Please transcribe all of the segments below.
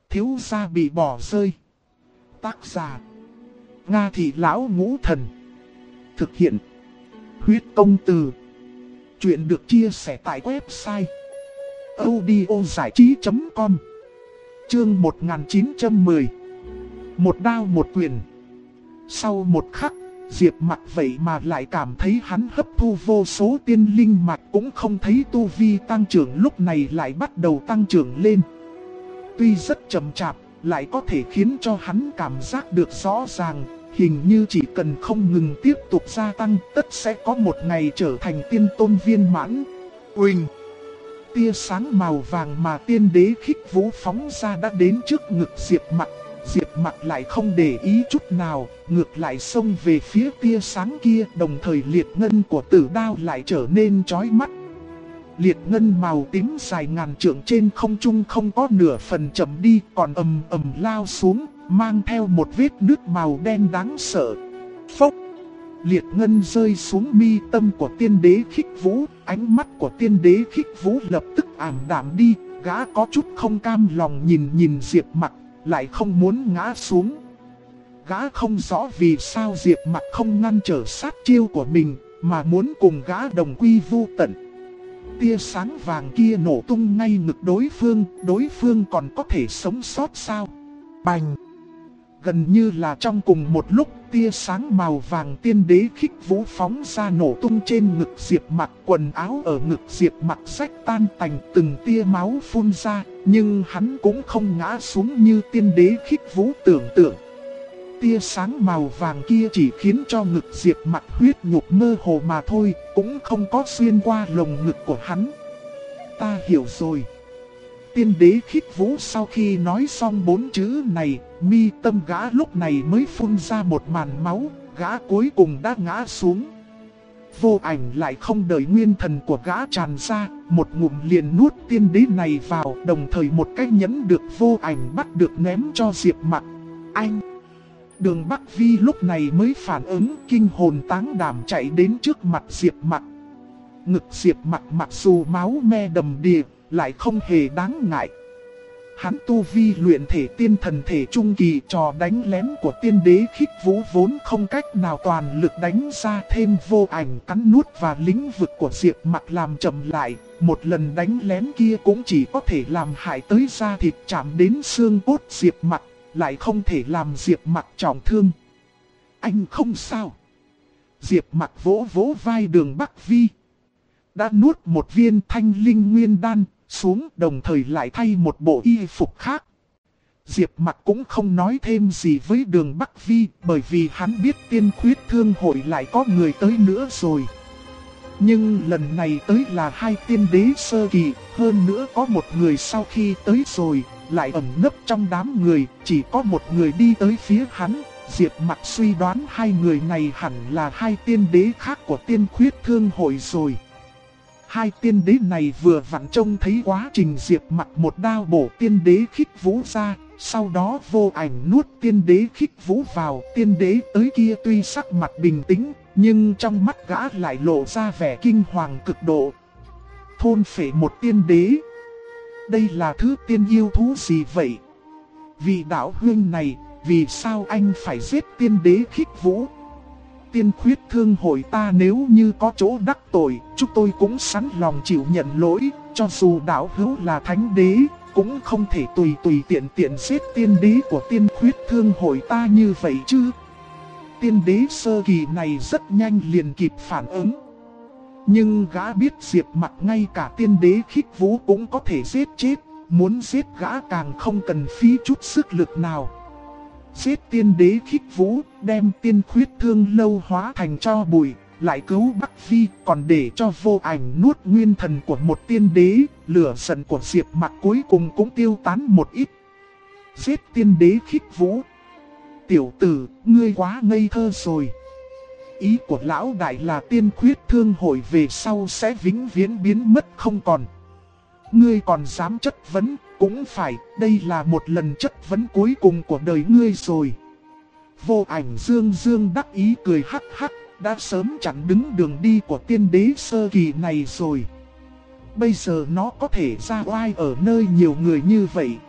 Thiếu gia bị bỏ rơi. Tác giả: Nga Thị Lão Ngũ Thần. Thực hiện: Huyết Công Từ. Chuyện được chia sẻ tại website audiozảichí.com. Chương 1910. Một đao một quyền. Sau một khắc, Diệp Mặc vậy mà lại cảm thấy hắn hấp thu vô số tiên linh mạch, cũng không thấy tu vi tăng trưởng lúc này lại bắt đầu tăng trưởng lên. Tuy rất chậm chạp, lại có thể khiến cho hắn cảm giác được rõ ràng, hình như chỉ cần không ngừng tiếp tục gia tăng, tất sẽ có một ngày trở thành tiên tôn viên mãn. Uỳnh! Tia sáng màu vàng mà tiên đế Khích Vũ phóng ra đã đến trước ngực Diệp Mặc. Diệp Mặc lại không để ý chút nào, ngược lại xông về phía tia sáng kia, đồng thời liệt ngân của tử đao lại trở nên chói mắt. Liệt ngân màu tím dài ngàn trượng trên không trung không có nửa phần chậm đi, còn ầm ầm lao xuống, mang theo một vết nứt màu đen đáng sợ. Phốc! Liệt ngân rơi xuống mi tâm của tiên đế Khích Vũ, ánh mắt của tiên đế Khích Vũ lập tức ảm đạm đi, gã có chút không cam lòng nhìn Diệp Mặc, lại không muốn ngã xuống. Gã không rõ vì sao Diệp Mặc không ngăn trở sát chiêu của mình, mà muốn cùng gã đồng quy vu tận. Tia sáng vàng kia nổ tung ngay ngực đối phương còn có thể sống sót sao? Bành! Gần như là trong cùng một lúc, tia sáng màu vàng tiên đế Khích Vũ phóng ra nổ tung trên ngực Diệp Mặc, quần áo ở ngực Diệp Mặc rách tan tành, từng tia máu phun ra, nhưng hắn cũng không ngã xuống như tiên đế Khích Vũ tưởng tượng. Tia sáng màu vàng kia chỉ khiến cho ngực Diệp Mặc huyết nhục mơ hồ mà thôi, cũng không có xuyên qua lồng ngực của hắn. Ta hiểu rồi. Tiên đế Khích Vũ sau khi nói xong 4 chữ này, mi tâm gã lúc này mới phun ra một màn máu, gã cuối cùng đã ngã xuống. Vô Ảnh lại không đợi nguyên thần của gã tràn ra, một ngụm liền nuốt tiên đế này vào, đồng thời một cái nhẫn được Vô Ảnh bắt được ném cho Diệp Mặc. Anh! Đường Bắc Vi lúc này mới phản ứng, kinh hồn táng đảm chạy đến trước mặt Diệp Mặc. Ngực Diệp Mặc mặc dù máu me đầm đìa, lại không hề đáng ngại. Hắn tu vi luyện thể tiên thần thể trung kỳ, trò đánh lén của tiên đế Khích Vũ vốn không cách nào toàn lực đánh ra, thêm Vô Ảnh cắn nuốt và lĩnh vực của Diệp Mặc làm chậm lại, một lần đánh lén kia cũng chỉ có thể làm hại tới da thịt chạm đến xương cốt Diệp Mặc, lại không thể làm Diệp Mặc trọng thương. Anh không sao. Diệp Mặc vỗ vỗ vai Đường Bắc Vi. Đã nuốt một viên thanh linh nguyên đan xuống, đồng thời lại thay một bộ y phục khác. Diệp Mặc cũng không nói thêm gì với Đường Bắc Vi, bởi vì hắn biết Tiên Khuyết Thương Hội lại có người tới nữa rồi. Nhưng lần này tới là 2 tiên đế sơ kỳ, hơn nữa có một người sau khi tới rồi, lại ẩn nấp trong đám người, chỉ có một người đi tới phía hắn. Diệp Mặc suy đoán 2 người này hẳn là 2 tiên đế khác của Tiên Khuyết Thương Hội rồi. 2 tiên đế này vừa vặn trông thấy quá trình Diệp Mặc một đao bổ tiên đế Khích Vũ ra, sau đó Vô Ảnh nuốt tiên đế Khích Vũ vào. Tiên đế tới kia tuy sắc mặt bình tĩnh, nhưng trong mắt gã lại lộ ra vẻ kinh hoàng cực độ. Thôn phệ một tiên đế. Đây là thứ tiên yêu thú gì vậy? Vị đạo huynh này, vì sao anh phải giết tiên đế Khích Vũ? Tiên Khuyết Thương Hội ta nếu như có chỗ đắc tội, chúng tôi cũng sẵn lòng chịu nhận lỗi, cho dù đạo hữu là thánh đế, cũng không thể tùy tiện giết tiên đế của Tiên Khuyết Thương Hội ta như vậy chứ. Tiên đế sơ kỳ này rất nhanh liền kịp phản ứng. Nhưng gã biết Diệp Mặc ngay cả tiên đế Khích Vũ cũng có thể giết chết, muốn giết gã càng không cần phí chút sức lực nào. Giết tiên đế Khích Vũ, đem Tiên Khuyết Thương Lâu hóa thành tro bụi, lại cứu Bắc Vi, còn để cho Vô Ảnh nuốt nguyên thần của một tiên đế, lửa giận của Diệp Mặc cuối cùng cũng tiêu tán một ít. Giết tiên đế Khích Vũ. Tiểu tử, ngươi quá ngây thơ rồi. Ý của lão đại là Tiên Khuyết Thương Hội về sau sẽ vĩnh viễn biến mất không còn. Ngươi còn dám chất vấn, cũng phải, đây là một lần chất vấn cuối cùng của đời ngươi rồi. Vô Ảnh dương đắc ý cười hắc hắc, đã sớm chặn đứng đường đi của tiên đế sơ kỳ này rồi. Bây giờ nó có thể ra oai ở nơi nhiều người như vậy,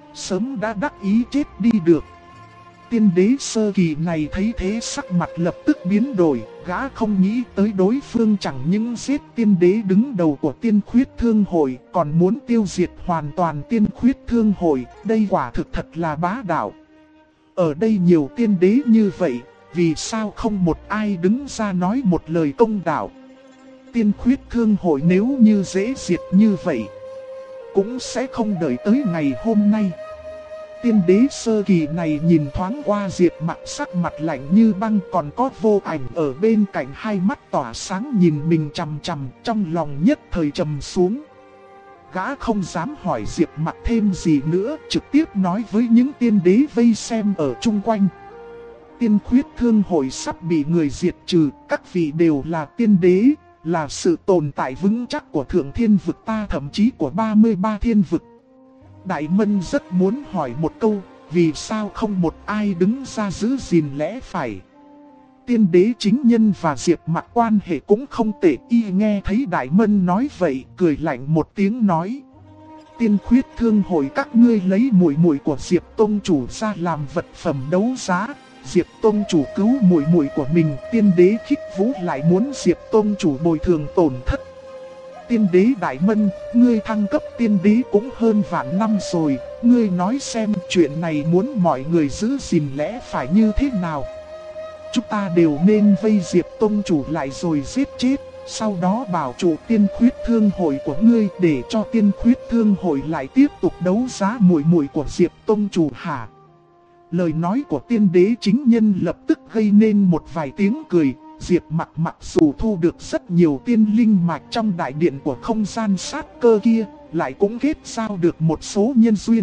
sớm đã đắc ý chết đi được. Tiên đế sơ kỳ này thấy thế sắc mặt lập tức biến đổi, gã không nghĩ tới đối phương chẳng những giết tiên đế đứng đầu của tiên khuyết thương hội, còn muốn tiêu diệt hoàn toàn tiên khuyết thương hội, đây quả thực thật là bá đạo. Ở đây nhiều tiên đế như vậy, vì sao không một ai đứng ra nói một lời công đạo? Tiên khuyết thương hội nếu như dễ diệt như vậy, cũng sẽ không đợi tới ngày hôm nay. Tiên đế sơ kỳ này nhìn thoáng qua Diệp Mặc, sắc mặt lạnh như băng, còn có Vô Ảnh ở bên cạnh, hai mắt tỏa sáng nhìn mình chằm chằm, trong lòng nhất thời trầm xuống. Gã không dám hỏi Diệp Mặc thêm gì nữa, trực tiếp nói với những tiên đế vây xem ở chung quanh. Tiên khuyết thương hội sắp bị người diệt trừ, các vị đều là tiên đế, là sự tồn tại vững chắc của Thượng Thiên Vực ta, thậm chí của 33 thiên vực. Đại Mân rất muốn hỏi một câu, vì sao không một ai đứng ra giữ gìn lẽ phải? Tiên đế chính nhân và Diệp Mặc quan hệ cũng không tệ, y nghe thấy Đại Mân nói vậy, cười lạnh một tiếng nói. Tiên khuyết thương hội các ngươi lấy muội muội của Diệp Tông chủ ra làm vật phẩm đấu giá. Diệp Tông chủ cứu muội muội của mình, tiên đế Khích Vũ lại muốn Diệp Tông chủ bồi thường tổn thất. Tiên đế Đại Mân, ngươi thăng cấp tiên đế cũng hơn vạn năm rồi, ngươi nói xem chuyện này muốn mọi người giữ gìn lẽ phải như thế nào? Chúng ta đều nên vây Diệp Tông chủ lại rồi giết chết, sau đó bảo chủ tiên khuyết thương hội của ngươi để cho tiên khuyết thương hội lại tiếp tục đấu giá muội muội của Diệp Tông chủ hả? Lời nói của tiên đế chính nhân lập tức gây nên một vài tiếng cười. Diệp Mặc mặc dù thu được rất nhiều tiên linh mạch trong đại điện của không gian sát cơ kia, lại cũng kết giao được một số nhân duyên.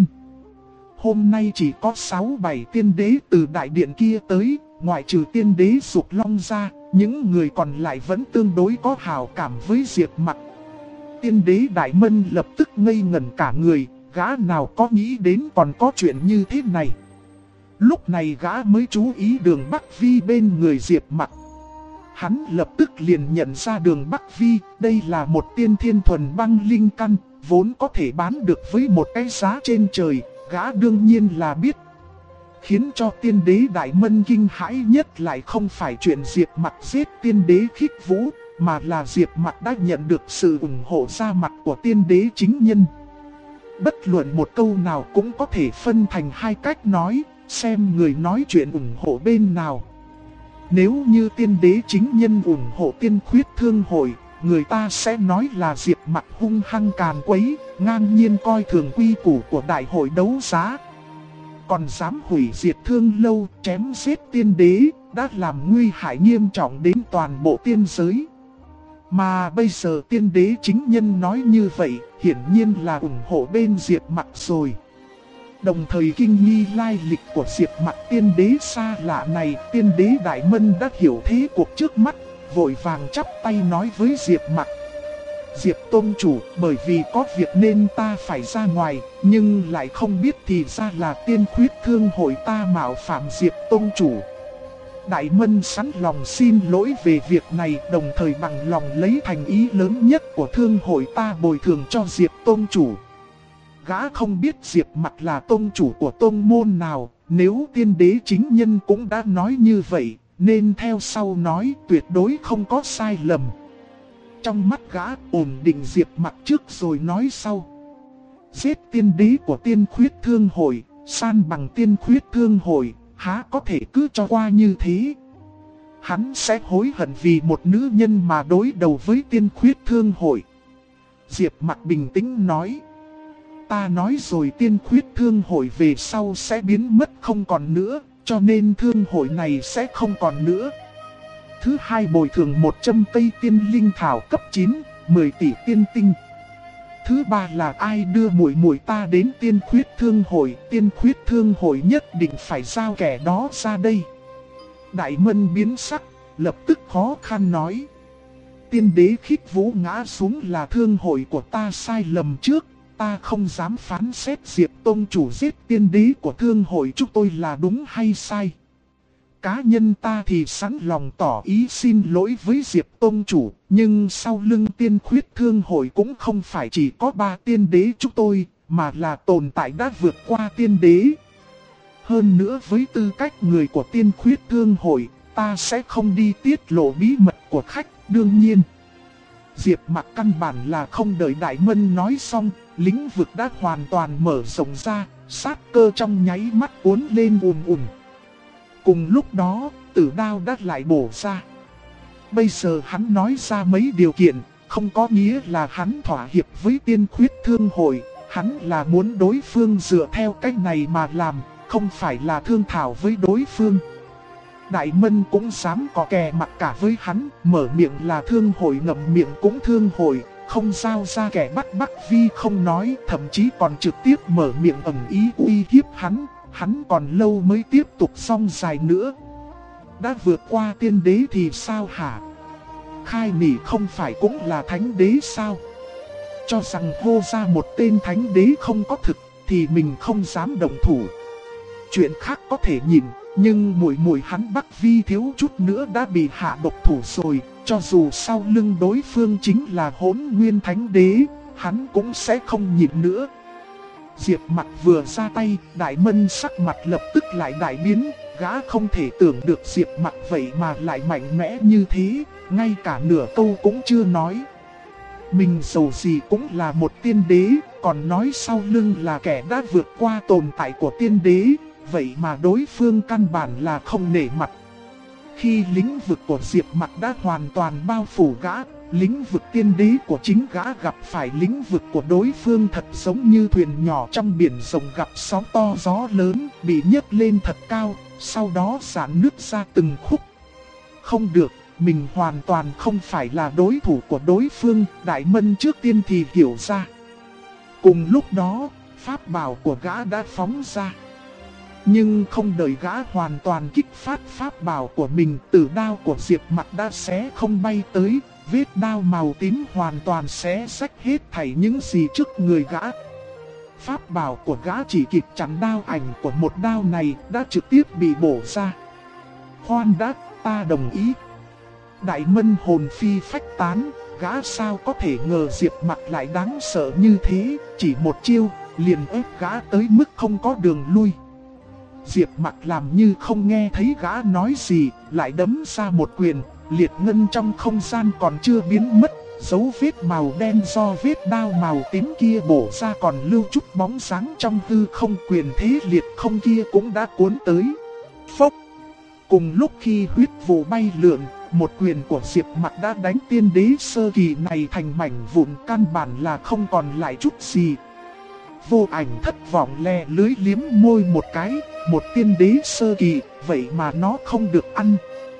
Hôm nay chỉ có 6-7 tiên đế từ đại điện kia tới, ngoại trừ tiên đế Dục Long ra, những người còn lại vẫn tương đối có hảo cảm với Diệp Mặc. Tiên đế Đại Mân lập tức ngây ngẩn cả người, gã nào có nghĩ đến còn có chuyện như thế này. Lúc này gã mới chú ý Đường Bắc Vi bên người Diệp Mặc. Hắn lập tức liền nhận ra Đường Bắc Vi, đây là một tiên thiên thuần băng linh căn, vốn có thể bán được với một cái giá trên trời, gã đương nhiên là biết. Khiến cho tiên đế Đại Mân kinh hãi nhất lại không phải chuyện Diệp Mặc giết tiên đế Khích Vũ, mà là Diệp Mặc đã nhận được sự ủng hộ ra mặt của tiên đế chính nhân. Bất luận một câu nào cũng có thể phân thành hai cách nói, xem người nói chuyện ủng hộ bên nào. Nếu như tiên đế chính nhân ủng hộ tiên khuyết thương hội, người ta sẽ nói là Diệp Mặc hung hăng càn quấy, ngang nhiên coi thường quy củ của đại hội đấu giá. Còn dám hủy diệt thương lâu, chém giết tiên đế, đã làm nguy hại nghiêm trọng đến toàn bộ tiên giới. Mà bây giờ tiên đế chính nhân nói như vậy, hiển nhiên là ủng hộ bên Diệp Mặc rồi. Đồng thời kinh nghi lai lịch của Diệp Mặc tiên đế xa lạ này, tiên đế Đại Mân đã hiểu thế cuộc trước mắt, vội vàng chắp tay nói với Diệp Mặc. Diệp Tông chủ, bởi vì có việc nên ta phải ra ngoài, nhưng lại không biết thì ra là tiên khuyết thương hội ta mạo phạm Diệp Tông chủ. Đại Mân sẵn lòng xin lỗi về việc này, đồng thời bằng lòng lấy thành ý lớn nhất của thương hội ta bồi thường cho Diệp Tông chủ. Gã không biết Diệp Mặc là tông chủ của tông môn nào, nếu tiên đế chính nhân cũng đã nói như vậy, nên theo sau nói tuyệt đối không có sai lầm. Trong mắt gã ổn định Diệp Mặc trước rồi nói sau. Giết tiên đế của tiên khuyết thương hội, san bằng tiên khuyết thương hội, há có thể cứ cho qua như thế. Hắn sẽ hối hận vì một nữ nhân mà đối đầu với tiên khuyết thương hội. Diệp Mặc bình tĩnh nói. Ta nói rồi, tiên khuyết thương hội về sau sẽ biến mất không còn nữa, cho nên thương hội này sẽ không còn nữa. Thứ hai, bồi thường 100 cây tiên linh thảo cấp 9, 10 tỷ tiên tinh. Thứ ba là ai đưa muội muội ta đến tiên khuyết thương hội nhất định phải giao kẻ đó ra đây. Đại Mân biến sắc, lập tức khó khăn nói. Tiên đế Khích Vũ ngã xuống là thương hội của ta sai lầm trước. Ta không dám phán xét Diệp Tông chủ giết tiên đế của thương hội chúng tôi là đúng hay sai. Cá nhân ta thì sẵn lòng tỏ ý xin lỗi với Diệp Tông chủ, nhưng sau lưng tiên khuyết thương hội cũng không phải chỉ có 3 tiên đế chúng tôi, mà là tồn tại đã vượt qua tiên đế. Hơn nữa với tư cách người của tiên khuyết thương hội, ta sẽ không đi tiết lộ bí mật của khách, đương nhiên. Diệp Mặc căn bản là không đợi Đại Mân nói xong, lĩnh vực đã hoàn toàn mở rộng ra, sát cơ trong nháy mắt cuốn lên ùn ùn. Cùng lúc đó, tử đao đã lại bổ ra. Bây giờ hắn nói ra mấy điều kiện, không có nghĩa là hắn thỏa hiệp với tiên khuyết thương hội, hắn là muốn đối phương dựa theo cách này mà làm, không phải là thương thảo với đối phương. Đại Mân cũng dám có kè mặt cả với hắn, mở miệng là thương hội ngậm miệng cũng thương hội, không giao ra kẻ bắt Bắc Vi không nói, thậm chí còn trực tiếp mở miệng ẩn ý uy hiếp hắn còn lâu mới tiếp tục song dài nữa. Đã vượt qua tiên đế thì sao hả? Khai Nỉ không phải cũng là thánh đế sao? Cho rằng hô ra một tên thánh đế không có thực thì mình không dám động thủ. Chuyện khác có thể nhìn, nhưng mùi hắn Bắc Vi thiếu chút nữa đã bị hạ độc thủ rồi. Cho dù sau lưng đối phương chính là Hỗn Nguyên Thánh Đế, hắn cũng sẽ không nhịn nữa. Diệp Mặc vừa ra tay, Đại Mân sắc mặt lập tức lại đại biến. Gã không thể tưởng được Diệp Mặc vậy mà lại mạnh mẽ như thế, ngay cả nửa câu cũng chưa nói. Mình dầu gì cũng là một tiên đế, còn nói sau lưng là kẻ đã vượt qua tồn tại của tiên đế, vậy mà đối phương căn bản là không nể mặt. Khi lĩnh vực của Diệp Mặc đã hoàn toàn bao phủ gã, lĩnh vực tiên đế của chính gã gặp phải lĩnh vực của đối phương thật giống như thuyền nhỏ trong biển rộng gặp sóng to gió lớn, bị nhấc lên thật cao, sau đó rạn nứt ra từng khúc. Không được, mình hoàn toàn không phải là đối thủ của đối phương, Đại Mân trước tiên thì hiểu ra. Cùng lúc đó, pháp bảo của gã đã phóng ra. Nhưng không đợi gã hoàn toàn kích phát pháp bảo của mình, tử đao của Diệp Mặc đã xé không bay tới, vết đao màu tím hoàn toàn xé rách hết thảy những gì trước người gã. Pháp bảo của gã chỉ kịp chặn đao ảnh của một đao này đã trực tiếp bị bổ ra. Khoan đã, ta đồng ý. Đại Mân hồn phi phách tán, gã sao có thể ngờ Diệp Mặc lại đáng sợ như thế, chỉ một chiêu, liền ép gã tới mức không có đường lui. Diệp Mặc làm như không nghe thấy gã nói gì, lại đấm ra một quyền, liệt ngân trong không gian còn chưa biến mất, dấu vết màu đen do vết đao màu tím kia bổ ra còn lưu chút bóng sáng trong hư không, quyền thế liệt không kia cũng đã cuốn tới. Phốc! Cùng lúc khi huyết vụ bay lượn, một quyền của Diệp Mặc đã đánh tiên đế sơ kỳ này thành mảnh vụn, căn bản là không còn lại chút gì. Vô Ảnh thất vọng le lưới liếm môi một cái, một tiên đế sơ kỳ, vậy mà nó không được ăn.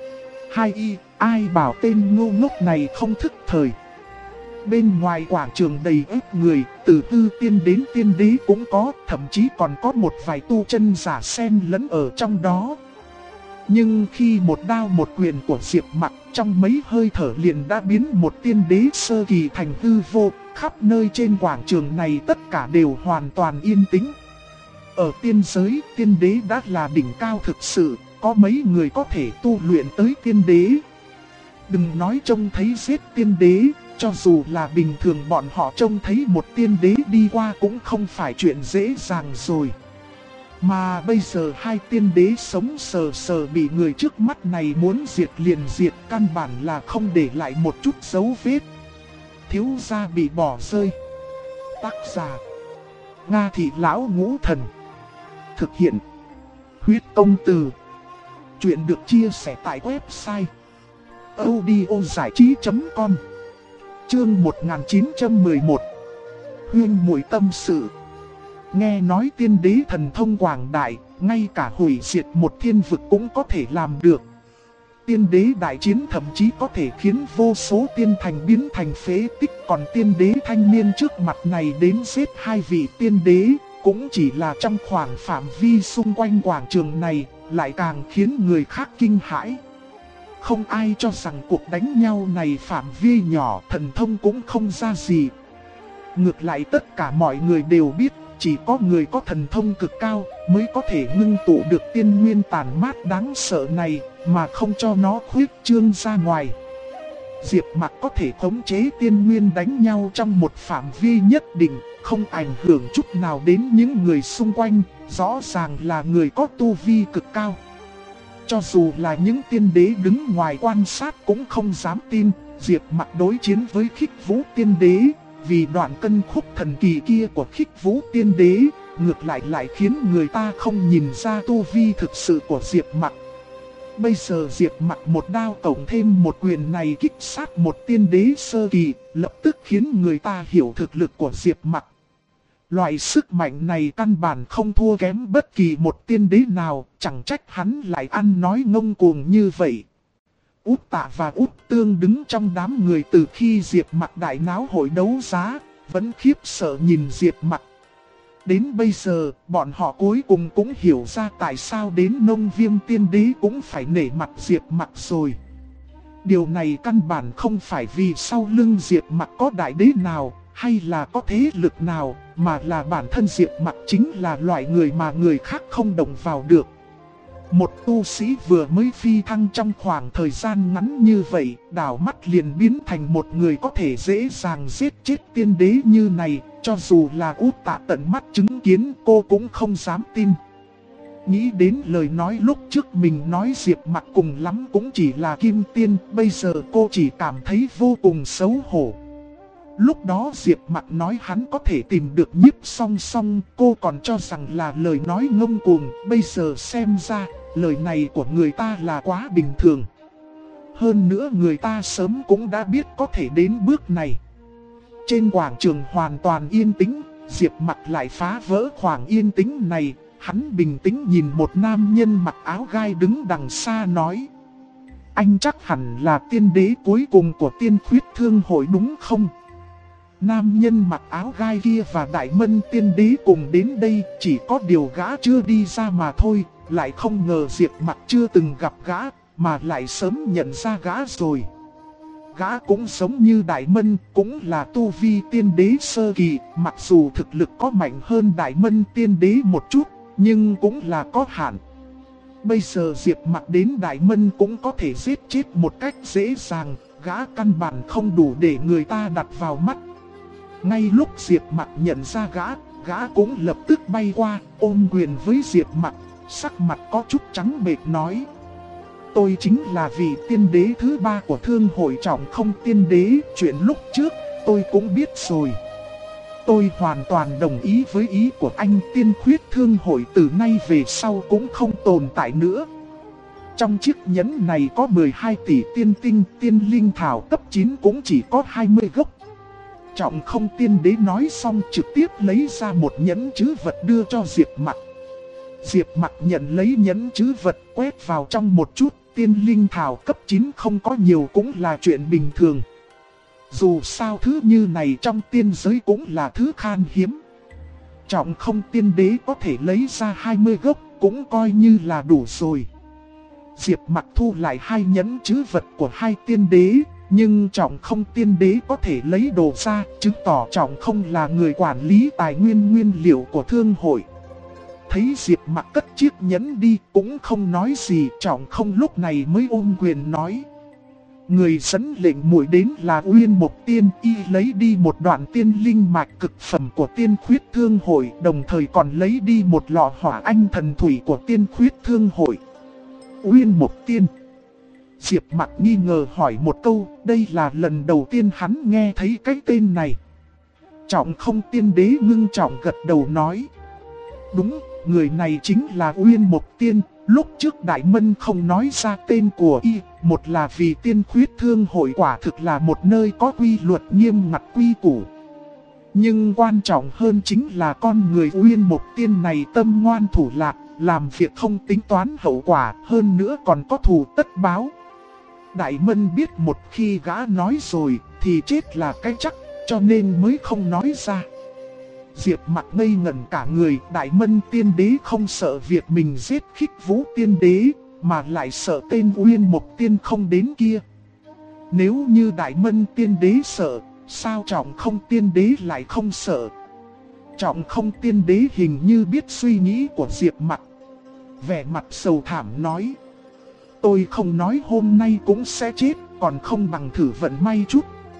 Ai bảo tên ngu ngốc này không thức thời. Bên ngoài quảng trường đầy ếp người, từ tư tiên đến tiên đế cũng có, thậm chí còn có một vài tu chân giả xen lẫn ở trong đó. Nhưng khi một đao một quyền của Diệp Mặc, trong mấy hơi thở liền đã biến một tiên đế sơ kỳ thành hư vô, khắp nơi trên quảng trường này tất cả đều hoàn toàn yên tĩnh. Ở tiên giới, tiên đế đã là đỉnh cao thực sự, có mấy người có thể tu luyện tới tiên đế. Đừng nói trông thấy giết tiên đế, cho dù là bình thường bọn họ trông thấy một tiên đế đi qua cũng không phải chuyện dễ dàng rồi. Mà bây giờ hai tiên đế sống sờ sờ bị người trước mắt này muốn diệt liền diệt, căn bản là không để lại một chút dấu vết. Thiếu gia bị bỏ rơi. Tác giả: Nga Thị Lão Ngũ Thần. Thực hiện: Huyết Công Từ. Chuyện được chia sẻ tại website audiozảichí.com. Chương 1911. Huyên muội tâm sự. Nghe nói tiên đế thần thông quảng đại, ngay cả hủy diệt một thiên vực cũng có thể làm được. Tiên đế đại chiến thậm chí có thể khiến vô số tiên thành biến thành phế tích, còn tiên đế thanh niên trước mặt này đến giết hai vị tiên đế, cũng chỉ là trong khoảng phạm vi xung quanh quảng trường này, lại càng khiến người khác kinh hãi. Không ai cho rằng cuộc đánh nhau này phạm vi nhỏ, thần thông cũng không ra gì. Ngược lại tất cả mọi người đều biết, chỉ có người có thần thông cực cao mới có thể ngưng tụ được tiên nguyên tàn mát đáng sợ này, mà không cho nó khuyết trương ra ngoài. Diệp Mặc có thể khống chế tiên nguyên đánh nhau trong một phạm vi nhất định, không ảnh hưởng chút nào đến những người xung quanh, rõ ràng là người có tu vi cực cao. Cho dù là những tiên đế đứng ngoài quan sát cũng không dám tin, Diệp Mặc đối chiến với Khích Vũ tiên đế, vì đoạn cân khúc thần kỳ kia của Khích Vũ tiên đế, ngược lại khiến người ta không nhìn ra tu vi thực sự của Diệp Mặc. Bây giờ Diệp Mặc một đao cộng thêm một quyền này kích sát một tiên đế sơ kỳ, lập tức khiến người ta hiểu thực lực của Diệp Mặc. Loại sức mạnh này căn bản không thua kém bất kỳ một tiên đế nào, chẳng trách hắn lại ăn nói ngông cuồng như vậy. Út Tạ và Út Tương đứng trong đám người từ khi Diệp Mặc đại náo hội đấu giá, vẫn khiếp sợ nhìn Diệp Mặc. Đến bây giờ, bọn họ cuối cùng cũng hiểu ra tại sao đến Nông Viêm tiên đế cũng phải nể mặt Diệp Mặc rồi. Điều này căn bản không phải vì sau lưng Diệp Mặc có đại đế nào, hay là có thế lực nào, mà là bản thân Diệp Mặc chính là loại người mà người khác không động vào được. Một tu sĩ vừa mới phi thăng trong khoảng thời gian ngắn như vậy, đảo mắt liền biến thành một người có thể dễ dàng giết chết tiên đế như này, cho dù là Út Tạ tận mắt chứng kiến cô cũng không dám tin. Nghĩ đến lời nói lúc trước mình nói Diệp Mặc cùng lắm cũng chỉ là kim tiên, bây giờ cô chỉ cảm thấy vô cùng xấu hổ. Lúc đó Diệp Mặc nói hắn có thể tìm được Nhiếp Song Song, cô còn cho rằng là lời nói ngông cuồng, bây giờ xem ra, lời này của người ta là quá bình thường. Hơn nữa người ta sớm cũng đã biết có thể đến bước này. Trên quảng trường hoàn toàn yên tĩnh, Diệp Mặc lại phá vỡ khoảng yên tĩnh này, hắn bình tĩnh nhìn một nam nhân mặc áo gai đứng đằng xa nói: anh chắc hẳn là tiên đế cuối cùng của Tiên Khuyết Thương Hội đúng không? Nam nhân mặc áo gai kia và Đại Mân tiên đế cùng đến đây, chỉ có điều gã chưa đi ra mà thôi, lại không ngờ Diệp Mặc chưa từng gặp gã, mà lại sớm nhận ra gã rồi. Gã cũng giống như Đại Mân, cũng là tu vi tiên đế sơ kỳ, mặc dù thực lực có mạnh hơn Đại Mân tiên đế một chút, nhưng cũng là có hạn. Bây giờ Diệp Mặc đến Đại Mân cũng có thể giết chết một cách dễ dàng, gã căn bản không đủ để người ta đặt vào mắt. Ngay lúc Diệp Mặc nhận ra gã cũng lập tức bay qua, ôm quyền với Diệp Mặc, sắc mặt có chút trắng bệch nói: tôi chính là vị tiên đế thứ 3 của Thương Hội Trọng Không tiên đế, chuyện lúc trước tôi cũng biết rồi. Tôi hoàn toàn đồng ý với ý của anh, Tiên Khuyết Thương Hội từ nay về sau cũng không tồn tại nữa. Trong chiếc nhẫn này có 12 tỷ tiên tinh, tiên linh thảo cấp 9 cũng chỉ có 20 gốc. Trọng Không tiên đế nói xong trực tiếp lấy ra một nhẫn trữ vật đưa cho Diệp Mặc. Diệp Mặc nhận lấy nhẫn trữ vật quét vào trong một chút, tiên linh thảo cấp 9 không có nhiều cũng là chuyện bình thường. Dù sao thứ như này trong tiên giới cũng là thứ khan hiếm. Trọng Không tiên đế có thể lấy ra 20 gốc cũng coi như là đủ rồi. Diệp Mặc thu lại 2 nhẫn trữ vật của 2 tiên đế, nhưng Trọng Không tiên đế có thể lấy đồ ra, chứng tỏ Trọng Không là người quản lý tài nguyên nguyên liệu của Thương Hội. Thấy Diệp Mặc cất chiếc nhẫn đi cũng không nói gì, Trọng Không lúc này mới ôm quyền nói: người dẫn lệnh muội đến là Uyên Mộc Tiên, y lấy đi một đoạn tiên linh mạch cực phẩm của Tiên Khuyết Thương Hội, đồng thời còn lấy đi một lọ hỏa anh thần thủy của Tiên Khuyết Thương Hội. Uyên Mộc Tiên. Diệp Mặc nghi ngờ hỏi một câu, đây là lần đầu tiên hắn nghe thấy cái tên này. Trọng Không tiên đế ngưng trọng gật đầu nói: đúng, người này chính là Uyên Mộc Tiên. Lúc trước Đại Mân không nói ra tên của y, một là vì Tiên Khuyết Thương Hội quả thực là một nơi có quy luật nghiêm ngặt quy củ. Nhưng quan trọng hơn chính là con người Uyên Mộc Tiên này tâm ngoan thủ lạc, làm việc không tính toán hậu quả, hơn nữa còn có thù tất báo. Đại Mân biết một khi gã nói rồi thì chết là cái chắc, cho nên mới không nói ra. Diệp Mặc ngây ngẩn cả người, Đại Mân tiên đế không sợ việc mình giết Khích Vũ tiên đế, mà lại sợ tên Uyên Mộc Tiên không đến kia. Nếu như Đại Mân tiên đế sợ, sao Trọng Không tiên đế lại không sợ? Trọng Không tiên đế hình như biết suy nghĩ của Diệp Mặc. Vẻ mặt sầu thảm nói: tôi không nói hôm nay cũng sẽ chết, còn không bằng thử vận may chút.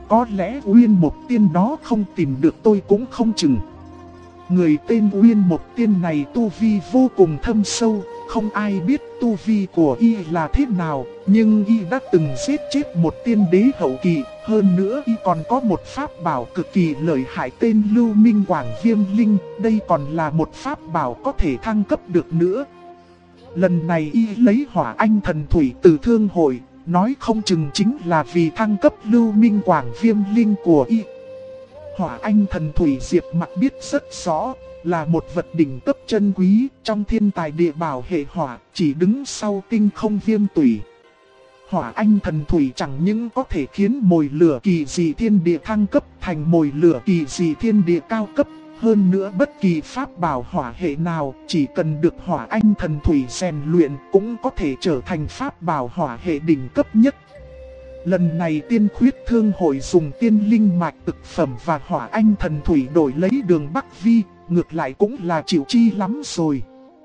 Có lẽ Uyên Mộc Tiên đó không tìm được tôi cũng không chừng. Người tên Uyên Mộc Tiên này tu vi vô cùng thâm sâu, không ai biết tu vi của y là thế nào, nhưng y đã từng giết chết một tiên đế hậu kỳ, hơn nữa y còn có một pháp bảo cực kỳ lợi hại tên Lưu Minh Quảng Viêm Linh, đây còn là một pháp bảo có thể thăng cấp được nữa. Lần này y lấy Hỏa Anh Thần Thủy từ thương hội, nói không chừng chính là vì thăng cấp Lưu Minh Quảng Viêm Linh của y. Hỏa Anh Thần Thủy Diệp Mặc biết rất rõ, là một vật đỉnh cấp chân quý trong thiên tài địa bảo hệ hỏa, chỉ đứng sau tinh không viêm tủy. Hỏa Anh Thần Thủy chẳng những có thể khiến mồi lửa kỳ dị thiên địa thăng cấp thành mồi lửa kỳ dị thiên địa cao cấp, hơn nữa bất kỳ pháp bảo hỏa hệ nào chỉ cần được Hỏa Anh Thần Thủy rèn luyện cũng có thể trở thành pháp bảo hỏa hệ đỉnh cấp nhất. Lần này Tiên Khuyết Thương hội dùng tiên linh mạch thực phẩm và Hỏa Anh Thần Thủy đổi lấy Đường Bắc Vi, ngược lại cũng là chịu chi lắm rồi.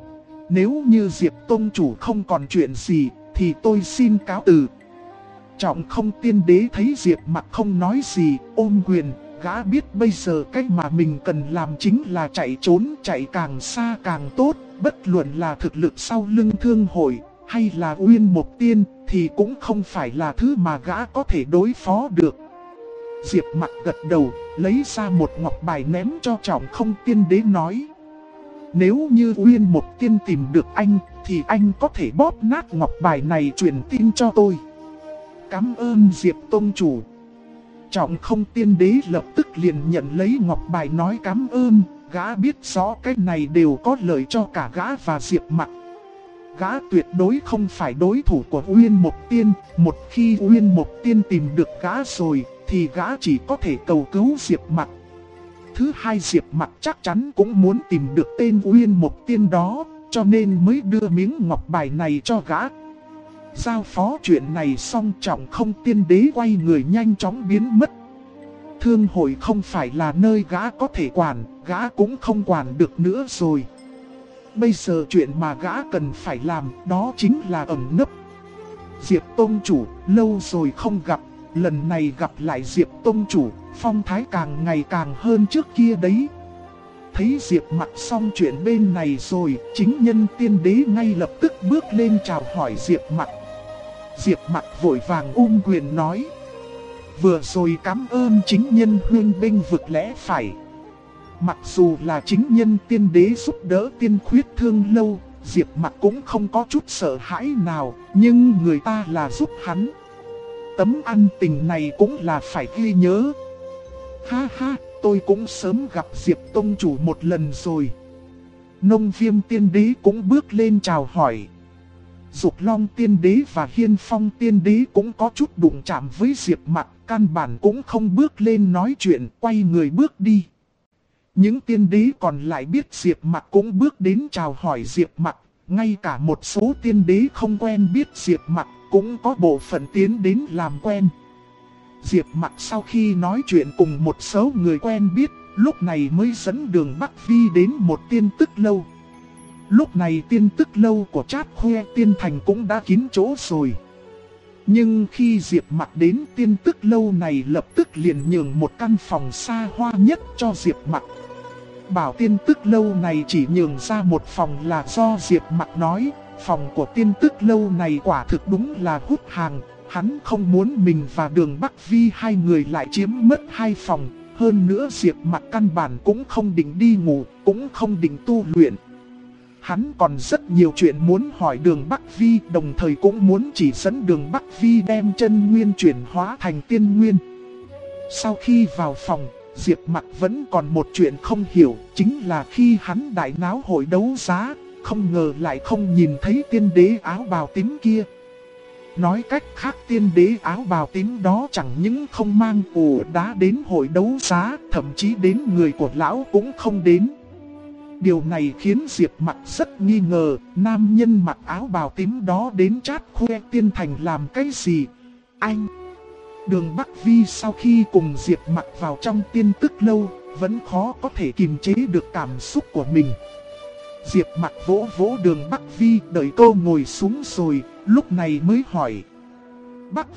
Nếu như Diệp Tông chủ không còn chuyện gì thì tôi xin cáo từ. Trọng Không Tiên Đế thấy Diệp Mặc không nói gì, ôm quyền, gã biết bây giờ cách mà mình cần làm chính là chạy trốn, chạy càng xa càng tốt, bất luận là thực lực sau lưng thương hội hay là Uyên Mộc Tiên thì cũng không phải là thứ mà gã có thể đối phó được. Diệp Mặc gật đầu, lấy ra một ngọc bài ném cho Trọng Không Tiên Đế nói: nếu như Uyên Mộc Tiên tìm được anh thì anh có thể bóp nát ngọc bài này truyền tin cho tôi. Cảm ơn Diệp Tông chủ. Trọng Không Tiên Đế lập tức liền nhận lấy ngọc bài nói cảm ơn, gã biết rõ cái này đều có lợi cho cả gã và Diệp Mặc. Gã tuyệt đối không phải đối thủ của Uyên Mộc Tiên, một khi Uyên Mộc Tiên tìm được gã rồi thì gã chỉ có thể cầu cứu Diệp Mặc. Thứ hai, Diệp Mặc chắc chắn cũng muốn tìm được tên Uyên Mộc Tiên đó, cho nên mới đưa miếng ngọc bài này cho gã. Giao phó chuyện này xong, Trọng Không Tiên Đế quay người nhanh chóng biến mất. Thương hội không phải là nơi gã có thể quản, gã cũng không quản được nữa rồi. Bây giờ chuyện mà gã cần phải làm đó chính là ẩn nấp. Diệp Tông chủ, lâu rồi không gặp, lần này gặp lại Diệp Tông chủ, phong thái càng ngày càng hơn trước kia đấy. Thấy Diệp Mặc xong chuyện bên này rồi, chính nhân tiên đế ngay lập tức bước lên chào hỏi Diệp Mặc. Diệp Mặc vội vàng quyền nói: vừa rồi cảm ơn chính nhân huynh bênh vực lẽ phải. Mặc dù là chính nhân tiên đế giúp đỡ Tiên Khuyết Thương lâu, Diệp Mặc cũng không có chút sợ hãi nào, nhưng người ta là giúp hắn. Tấm ân tình này cũng là phải ghi nhớ. Ha ha, tôi cũng sớm gặp Diệp Tông chủ một lần rồi. Nông Viêm Tiên Đế cũng bước lên chào hỏi. Dục Long Tiên Đế và Hiên Phong Tiên Đế cũng có chút đụng chạm với Diệp Mặc, căn bản cũng không bước lên nói chuyện, quay người bước đi. Những tiên đế còn lại biết Diệp Mặc cũng bước đến chào hỏi Diệp Mặc, ngay cả một số tiên đế không quen biết Diệp Mặc cũng có bộ phận tiến đến làm quen. Diệp Mặc sau khi nói chuyện cùng một số người quen biết, lúc này mới dẫn Đường Bắc Vi đến một tiên tức lâu. Lúc này tiên tức lâu của Trát Khoe Tiên Thành cũng đã kín chỗ rồi. Nhưng khi Diệp Mặc đến tiên tức lâu này lập tức liền nhường một căn phòng xa hoa nhất cho Diệp Mặc. Bảo tiên tức lâu này chỉ nhường ra một phòng là do Diệp Mặc nói, phòng của tiên tức lâu này quả thực đúng là hút hàng, hắn không muốn mình và Đường Bắc Vi hai người lại chiếm mất hai phòng, hơn nữa Diệp Mặc căn bản cũng không định đi ngủ, cũng không định tu luyện. Hắn còn rất nhiều chuyện muốn hỏi Đường Bắc Vi, đồng thời cũng muốn chỉ dẫn Đường Bắc Vi đem chân nguyên chuyển hóa thành tiên nguyên. Sau khi vào phòng, Diệp Mặc vẫn còn một chuyện không hiểu, chính là khi hắn đại náo hội đấu giá, không ngờ lại không nhìn thấy tiên đế áo bào tím kia. Nói cách khác, tiên đế áo bào tím đó chẳng những không mang ổ đá đến hội đấu giá, thậm chí đến người của lão cũng không đến. Điều này khiến Diệp Mặc rất nghi ngờ, nam nhân mặc áo bào tím đó đến Trát Khoe Tiên Thành làm cái gì? Anh! Đường Bắc Vi sau khi cùng Diệp Mặc vào trong tiên tức lâu, vẫn khó có thể kiềm chế được cảm xúc của mình. Diệp Mặc vỗ vỗ Đường Bắc Vi, đợi cô ngồi xuống rồi, lúc này mới hỏi: Bắc Vi,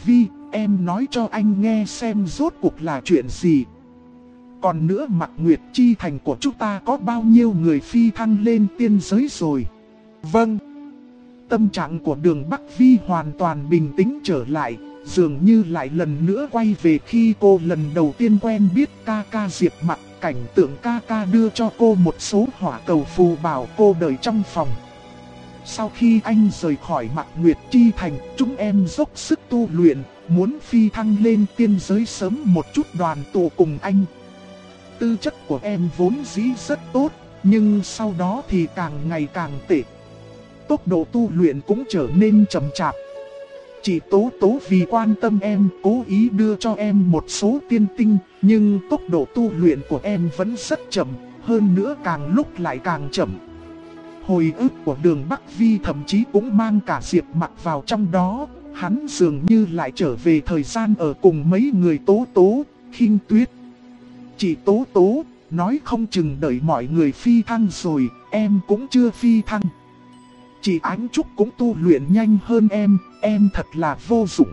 em nói cho anh nghe xem rốt cuộc là chuyện gì. Còn nữa, Mạc Nguyệt Chi thành của chúng ta có bao nhiêu người phi thăng lên tiên giới rồi? Vâng. Tâm trạng của Đường Bắc Vi hoàn toàn bình tĩnh trở lại, dường như lại lần nữa quay về khi cô lần đầu tiên quen biết ca ca Diệp Mặc. Cảnh tượng ca ca đưa cho cô một số hỏa cầu phù bảo cô đợi trong phòng. Sau khi anh rời khỏi Mạc Nguyệt Chi thành, chúng em dốc sức tu luyện, muốn phi thăng lên tiên giới sớm một chút đoàn tụ cùng anh. Tư chất của em vốn dĩ rất tốt, nhưng sau đó thì càng ngày càng tệ. Tốc độ tu luyện cũng trở nên chậm chạp. Chị Tố Tố vì quan tâm em cố ý đưa cho em một số tiên tinh, nhưng tốc độ tu luyện của em vẫn rất chậm, hơn nữa càng lúc lại càng chậm. Hồi ức của Đường Bắc Vi thậm chí cũng mang cả Diệp Mặc vào trong đó, hắn dường như lại trở về thời gian ở cùng mấy người Tố Tố, Khinh Tuyết. Chị Tố Tố, nói không chừng đợi mọi người phi thăng rồi, em cũng chưa phi thăng. Chị Ánh Trúc cũng tu luyện nhanh hơn em thật là vô dụng.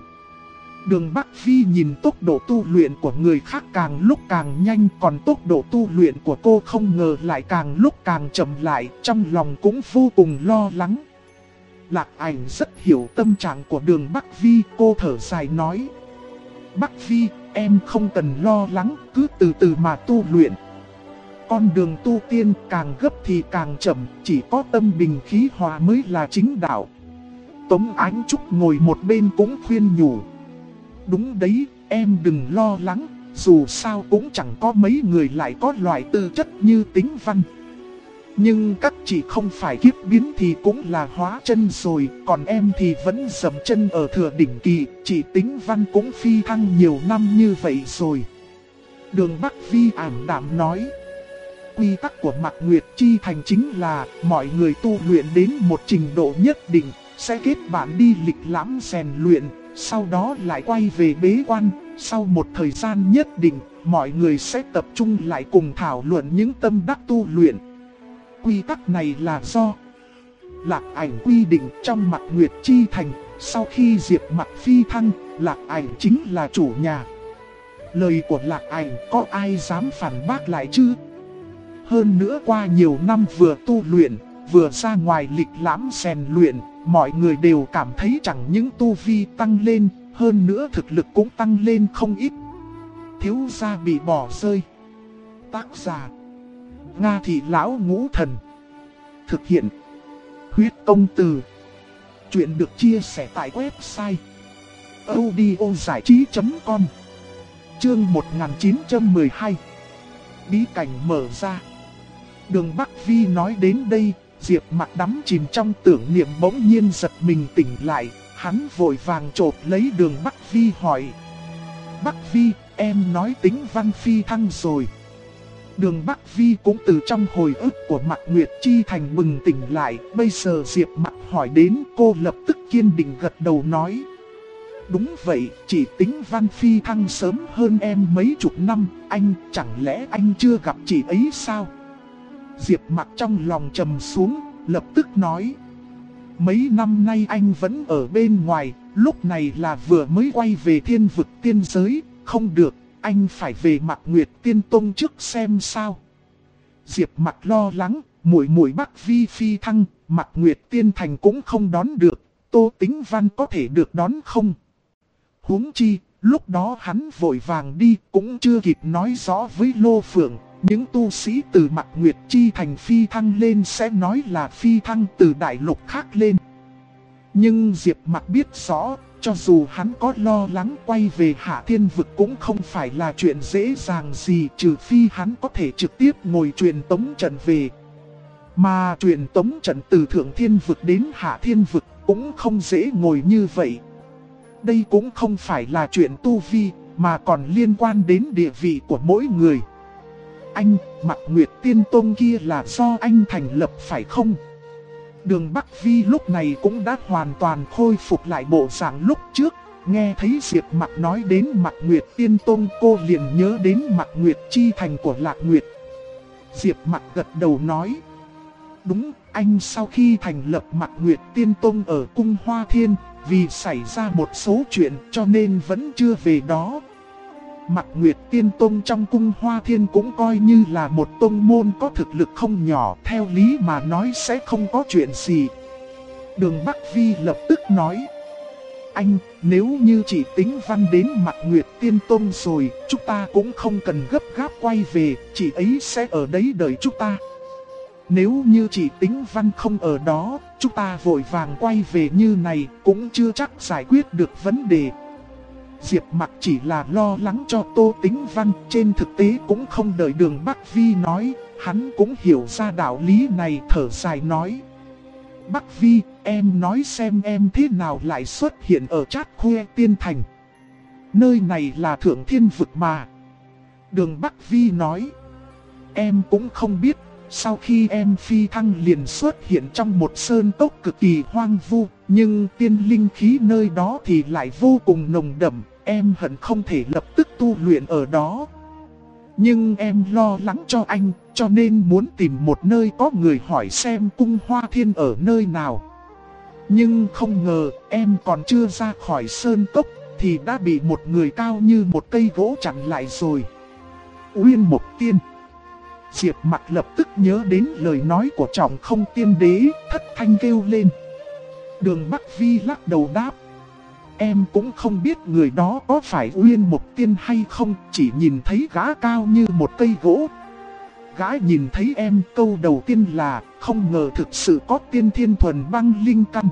Đường Bắc Vi nhìn tốc độ tu luyện của người khác càng lúc càng nhanh, còn tốc độ tu luyện của cô không ngờ lại càng lúc càng chậm lại, trong lòng cũng vô cùng lo lắng. Lạc Ảnh rất hiểu tâm trạng của Đường Bắc Vi, cô thở dài nói: Bắc Vi, em không cần lo lắng, cứ từ từ mà tu luyện. Con đường tu tiên càng gấp thì càng chậm, chỉ có tâm bình khí hòa mới là chính đạo. Tống Ánh Trúc ngồi một bên cũng khuyên nhủ: Đúng đấy, em đừng lo lắng, dù sao cũng chẳng có mấy người lại có loại tư chất như Tính Văn. Nhưng các chị không phải kiếp biến thì cũng là hóa chân rồi, còn em thì vẫn dậm chân ở thừa đỉnh kỳ, chị Tính Văn cũng phi thăng nhiều năm như vậy rồi. Đường Bắc Vi ảm đạm nói: Quy tắc của Mạc Nguyệt Chi thành chính là mọi người tu luyện đến một trình độ nhất định, sẽ kết bạn đi lịch lãm rèn luyện, sau đó lại quay về bế quan. Sau một thời gian nhất định, mọi người sẽ tập trung lại cùng thảo luận những tâm đắc tu luyện. Quy tắc này là do Lạc Ảnh quy định trong Mạc Nguyệt Chi thành. Sau khi Diệp Mặc phi thăng, Lạc Ảnh chính là chủ nhà. Lời của Lạc Ảnh có ai dám phản bác lại chứ? Hơn nữa qua nhiều năm vừa tu luyện, vừa ra ngoài lịch lãm rèn luyện, mọi người đều cảm thấy chẳng những tu vi tăng lên, hơn nữa thực lực cũng tăng lên không ít. Thiếu gia bị bỏ rơi. Tác giả: Nga Thị Lão Ngũ Thần. Thực hiện: Huyết Công Từ. Chuyện được chia sẻ tại website audiozảichí.com. Chương 1912. Bí cảnh mở ra. Đường Bắc Vi nói đến đây, Diệp Mặc đắm chìm trong tưởng niệm bỗng nhiên giật mình tỉnh lại, hắn vội vàng chộp lấy Đường Bắc Vi hỏi: Bắc Vi, em nói Tính Văn phi thăng rồi. Đường Bắc Vi cũng từ trong hồi ức của Mạc Nguyệt Chi thành bừng tỉnh lại, bây giờ Diệp Mặc hỏi đến cô lập tức kiên định gật đầu nói: Đúng vậy, chỉ Tính Văn phi thăng sớm hơn em mấy chục năm, anh chẳng lẽ anh chưa gặp chị ấy sao? Diệp Mặc trong lòng trầm xuống, lập tức nói: Mấy năm nay anh vẫn ở bên ngoài, lúc này là vừa mới quay về thiên vực tiên giới, không được, anh phải về Mạc Nguyệt Tiên Tông trước xem sao. Diệp Mặc lo lắng, muội muội Bắc Vi phi thăng, Mạc Nguyệt Tiên Thành cũng không đón được, Tô Tính Văn có thể được đón không? Huống chi, lúc đó hắn vội vàng đi, cũng chưa kịp nói rõ với Lô Phượng. Những tu sĩ từ Mạc Nguyệt Chi thành phi thăng lên sẽ nói là phi thăng từ đại lục khác lên. Nhưng Diệp Mặc biết rõ, cho dù hắn có lo lắng quay về Hạ Thiên Vực cũng không phải là chuyện dễ dàng gì, trừ phi hắn có thể trực tiếp ngồi truyền tống trận về. Mà truyền tống trận từ Thượng Thiên Vực đến Hạ Thiên Vực cũng không dễ ngồi như vậy. Đây cũng không phải là chuyện tu vi, mà còn liên quan đến địa vị của mỗi người. Anh, Mạc Nguyệt Tiên Tông kia là do anh thành lập phải không? Đường Bắc Vi lúc này cũng đã hoàn toàn khôi phục lại bộ dạng lúc trước. Nghe thấy Diệp Mặc nói đến Mạc Nguyệt Tiên Tông, cô liền nhớ đến Mạc Nguyệt Chi thành của Lạc Nguyệt. Diệp Mặc gật đầu nói: Đúng, anh sau khi thành lập Mạc Nguyệt Tiên Tông ở Cung Hoa Thiên, vì xảy ra một số chuyện cho nên vẫn chưa về đó. Mạc Nguyệt Tiên Tông trong cung Hoa Thiên cũng coi như là một tông môn có thực lực không nhỏ, theo lý mà nói sẽ không có chuyện gì. Đường Bắc Vi lập tức nói: anh, nếu như chị Tĩnh Văn đến Mạc Nguyệt Tiên Tông rồi, chúng ta cũng không cần gấp gáp quay về, chị ấy sẽ ở đấy đợi chúng ta. Nếu như chị Tĩnh Văn không ở đó, chúng ta vội vàng quay về như này cũng chưa chắc giải quyết được vấn đề. Diệp Mặc chỉ là lo lắng cho Tô Tĩnh Văn, trên thực tế cũng không đợi Đường Bắc Vi nói, hắn cũng hiểu ra đạo lý này, thở dài nói: Bắc Vi, em nói xem em thế nào lại xuất hiện ở Trát Khuê Tiên Thành. Nơi này là Thượng Thiên Vực mà. Đường Bắc Vi nói: em cũng không biết, sau khi em phi thăng liền xuất hiện trong một sơn cốc cực kỳ hoang vu, nhưng tiên linh khí nơi đó thì lại vô cùng nồng đậm, em hận không thể lập tức tu luyện ở đó. Nhưng em lo lắng cho anh, cho nên muốn tìm một nơi có người hỏi xem cung Hoa Thiên ở nơi nào. Nhưng không ngờ, em còn chưa ra khỏi sơn cốc, thì đã bị một người cao như một cây gỗ chặn lại rồi. Uyên Mộc Tiên. Diệp Mặc lập tức nhớ đến lời nói của Trọng Không Tiên Đế, thất thanh kêu lên. Đường Bắc Vi lắc đầu đáp: em cũng không biết người đó có phải Uyên Mộc Tiên hay không, chỉ nhìn thấy gã cao như một cây gỗ. Gã nhìn thấy em câu đầu tiên là không ngờ thực sự có tiên thiên thuần băng linh căn.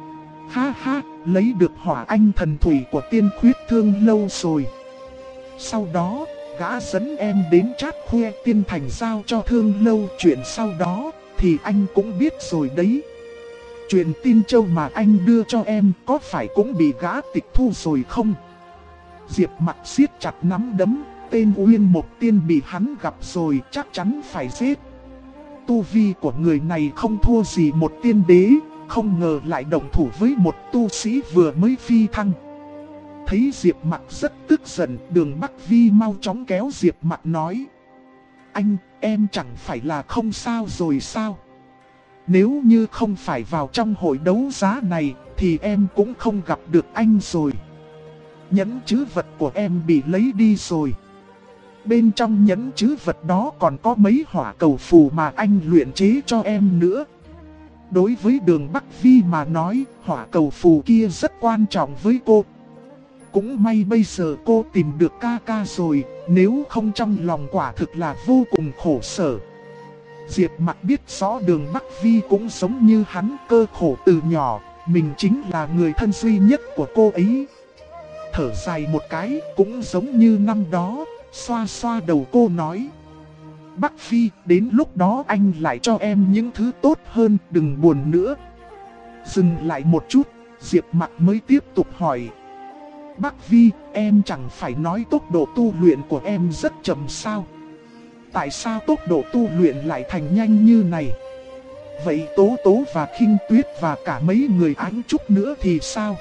Ha ha, lấy được hỏa anh thần thủy của tiên khuyết thương lâu rồi. Sau đó, gã dẫn em đến Trát Khuê Tiên Thành giao cho thương lâu, chuyện sau đó thì anh cũng biết rồi đấy. Chuyện tin châu mà anh đưa cho em có phải cũng bị gã tịch thu rồi không? Diệp Mặc siết chặt nắm đấm, tên Uyên Mộc Tiên bị hắn gặp rồi chắc chắn phải giết. Tu vi của người này không thua gì một tiên đế, không ngờ lại động thủ với một tu sĩ vừa mới phi thăng. Thấy Diệp Mặc rất tức giận, Đường Bắc Vi mau chóng kéo Diệp Mặc nói: anh, em chẳng phải là không sao rồi sao? Nếu như không phải vào trong hội đấu giá này, thì em cũng không gặp được anh rồi. Nhẫn trữ vật của em bị lấy đi rồi. Bên trong nhẫn trữ vật đó còn có mấy hỏa cầu phù mà anh luyện chế cho em nữa. Đối với Đường Bắc Vi mà nói, hỏa cầu phù kia rất quan trọng với cô. Cũng may bây giờ cô tìm được ca ca rồi, nếu không trong lòng quả thực là vô cùng khổ sở. Diệp Mặc biết rõ Đường Bắc Vi cũng giống như hắn, cơ khổ từ nhỏ, mình chính là người thân duy nhất của cô ấy. Thở dài một cái, cũng giống như năm đó, xoa xoa đầu cô nói: Bắc Vi, đến lúc đó anh lại cho em những thứ tốt hơn, đừng buồn nữa. Dừng lại một chút, Diệp Mặc mới tiếp tục hỏi: Bắc Vi, em chẳng phải nói tốc độ tu luyện của em rất chậm sao? Tại sao tốc độ tu luyện lại thành nhanh như này? Vậy Tố Tố và Khinh Tuyết và cả mấy người Ánh Trúc nữa thì sao?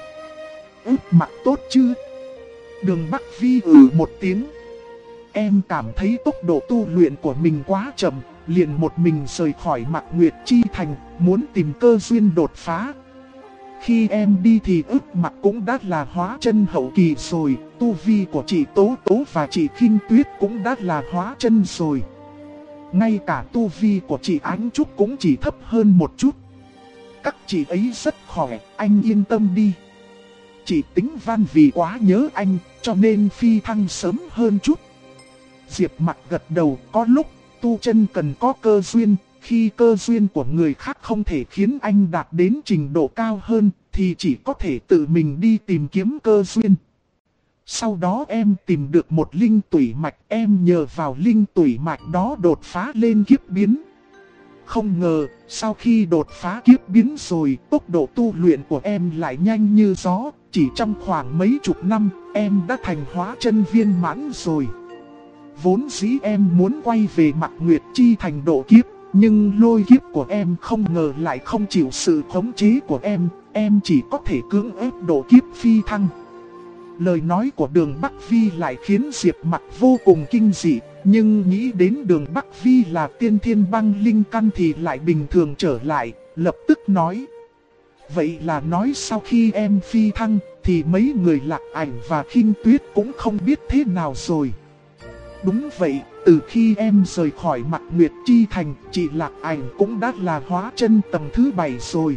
Mặc tốt chứ? Đường Bắc Vi một tiếng. Em cảm thấy tốc độ tu luyện của mình quá chậm, liền một mình rời khỏi Mạc Nguyệt Chi Thành, muốn tìm cơ duyên đột phá. Khi em đi thì Mặc cũng đã là hóa chân hậu kỳ rồi, tu vi của chị Tố Tố và chị Khinh Tuyết cũng đã là hóa chân rồi. Ngay cả tu vi của chị Ánh Trúc cũng chỉ thấp hơn một chút. Các chị ấy rất khỏe, anh yên tâm đi. Chị Tĩnh Văn vì quá nhớ anh, cho nên phi thăng sớm hơn chút. Diệp Mặc gật đầu, có lúc tu chân cần có cơ duyên, khi cơ duyên của người khác không thể khiến anh đạt đến trình độ cao hơn, thì chỉ có thể tự mình đi tìm kiếm cơ duyên. Sau đó em tìm được một linh tủy mạch, em nhờ vào linh tủy mạch đó đột phá lên kiếp biến. Không ngờ, sau khi đột phá kiếp biến rồi, tốc độ tu luyện của em lại nhanh như gió, chỉ trong khoảng mấy chục năm, em đã thành hóa chân viên mãn rồi. Vốn dĩ em muốn quay về Mạc Nguyệt Chi Thành độ kiếp, nhưng lôi kiếp của em không ngờ lại không chịu sự khống chế của em chỉ có thể cưỡng ép độ kiếp phi thăng. Lời nói của Đường Bắc Vi lại khiến Diệp Mặc vô cùng kinh dị, nhưng nghĩ đến Đường Bắc Vi là tiên thiên băng linh căn thì lại bình thường trở lại, lập tức nói: Vậy là nói sau khi em phi thăng thì mấy người Lạc Ảnh và Khinh Tuyết cũng không biết thế nào rồi. Đúng vậy, từ khi em rời khỏi Mạc Nguyệt Chi Thành, chị Lạc Ảnh cũng đã là hóa chân tầng thứ 7 rồi.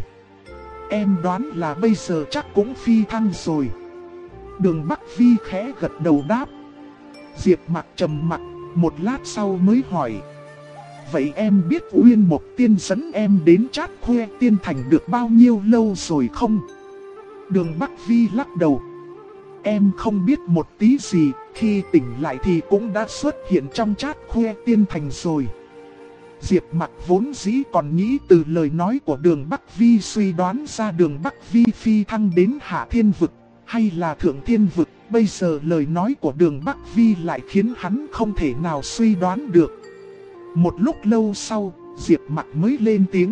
Em đoán là bây giờ chắc cũng phi thăng rồi. Đường Bắc Vi khẽ gật đầu đáp. Diệp Mạc trầm mặc, một lát sau mới hỏi. Vậy em biết Uyên Mộc Tiên dẫn em đến Trát Khuê Tiên Thành được bao nhiêu lâu rồi không? Đường Bắc Vi lắc đầu. Em không biết một tí gì, khi tỉnh lại thì cũng đã xuất hiện trong Trát Khuê Tiên Thành rồi. Diệp Mạc vốn dĩ còn nghĩ từ lời nói của Đường Bắc Vi suy đoán ra Đường Bắc Vi phi thăng đến Hạ Thiên Vực hay là Thượng Thiên Vực. Bây giờ lời nói của Đường Bắc Vi lại khiến hắn không thể nào suy đoán được. Một lúc lâu sau, Diệp Mạc mới lên tiếng.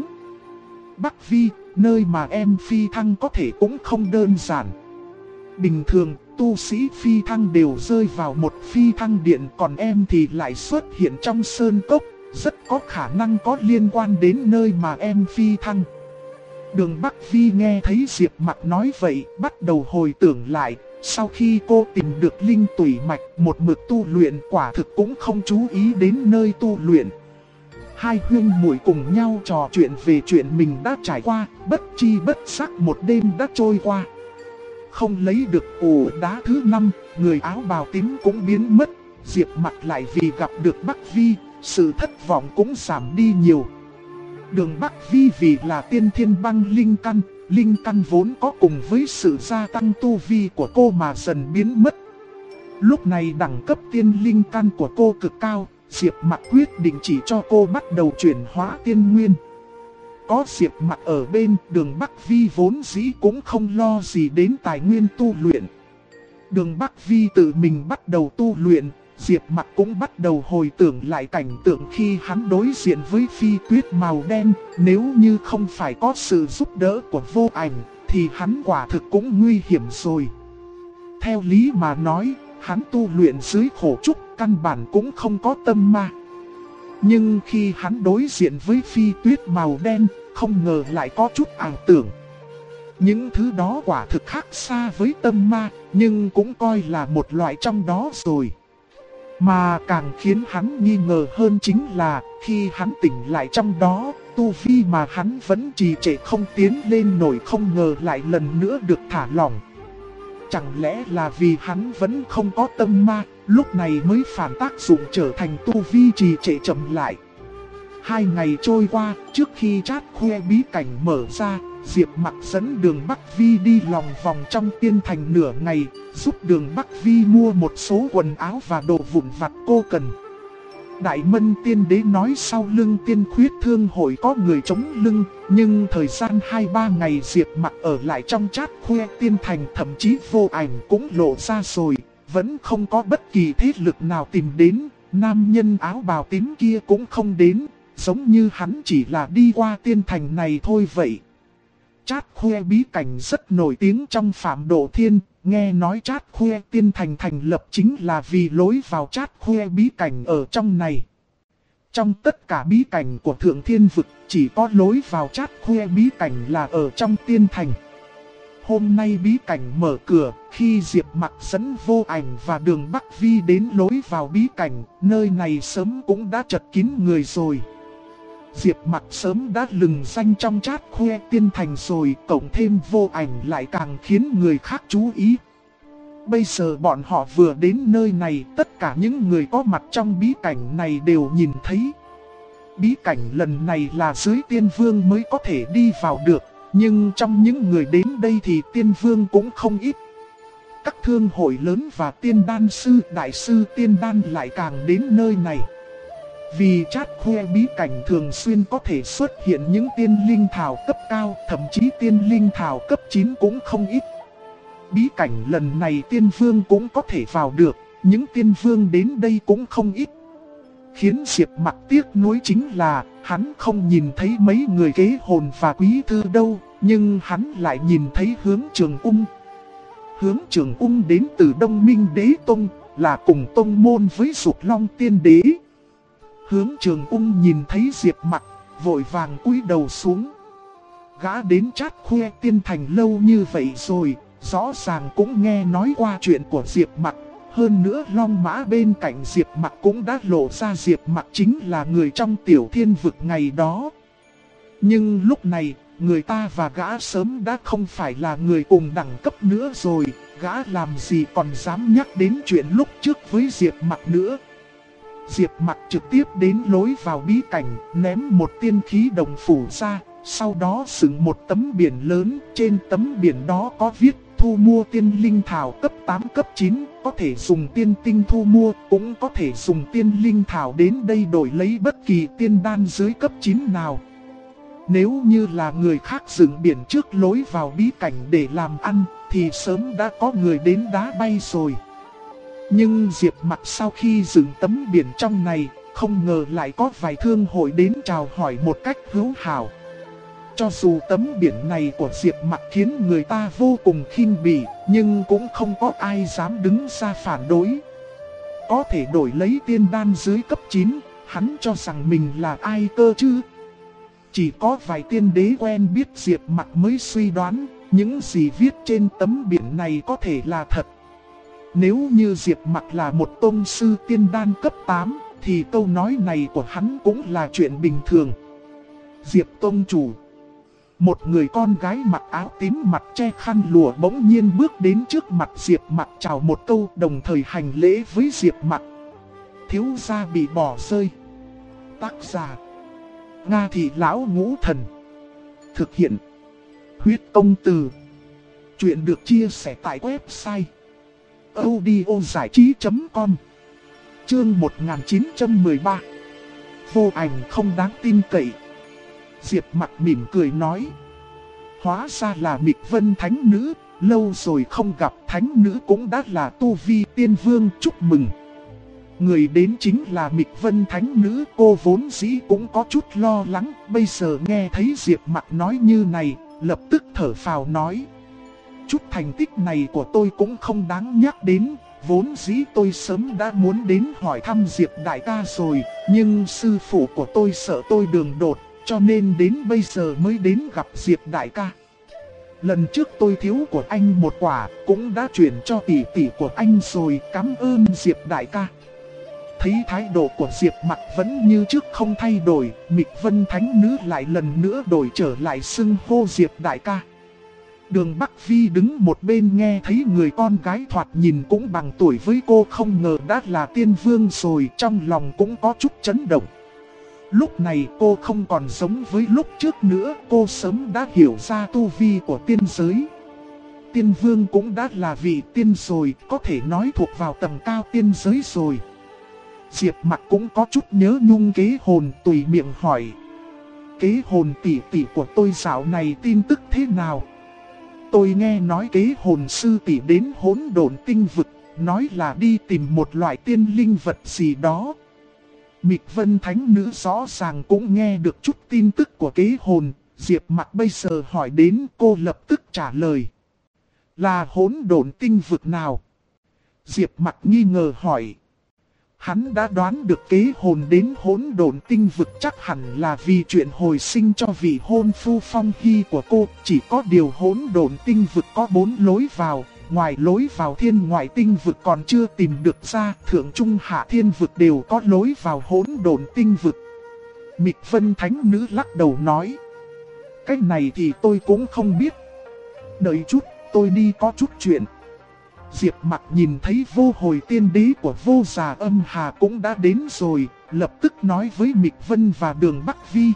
Bắc Vi, nơi mà em phi thăng có thể cũng không đơn giản. Bình thường, tu sĩ phi thăng đều rơi vào một phi thăng điện, còn em thì lại xuất hiện trong sơn cốc, rất có khả năng có liên quan đến nơi mà em phi thăng. Đường Bắc Vi nghe thấy Diệp Mạc nói vậy, bắt đầu hồi tưởng lại. Sau khi cô tìm được linh tủy mạch, một mực tu luyện, quả thực cũng không chú ý đến nơi tu luyện. Hai huynh muội cùng nhau trò chuyện về chuyện mình đã trải qua, bất chi bất giác một đêm đã trôi qua. Không lấy được ổ đá thứ 5, người áo bào tím cũng biến mất. Diệp Mạc lại vì gặp được Bắc Vi, sự thất vọng cũng giảm đi nhiều. Đường Bắc Vi vì là tiên thiên băng linh căn vốn có cùng với sự gia tăng tu vi của cô mà dần biến mất. Lúc này đẳng cấp tiên linh căn của cô cực cao, Diệp Mạc quyết định chỉ cho cô bắt đầu chuyển hóa tiên nguyên. Có Diệp Mạc ở bên, Đường Bắc Vi vốn dĩ cũng không lo gì đến tài nguyên tu luyện. Đường Bắc Vi tự mình bắt đầu tu luyện, Diệp Mạc cũng bắt đầu hồi tưởng lại cảnh tượng khi hắn đối diện với phi tuyết màu đen. Nếu như không phải có sự giúp đỡ của Vô Ảnh, thì hắn quả thực cũng nguy hiểm rồi. Theo lý mà nói, hắn tu luyện dưới khổ trúc, căn bản cũng không có tâm ma. Nhưng khi hắn đối diện với phi tuyết màu đen, không ngờ lại có chút ảo tưởng. Những thứ đó quả thực khác xa với tâm ma, nhưng cũng coi là một loại trong đó rồi. Mà càng khiến hắn nghi ngờ hơn chính là, khi hắn tỉnh lại trong đó, tu vi mà hắn vẫn trì trệ không tiến lên nổi, không ngờ lại lần nữa được thả lỏng. Chẳng lẽ là vì hắn vẫn không có tâm ma, lúc này mới phản tác dụng trở thành tu vi trì trệ chậm lại. 2 ngày trôi qua, trước khi Trát Khuê bí cảnh mở ra, Diệp Mạc dẫn Đường Bắc Vi đi lòng vòng trong tiên thành nửa ngày, giúp Đường Bắc Vi mua một số quần áo và đồ vụn vặt cô cần. Đại Mân Tiên Đế nói sau lưng Tiên Khuyết Thương hội có người chống lưng, nhưng thời gian 2-3 ngày Diệp Mạc ở lại trong Trát Khuê tiên thành, thậm chí Vô Ảnh cũng lộ ra rồi, vẫn không có bất kỳ thế lực nào tìm đến, nam nhân áo bào tím kia cũng không đến, giống như hắn chỉ là đi qua tiên thành này thôi vậy. Trát Khuê bí cảnh rất nổi tiếng trong Phạm Độ Thiên, nghe nói Trát Khuê tiên thành thành lập chính là vì lối vào Trát Khuê bí cảnh ở trong này. Trong tất cả bí cảnh của Thượng Thiên Vực, chỉ có lối vào Trát Khuê bí cảnh là ở trong tiên thành. Hôm nay bí cảnh mở cửa, khi Diệp Mạc dẫn Vô Ảnh và Đường Bắc Vi đến lối vào bí cảnh, nơi này sớm cũng đã chật kín người rồi. Diệp Mạc sớm đã lừng danh trong Trát Khuê tiên thành rồi, cộng thêm Vô Ảnh lại càng khiến người khác chú ý. Bây giờ bọn họ vừa đến nơi này, tất cả những người có mặt trong bí cảnh này đều nhìn thấy. Bí cảnh lần này là dưới tiên vương mới có thể đi vào được, nhưng trong những người đến đây thì tiên vương cũng không ít. Các thương hội lớn và tiên đan sư, đại sư tiên đan lại càng đến nơi này. Vì Trát Khuê bí cảnh thường xuyên có thể xuất hiện những tiên linh thảo cấp cao, thậm chí tiên linh thảo cấp 9 cũng không ít. Bí cảnh lần này tiên vương cũng có thể vào được, những tiên vương đến đây cũng không ít. Khiến Diệp Mạc tiếc nuối chính là, hắn không nhìn thấy mấy người kế hồn và quý thư đâu, nhưng hắn lại nhìn thấy Hướng Trường Ung. Hướng Trường Ung đến từ Đông Minh Đế Tông, là cùng tông môn với Dục Long Tiên Đế. Hướng Trường Ung nhìn thấy Diệp Mạc, vội vàng cúi đầu xuống. gã đến Trát Khuê Tiên Thành lâu như vậy rồi, rõ ràng cũng nghe nói qua chuyện của Diệp Mặc. Hơn nữa Long Mã bên cạnh Diệp Mặc cũng đã lộ ra Diệp Mặc chính là người trong Tiểu Thiên Vực ngày đó. Nhưng lúc này, người ta và gã sớm đã không phải là người cùng đẳng cấp nữa rồi, gã làm gì còn dám nhắc đến chuyện lúc trước với Diệp Mặc nữa. Diệp Mặc trực tiếp đến lối vào bí cảnh, ném một tiên khí đồng phủ ra, sau đó dựng một tấm biển lớn, trên tấm biển đó có viết thu mua tiên linh thảo cấp 8 cấp 9, có thể dùng tiên tinh thu mua, cũng có thể dùng tiên linh thảo đến đây đổi lấy bất kỳ tiên đan dưới cấp 9 nào. Nếu như là người khác dựng biển trước lối vào bí cảnh để làm ăn, thì sớm đã có người đến đá bay rồi. Nhưng Diệp Mặc sau khi dựng tấm biển trong này, không ngờ lại có vài thương hội đến chào hỏi một cách hữu hảo. Cho dù tấm biển này của Diệp Mặc khiến người ta vô cùng khinh bỉ, nhưng cũng không có ai dám đứng ra phản đối. Có thể đổi lấy tiên đan dưới cấp 9, hắn cho rằng mình là ai cơ chứ? Chỉ có vài tiên đế quen biết Diệp Mặc mới suy đoán, những gì viết trên tấm biển này có thể là thật. Nếu như Diệp Mặc là một tông sư tiên đan cấp 8, thì câu nói này của hắn cũng là chuyện bình thường. Diệp tông chủ. Một người con gái mặc áo tím mặt che khăn lụa bỗng nhiên bước đến trước mặt Diệp Mặc chào một câu, đồng thời hành lễ với Diệp Mặc. Thiếu gia bị bỏ rơi. Tác giả Nga Thị Lão Ngũ Thần. Thực hiện Huyết Công Từ. Chuyện được chia sẻ tại website audiozảichí.com. Chương 1913. Vô ảnh không đáng tin cậy. Diệp Mặc mỉm cười nói. Hóa ra là Mịch Vân Thánh Nữ, lâu rồi không gặp. Thánh Nữ cũng đã là tu vi tiên vương, chúc mừng. Người đến chính là Mịch Vân Thánh Nữ. Cô vốn dĩ cũng có chút lo lắng, bây giờ nghe thấy Diệp Mặc nói như này, lập tức thở phào nói. Chút thành tích này của tôi cũng không đáng nhắc đến. Vốn dĩ tôi sớm đã muốn đến hỏi thăm Diệp đại ca rồi, nhưng sư phụ của tôi sợ tôi đường đột, cho nên đến bây giờ mới đến gặp Diệp đại ca. Lần trước tôi thiếu của anh một quả, cũng đã chuyển cho tỷ tỷ của anh rồi, cảm ơn Diệp đại ca. Thấy thái độ của Diệp Mặc vẫn như trước không thay đổi, Mịch Vân Thánh Nữ lại lần nữa đổi trở lại xưng hô Diệp đại ca. Đường Bắc Vi đứng một bên nghe thấy người con gái thoạt nhìn cũng bằng tuổi với cô, không ngờ đã là tiên vương rồi, trong lòng cũng có chút chấn động. Lúc này cô không còn giống với lúc trước nữa, cô sớm đã hiểu ra tu vi của tiên giới. Tiên vương cũng đã là vị tiên rồi, có thể nói thuộc vào tầng cao tiên giới rồi. Diệp Mặc cũng có chút nhớ nhung kế hồn, tùy miệng hỏi. Kế hồn tỷ tỷ của tôi dạo này tin tức thế nào? Tôi nghe nói kế hồn sư tỷ đến Hỗn Độn Tinh Vực, nói là đi tìm một loại tiên linh vật gì đó. Mịch Vân Thánh Nữ rõ ràng cũng nghe được chút tin tức của kế hồn, Diệp Mặc bây giờ hỏi đến, cô lập tức trả lời. Là Hỗn Độn Tinh Vực nào? Diệp Mặc nghi ngờ hỏi. Hắn đã đoán được kế hồn đến Hỗn Độn Tinh Vực chắc hẳn là vì chuyện hồi sinh cho vị hôn phu Phong Hy của cô. Chỉ có điều Hỗn Độn Tinh Vực có 4 lối vào, ngoài lối vào Thiên Ngoại Tinh Vực còn chưa tìm được ra, Thượng Trung Hạ Thiên Vực đều có lối vào Hỗn Độn Tinh Vực. Mịch Vân Thánh Nữ lắc đầu nói. Cái này thì tôi cũng không biết. Đợi chút, tôi đi có chút chuyện. Diệp Mặc nhìn thấy vô hồi tiên đế của Vô Già Âm Hà cũng đã đến rồi, lập tức nói với Mịch Vân và Đường Bắc Vi.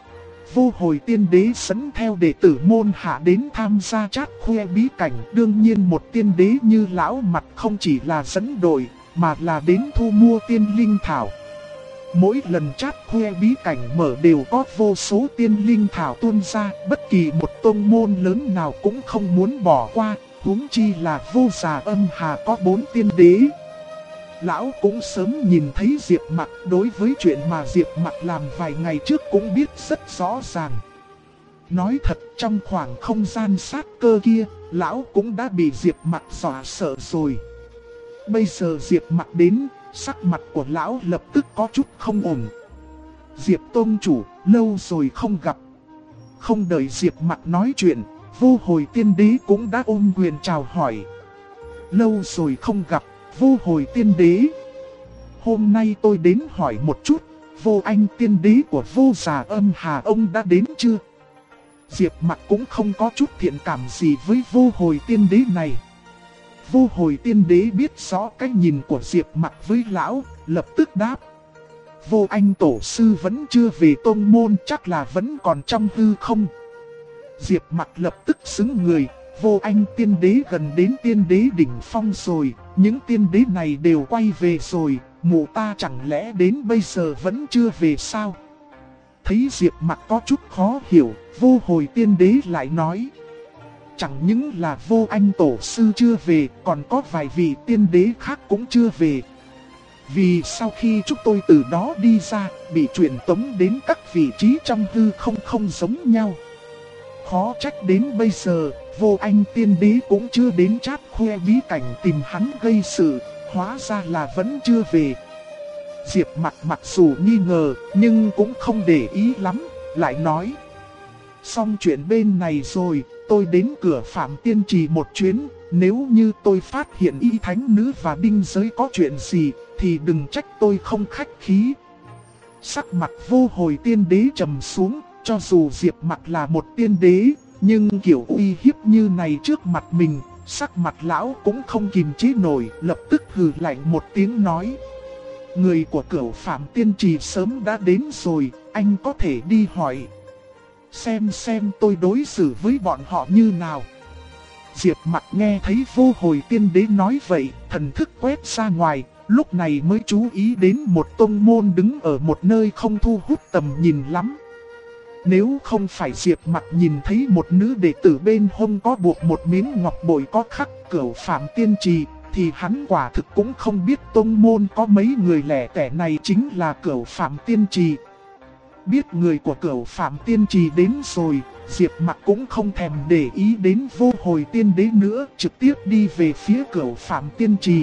Vô hồi tiên đế dẫn theo đệ tử môn hạ đến tham gia Trát Khuê bí cảnh. Đương nhiên một tiên đế như lão mặt không chỉ là dẫn đội, mà là đến thu mua tiên linh thảo. Mỗi lần Trát Khuê bí cảnh mở đều có vô số tiên linh thảo tuôn ra, bất kỳ một tông môn lớn nào cũng không muốn bỏ qua. Huống chi là Vô Già Âm Hà có 4 tiên đế. Lão cũng sớm nhìn thấy Diệp Mặc, đối với chuyện mà Diệp Mặc làm vài ngày trước cũng biết rất rõ ràng. Nói thật, trong khoảng không gian sát cơ kia, lão cũng đã bị Diệp Mặc dọa sợ rồi. Bây giờ Diệp Mặc đến, sắc mặt của lão lập tức có chút không ổn. Diệp tôn chủ, lâu rồi không gặp. Không đợi Diệp Mặc nói chuyện, Vô Hồi Tiên Đế cũng đã ôm quyền chào hỏi. Lâu rồi không gặp, Vô Hồi Tiên Đế. Hôm nay tôi đến hỏi một chút, Vô Anh Tiên Đế của Vô Già Âm Hà ông đã đến chưa? Diệp Mặc cũng không có chút thiện cảm gì với Vô Hồi Tiên Đế này. Vô Hồi Tiên Đế biết rõ cách nhìn của Diệp Mặc với lão, lập tức đáp. Vô Anh Tổ Sư vẫn chưa về tông môn, chắc là vẫn còn trong hư không. Diệp Mặc lập tức xứng người, Vô Anh Tiên Đế gần đến Tiên Đế đỉnh phong rồi, những tiên đế này đều quay về rồi, mụ ta chẳng lẽ đến bây giờ vẫn chưa về sao? Thấy Diệp Mặc có chút khó hiểu, Vô Hồi Tiên Đế lại nói. Chẳng những là Vô Anh Tổ Sư chưa về, còn có vài vị tiên đế khác cũng chưa về. Vì sau khi chúng tôi từ đó đi ra, bị truyền tống đến các vị trí trong hư không giống nhau. Khó trách đến bây giờ, Vô Anh Tiên Đế cũng chưa đến Trát Khoe bí cảnh tìm hắn gây sự, hóa ra là vẫn chưa về. Diệp Mặc mặc dù nghi ngờ, nhưng cũng không để ý lắm, lại nói. Xong chuyện bên này rồi, tôi đến cửa Phạm Tiên Trì một chuyến, nếu như tôi phát hiện Y Thánh Nữ và Đinh Giới có chuyện gì, thì đừng trách tôi không khách khí. Sắc mặt Vô Hồi Tiên Đế trầm xuống, cho dù Diệp Mặc là một tiên đế, nhưng kiểu uy hiếp như này trước mặt mình, sắc mặt lão cũng không kìm chế nổi, lập tức hừ lạnh một tiếng nói. Người của cửu Phạm Tiên Trì sớm đã đến rồi, anh có thể đi hỏi. Xem tôi đối xử với bọn họ như nào. Diệp Mặc nghe thấy Vô Hồi Tiên Đế nói vậy, thần thức quét ra ngoài, lúc này mới chú ý đến một tông môn đứng ở một nơi không thu hút tầm nhìn lắm. Nếu không phải Diệp Mặc nhìn thấy một nữ đệ tử bên hông có buộc một miếng ngọc bội có khắc cửu Phạm Tiên Trì, thì hắn quả thực cũng không biết tông môn có mấy người lẻ tẻ này chính là cửu Phạm Tiên Trì. Biết người của cửu Phạm Tiên Trì đến rồi, Diệp Mặc cũng không thèm để ý đến Vô Hồi Tiên Đế nữa, trực tiếp đi về phía cửu Phạm Tiên Trì.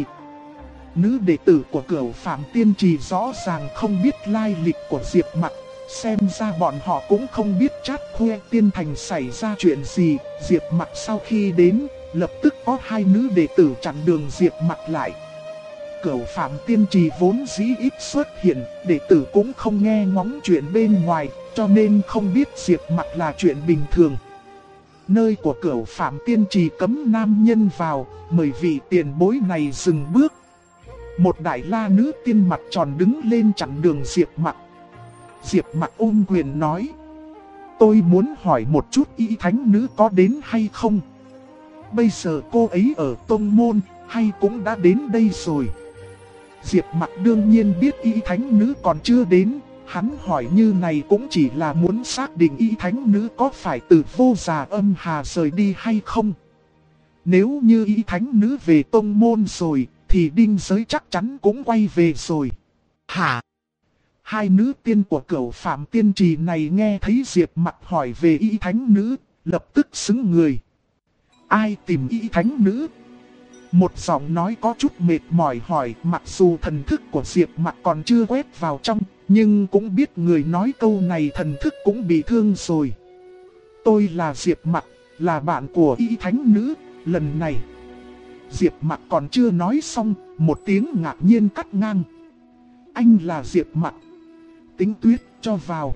Nữ đệ tử của cửu Phạm Tiên Trì rõ ràng không biết lai lịch của Diệp Mặc, xem ra bọn họ cũng không biết Trát Khoe Tiên Thành xảy ra chuyện gì. Diệp Mặc sau khi đến, lập tức có hai nữ đệ tử chặn đường Diệp Mặc lại. Cửu Phạm Tiên Trì vốn dĩ ít xuất hiện, đệ tử cũng không nghe ngóng chuyện bên ngoài, cho nên không biết Diệp Mặc là chuyện bình thường. Nơi của Cửu Phạm Tiên Trì cấm nam nhân vào, mời vị tiền bối này dừng bước. Một đại la nữ tiên mặt tròn đứng lên chặn đường Diệp Mặc. Diệp Mặc ôm quyền nói. Tôi muốn hỏi một chút Y Thánh Nữ có đến hay không? Bây giờ cô ấy ở tông môn, hay cũng đã đến đây rồi? Diệp Mặc đương nhiên biết Y Thánh Nữ còn chưa đến, hắn hỏi như này cũng chỉ là muốn xác định Y Thánh Nữ có phải từ Vô Già Âm Hà rời đi hay không. Nếu như Y Thánh Nữ về tông môn rồi, thì Đinh Giới chắc chắn cũng quay về rồi. Hả? Hai nữ tiên của cửu Phạm Tiên Trì này nghe thấy Diệp Mặc hỏi về Y Thánh Nữ, lập tức xứng người. Ai tìm Y Thánh Nữ? Một giọng nói có chút mệt mỏi hỏi, mặc dù thần thức của Diệp Mặc còn chưa quét vào trong, nhưng cũng biết người nói câu này thần thức cũng bị thương rồi. Tôi là Diệp Mặc, là bạn của Y Thánh Nữ, lần này. Diệp Mặc còn chưa nói xong, một tiếng ngạc nhiên cắt ngang. Anh là Diệp Mặc. Tính Tuyết cho vào.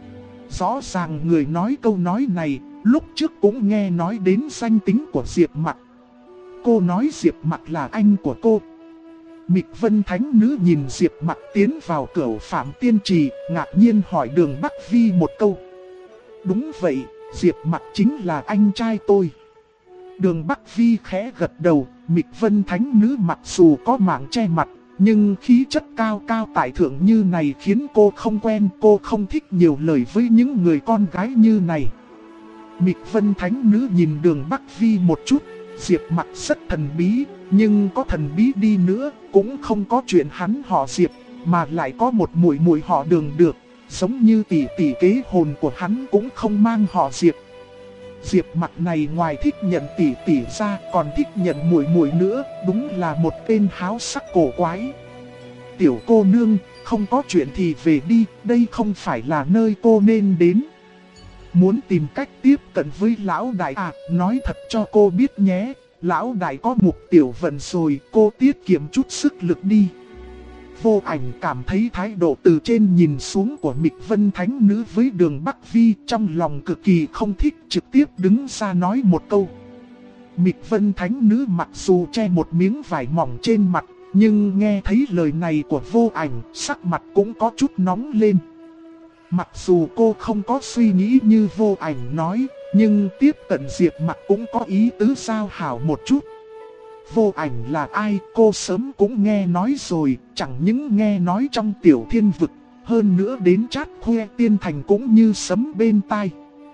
Rõ ràng người nói câu nói này, lúc trước cũng nghe nói đến danh tính của Diệp Mặc. Cô nói Diệp Mặc là anh của cô. Mịch Vân Thánh Nữ nhìn Diệp Mặc tiến vào cửu Phạm Tiên Trì, ngạc nhiên hỏi Đường Bắc Vi một câu. Đúng vậy, Diệp Mặc chính là anh trai tôi. Đường Bắc Vi khẽ gật đầu, Mịch Vân Thánh Nữ mặc dù có mảng che mặt, nhưng khí chất cao cao tại thượng như này khiến cô không quen, cô không thích nhiều lời với những người con gái như này. Mịch Vân Thánh Nữ nhìn Đường Bắc Vi một chút, Diệp Mặc rất thần bí, nhưng có thần bí đi nữa, cũng không có chuyện hắn họ Diệp, mà lại có một muội muội họ Đường được, giống như tỷ tỷ kế hồn của hắn cũng không mang họ Diệp. Diệp Mặc này ngoài thích nhận tỷ tỷ ra còn thích nhận muội muội nữa, đúng là một tên háo sắc cổ quái. Tiểu cô nương, không có chuyện thì về đi, đây không phải là nơi cô nên đến. muốn tìm cách tiếp cận với lão đại à, nói thật cho cô biết nhé, lão đại có Mục Tiểu Vận rồi, cô tiết kiệm chút sức lực đi. Vô Ảnh cảm thấy thái độ từ trên nhìn xuống của Mịch Vân Thánh Nữ với Đường Bắc Vi trong lòng cực kỳ không thích, trực tiếp đứng ra nói một câu. Mịch Vân Thánh Nữ mặc dù che một miếng vải mỏng trên mặt, nhưng nghe thấy lời này của Vô Ảnh, sắc mặt cũng có chút nóng lên. Mặc dù cô không có suy nghĩ như Vô Ảnh nói, nhưng tiếp cận Diệp Mặc cũng có ý tứ giao hảo một chút. Vô Ảnh là ai cô sớm cũng nghe nói rồi, chẳng những nghe nói trong Tiểu Thiên Vực, hơn nữa đến Trát Khoe Tiên Thành cũng như sấm bên tai.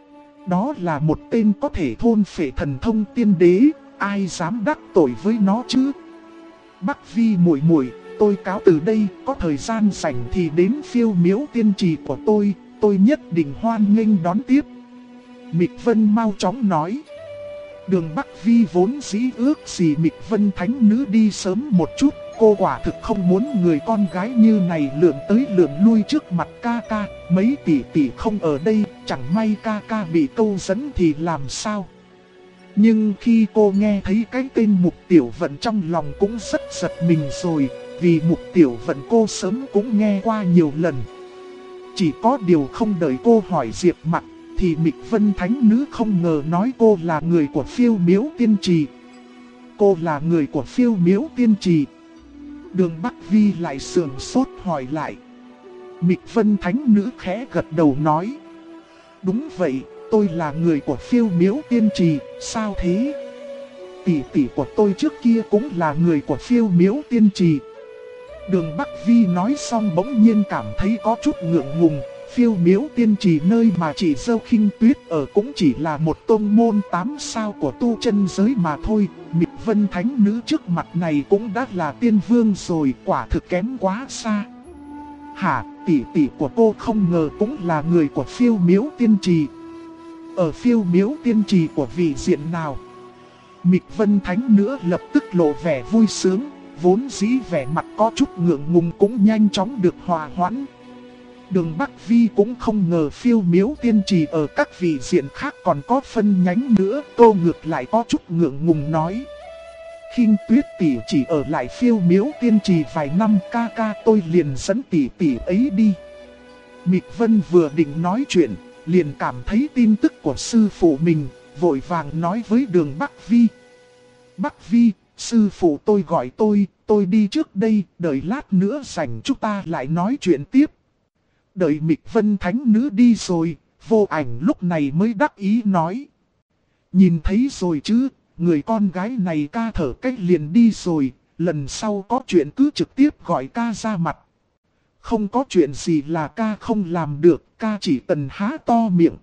Đó là một tên có thể thôn phệ thần thông tiên đế, ai dám đắc tội với nó chứ? Bắc Vi muội muội, tôi cáo từ đây, có thời gian rảnh thì đến Phiêu Miếu Tiên Trì của tôi nhất định hoan nghênh đón tiếp. Mịch Vân mau chóng nói. Đường Bắc Vi vốn dĩ ước gì Mịch Vân Thánh Nữ đi sớm một chút, cô quả thực không muốn người con gái như này lượn tới lượn lui trước mặt ca ca, mấy tỷ tỷ không ở đây, chẳng may ca ca bị câu dẫn thì làm sao. Nhưng khi cô nghe thấy cái tên Mục Tiểu Vận trong lòng cũng rất giật mình rồi, vì Mục Tiểu Vận cô sớm cũng nghe qua nhiều lần. Chỉ có điều không đợi cô hỏi Diệp Mặc, thì Mịch Vân Thánh Nữ không ngờ nói cô là người của Phiêu Miếu Tiên Trì. Cô là người của Phiêu Miếu Tiên Trì. Đường Bắc Vi lại sườn sốt hỏi lại. Mịch Vân Thánh Nữ khẽ gật đầu nói. Đúng vậy, tôi là người của Phiêu Miếu Tiên Trì, sao thế? Tỷ tỷ của tôi trước kia cũng là người của Phiêu Miếu Tiên Trì. Đường Bắc Vi nói xong bỗng nhiên cảm thấy có chút ngượng ngùng. Phiêu Miếu Tiên Trì nơi mà chị Dâu Khinh Tuyết ở cũng chỉ là một tôn môn 8 sao của tu chân giới mà thôi. Mịch Vân Thánh Nữ trước mặt này cũng đã là tiên vương rồi, quả thực kém quá xa. Hả, tỷ tỷ của cô không ngờ cũng là người của Phiêu Miếu Tiên Trì. Ở Phiêu Miếu Tiên Trì của vị diện nào? Mịch Vân Thánh Nữ lập tức lộ vẻ vui sướng, vốn dĩ vẻ mặt có chút ngượng ngùng cũng nhanh chóng được hòa hoãn. Đường Bắc Vi cũng không ngờ Phiêu Miếu Tiên Trì ở các vị diện khác còn có phân nhánh nữa, cô ngược lại có chút ngượng ngùng nói. Khinh Tuyết tỷ chỉ ở lại Phiêu Miếu Tiên Trì vài năm, ca ca tôi liền dẫn tỷ tỷ ấy đi. Mịch Vân vừa định nói chuyện, liền cảm thấy tin tức của sư phụ mình, vội vàng nói với Đường Bắc Vi. Bắc Vi, sư phụ tôi gọi tôi đi trước đây, đợi lát nữa rảnh chúng ta lại nói chuyện tiếp. Đợi Mịch Vân Thánh Nữ đi rồi, Vô Ảnh lúc này mới đắc ý nói. Nhìn thấy rồi chứ, người con gái này ca thở cách liền đi rồi, lần sau có chuyện cứ trực tiếp gọi ca ra mặt. Không có chuyện gì là ca không làm được, ca chỉ cần há to miệng.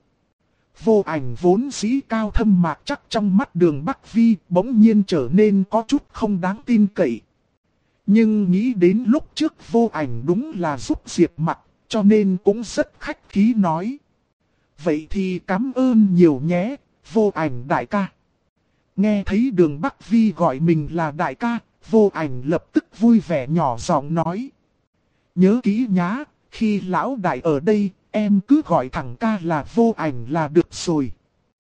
Vô Ảnh vốn dĩ cao thâm mạc chắc trong mắt Đường Bắc Vi bỗng nhiên trở nên có chút không đáng tin cậy. Nhưng nghĩ đến lúc trước Vô Ảnh đúng là giúp Diệp Mặc, cho nên cũng rất khách khí nói. Vậy thì cảm ơn nhiều nhé, Vô Ảnh đại ca. Nghe thấy Đường Bắc Vi gọi mình là đại ca, Vô Ảnh lập tức vui vẻ nhỏ giọng nói. Nhớ kỹ nhá, khi lão đại ở đây, em cứ gọi thẳng ca là Vô Ảnh là được rồi.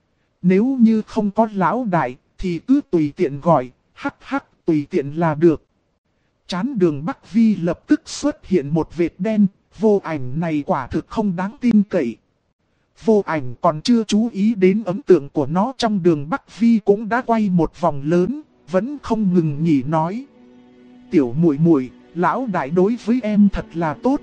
Nếu như không có lão đại, thì cứ tùy tiện gọi, hắc hắc tùy tiện là được. Chán Đường Bắc Vi lập tức xuất hiện một vệt đen, Vô Ảnh này quả thực không đáng tin cậy. Vô Ảnh còn chưa chú ý đến ấn tượng của nó trong Đường Bắc Vi cũng đã quay một vòng lớn, vẫn không ngừng nghỉ nói. Tiểu muội muội, lão đại đối với em thật là tốt.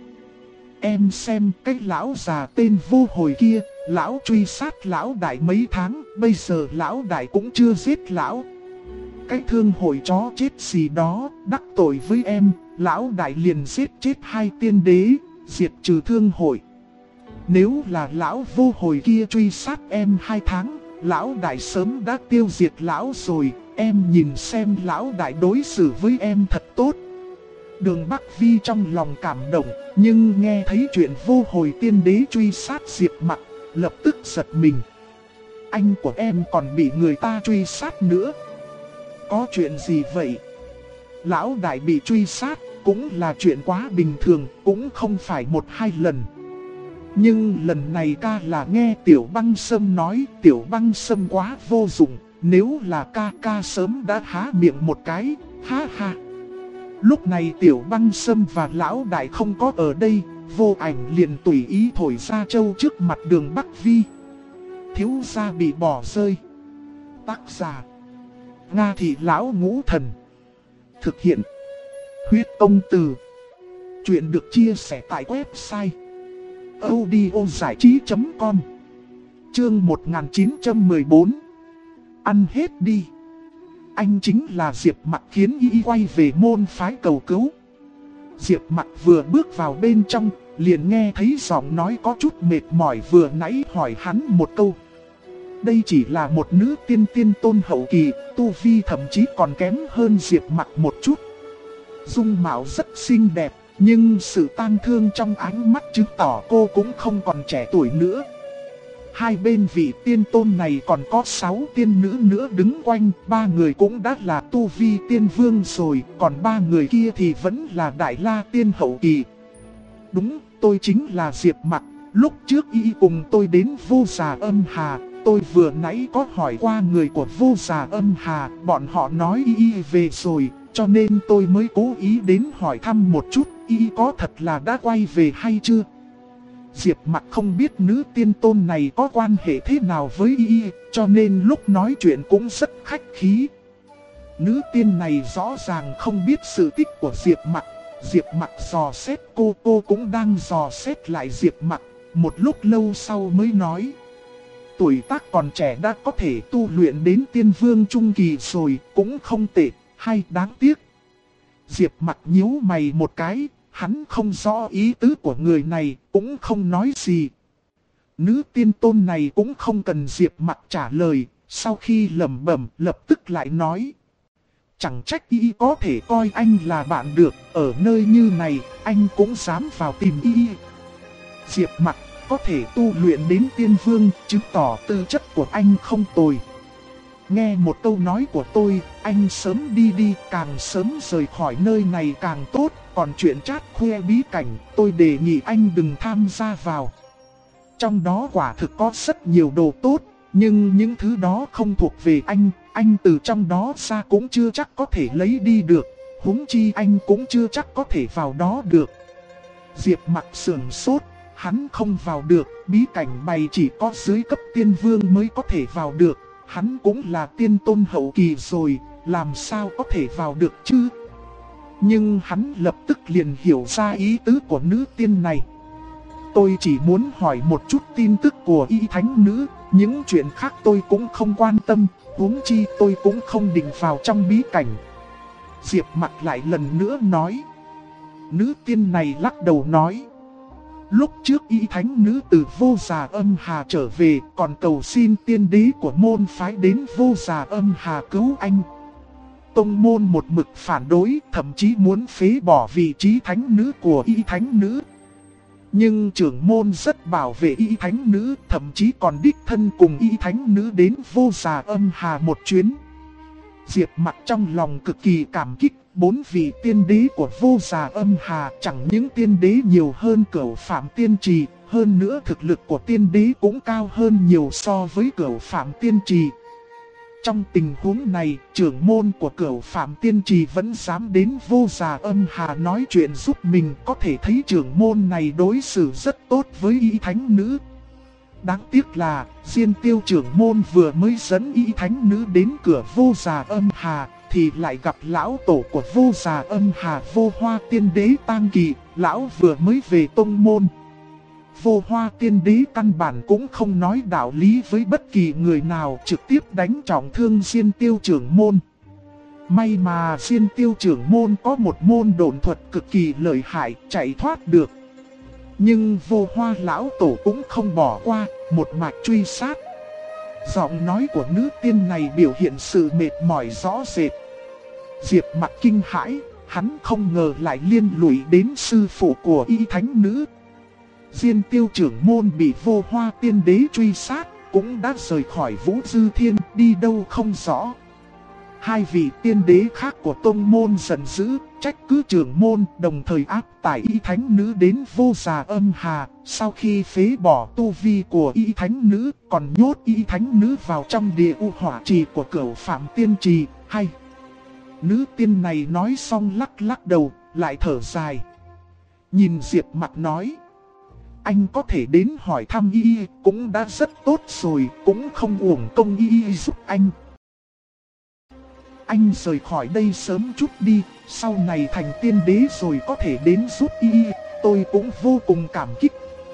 Em xem cái lão già tên Vô Hồi kia, lão truy sát lão đại mấy tháng, bây giờ lão đại cũng chưa giết lão. Cái thương hội chó chết gì đó, đắc tội với em, lão đại liền giết chết 2 tiên đế, diệt trừ thương hội. Nếu là lão Vô Hồi kia truy sát em 2 tháng, lão đại sớm đã tiêu diệt lão rồi, em nhìn xem lão đại đối xử với em thật tốt. Đường Bắc Vi trong lòng cảm động, nhưng nghe thấy chuyện Vô Hồi tiên đế truy sát Diệp Mặc, lập tức giật mình. Anh của em còn bị người ta truy sát nữa. Có chuyện gì vậy? Lão đại bị truy sát cũng là chuyện quá bình thường, cũng không phải 1-2 lần. Nhưng lần này ca là nghe Tiểu Băng Sâm nói Tiểu Băng Sâm quá vô dụng, nếu là ca sớm đã há miệng một cái, ha ha. Lúc này Tiểu Băng Sâm và Lão Đại không có ở đây, Vô Ảnh liền tùy ý thổi ra châu trước mặt Đường Bắc Vi. Thiếu gia bị bỏ rơi. Tác giả Nga Thị Lão Ngũ Thần. Thực hiện Huyết Công Từ. Chuyện được chia sẻ tại website audiozảichí.com. Chương 1914. Ăn hết đi. Anh chính là Diệp Mặc khiến y quay về môn phái cầu cứu. Diệp Mặc vừa bước vào bên trong, liền nghe thấy giọng nói có chút mệt mỏi vừa nãy hỏi hắn một câu. Đây chỉ là một nữ tiên tôn hậu kỳ, tu vi thậm chí còn kém hơn Diệp Mặc một chút. Dung mạo rất xinh đẹp, nhưng sự tang thương trong ánh mắt chứng tỏ cô cũng không còn trẻ tuổi nữa. Hai bên vị tiên tôn này còn có 6 tiên nữ nữa đứng quanh, 3 người cũng đã là tu vi tiên vương rồi, còn 3 người kia thì vẫn là đại la tiên hậu kỳ. Đúng, tôi chính là Diệp Mặc, lúc trước y cùng tôi đến Vô Già Âm Hà, tôi vừa nãy có hỏi qua người của Vô Già Âm Hà, bọn họ nói y về rồi, cho nên tôi mới cố ý đến hỏi thăm một chút, y có thật là đã quay về hay chưa? Diệp Mặc không biết nữ tiên tôn này có quan hệ thế nào với y, cho nên lúc nói chuyện cũng rất khách khí. Nữ tiên này rõ ràng không biết sự tích của Diệp Mặc. Diệp Mặc dò xét cô cũng đang dò xét lại Diệp Mặc. Một lúc lâu sau mới nói. Tuổi tác còn trẻ đã có thể tu luyện đến tiên vương trung kỳ rồi, cũng không tệ, hay đáng tiếc. Diệp Mặc nhíu mày một cái. Hắn không rõ ý tứ của người này, cũng không nói gì. Nữ tiên tôn này cũng không cần Diệp Mặc trả lời, sau khi lẩm bẩm lập tức lại nói. Chẳng trách y có thể coi anh là bạn được, ở nơi như này, anh cũng dám vào tìm y. Diệp Mặc có thể tu luyện đến tiên vương, chứng tỏ tư chất của anh không tồi. Nghe một câu nói của tôi, anh sớm đi, càng sớm rời khỏi nơi này càng tốt. Còn chuyện chat khoe bí cảnh, tôi đề nghị anh đừng tham gia vào. Trong đó quả thực có rất nhiều đồ tốt, nhưng những thứ đó không thuộc về anh từ trong đó ra cũng chưa chắc có thể lấy đi được. Huống chi anh cũng chưa chắc có thể vào đó được. Diệp Mặc sườn sốt, hắn không vào được, bí cảnh bày chỉ có dưới cấp tiên vương mới có thể vào được. Hắn cũng là tiên tôn hậu kỳ rồi, làm sao có thể vào được chứ? Nhưng hắn lập tức liền hiểu ra ý tứ của nữ tiên này. Tôi chỉ muốn hỏi một chút tin tức của y thánh nữ, những chuyện khác tôi cũng không quan tâm, huống chi tôi cũng không định vào trong bí cảnh. Diệp Mặc lại lần nữa nói. Nữ tiên này lắc đầu nói. Lúc trước y thánh nữ từ Vô Già Âm Hà trở về, còn cầu xin tiên đế của môn phái đến Vô Già Âm Hà cứu anh. Tông môn một mực phản đối, thậm chí muốn phế bỏ vị trí thánh nữ của y thánh nữ. Nhưng trưởng môn rất bảo vệ y thánh nữ, thậm chí còn đích thân cùng y thánh nữ đến Vô Già Âm Hà một chuyến. Diệp Mặc trong lòng cực kỳ cảm kích, 4 vị tiên đế của Vô Già Âm Hà chẳng những tiên đế nhiều hơn Cửu Phạm Tiên Trì, hơn nữa thực lực của tiên đế cũng cao hơn nhiều so với Cửu Phạm Tiên Trì. Trong tình huống này, trưởng môn của Cửu Phạm Tiên Trì vẫn dám đến Vô Già Âm Hà nói chuyện giúp mình, có thể thấy trưởng môn này đối xử rất tốt với y thánh nữ. Đáng tiếc là, Diên Tiêu trưởng môn vừa mới dẫn y thánh nữ đến cửa Vô Già Âm Hà, thì lại gặp lão tổ của Vô Già Âm Hà Vô Hoa Tiên Đế Tang Kỳ, lão vừa mới về tông môn. Vô Hoa Tiên Đế căn bản cũng không nói đạo lý với bất kỳ người nào, trực tiếp đánh trọng thương Diên Tiêu trưởng môn. May mà Diên Tiêu trưởng môn có một môn độn thuật cực kỳ lợi hại, chạy thoát được. Nhưng Vô Hoa lão tổ cũng không bỏ qua, một mạch truy sát. Giọng nói của nữ tiên này biểu hiện sự mệt mỏi rõ rệt. Diệp Mặc kinh hãi, hắn không ngờ lại liên lụy đến sư phụ của y thánh nữ. Diên Tiêu trưởng môn bị Vô Hoa Tiên Đế truy sát, cũng đã rời khỏi Vũ Dư Thiên, đi đâu không rõ. Hai vị tiên đế khác của tông môn giận dữ, trách cứ trưởng môn, đồng thời áp tải y thánh nữ đến vô già âm hà. Sau khi phế bỏ tu vi của y thánh nữ, còn nhốt y thánh nữ vào trong địa u hỏa trì của Cửu Phạm Tiên Trì. Hay, nữ tiên này nói xong lắc lắc đầu, lại thở dài. Nhìn Diệp Mặc nói, anh có thể đến hỏi thăm y cũng đã rất tốt rồi, cũng không uổng công y giúp anh. Anh rời khỏi đây sớm chút đi, sau này thành tiên đế rồi có thể đến giúp y, tôi cũng vô cùng cảm kích.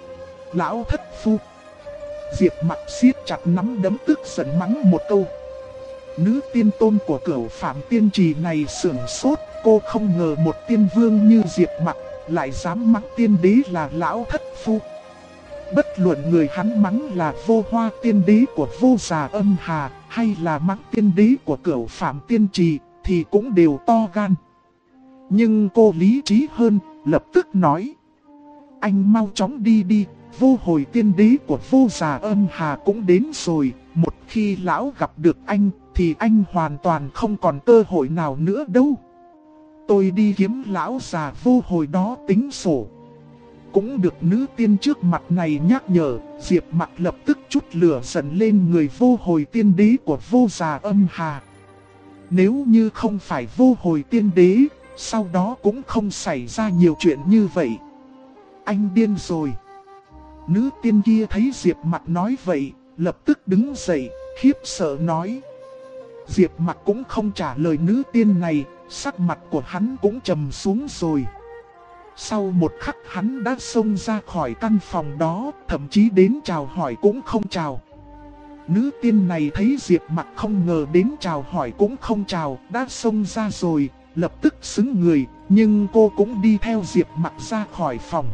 Lão thất phu. Diệp Mặc siết chặt nắm đấm tức giận mắng một câu. Nữ tiên tôn của Cửu Phạm Tiên Trì này sửng sốt, cô không ngờ một tiên vương như Diệp Mặc lại dám mắng tiên đế là lão thất phu. Bất luận người hắn mắng là Vô Hoa tiên đế của vô già âm hà, hay là mắng tiên đế của Cửu Phạm Tiên Trì, thì cũng đều to gan. Nhưng cô lý trí hơn, lập tức nói. Anh mau chóng đi đi, vô hồi tiên đế của vô già âm hà cũng đến rồi. Một khi lão gặp được anh, thì anh hoàn toàn không còn cơ hội nào nữa đâu. Tôi đi kiếm lão già vô hồi đó tính sổ. Cũng được nữ tiên trước mặt này nhắc nhở, Diệp Mặc lập tức chút lửa giận lên người vô hồi tiên đế của vô già âm hà. Nếu như không phải vô hồi tiên đế, sau đó cũng không xảy ra nhiều chuyện như vậy. Anh điên rồi. Nữ tiên kia thấy Diệp Mặc nói vậy, lập tức đứng dậy, khiếp sợ nói. Diệp Mặc cũng không trả lời nữ tiên này, sắc mặt của hắn cũng trầm xuống rồi. Sau một khắc hắn đã xông ra khỏi căn phòng đó, thậm chí đến chào hỏi cũng không chào. Nữ tiên này thấy Diệp Mặc không ngờ đến chào hỏi cũng không chào, đã xông ra rồi, lập tức xứng người, nhưng cô cũng đi theo Diệp Mặc ra khỏi phòng.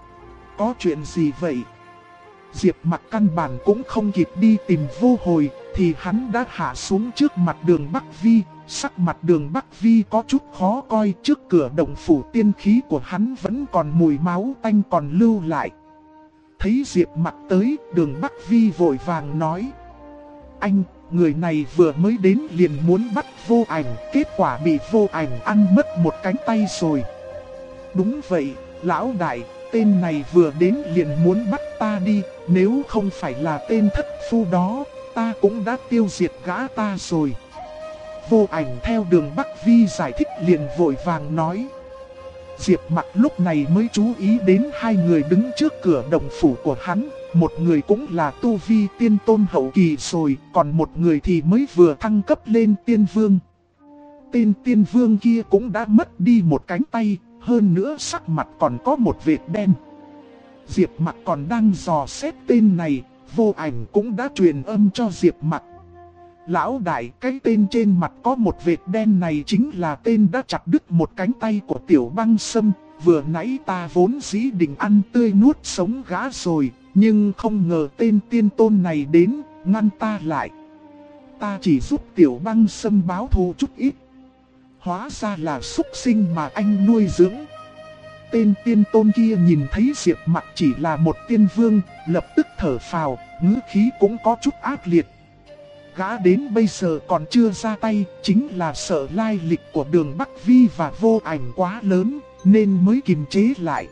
Có chuyện gì vậy? Diệp Mặc căn bản cũng không kịp đi tìm vô hồi, thì hắn đã hạ xuống trước mặt Đường Bắc Vi. Sắc mặt Đường Bắc Vi có chút khó coi, trước cửa động phủ tiên khí của hắn vẫn còn mùi máu tanh còn lưu lại. Thấy Diệp Mặc tới, Đường Bắc Vi vội vàng nói. Anh, người này vừa mới đến liền muốn bắt Vô Ảnh, kết quả bị Vô Ảnh ăn mất một cánh tay rồi. Đúng vậy, lão đại, tên này vừa đến liền muốn bắt ta đi, nếu không phải là tên thất phu đó, ta cũng đã tiêu diệt gã ta rồi. Vô Ảnh theo Đường Bắc Vi giải thích liền vội vàng nói. Diệp Mặc lúc này mới chú ý đến hai người đứng trước cửa động phủ của hắn. Một người cũng là tu vi tiên tôn hậu kỳ rồi, còn một người thì mới vừa thăng cấp lên tiên vương. Tên tiên vương kia cũng đã mất đi một cánh tay, hơn nữa sắc mặt còn có một vệt đen. Diệp Mặc còn đang dò xét tên này, Vô Ảnh cũng đã truyền âm cho Diệp Mặc. Lão đại, cái tên trên mặt có một vệt đen này chính là tên đã chặt đứt một cánh tay của Tiểu Băng Sâm. Vừa nãy ta vốn dĩ định ăn tươi nuốt sống gã rồi, nhưng không ngờ tên tiên tôn này đến, ngăn ta lại. Ta chỉ giúp Tiểu Băng Sâm báo thù chút ít. Hóa ra là súc sinh mà anh nuôi dưỡng. Tên tiên tôn kia nhìn thấy Diệp Mặc chỉ là một tiên vương, lập tức thở phào, ngữ khí cũng có chút ác liệt. Gã đến bây giờ còn chưa ra tay, chính là sợ lai lịch của Đường Bắc Vi và Vô Ảnh quá lớn, nên mới kiềm chế lại.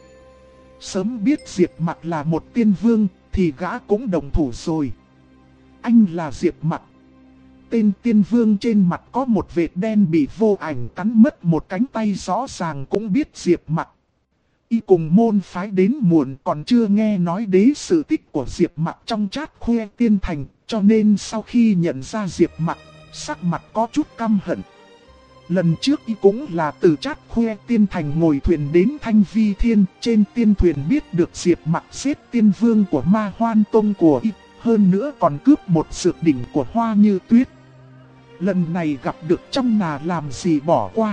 Sớm biết Diệp Mặc là một tiên vương, thì gã cũng đồng thủ rồi. Anh là Diệp Mặc. Tên tiên vương trên mặt có một vệt đen bị Vô Ảnh cắn mất một cánh tay, rõ ràng cũng biết Diệp Mặc. Y cùng môn phái đến muộn, còn chưa nghe nói đến sự tích của Diệp Mặc trong chat khoe tiên thành, cho nên sau khi nhận ra Diệp Mặc, sắc mặt có chút căm hận. Lần trước Y cũng là từ chat khoe tiên thành ngồi thuyền đến Thanh Vi Thiên, trên tiên thuyền biết được Diệp Mặc giết tiên vương của Ma Hoan Tông của Y, hơn nữa còn cướp một dược đỉnh của Hoa Như Tuyết. Lần này gặp được trong nà làm gì bỏ qua.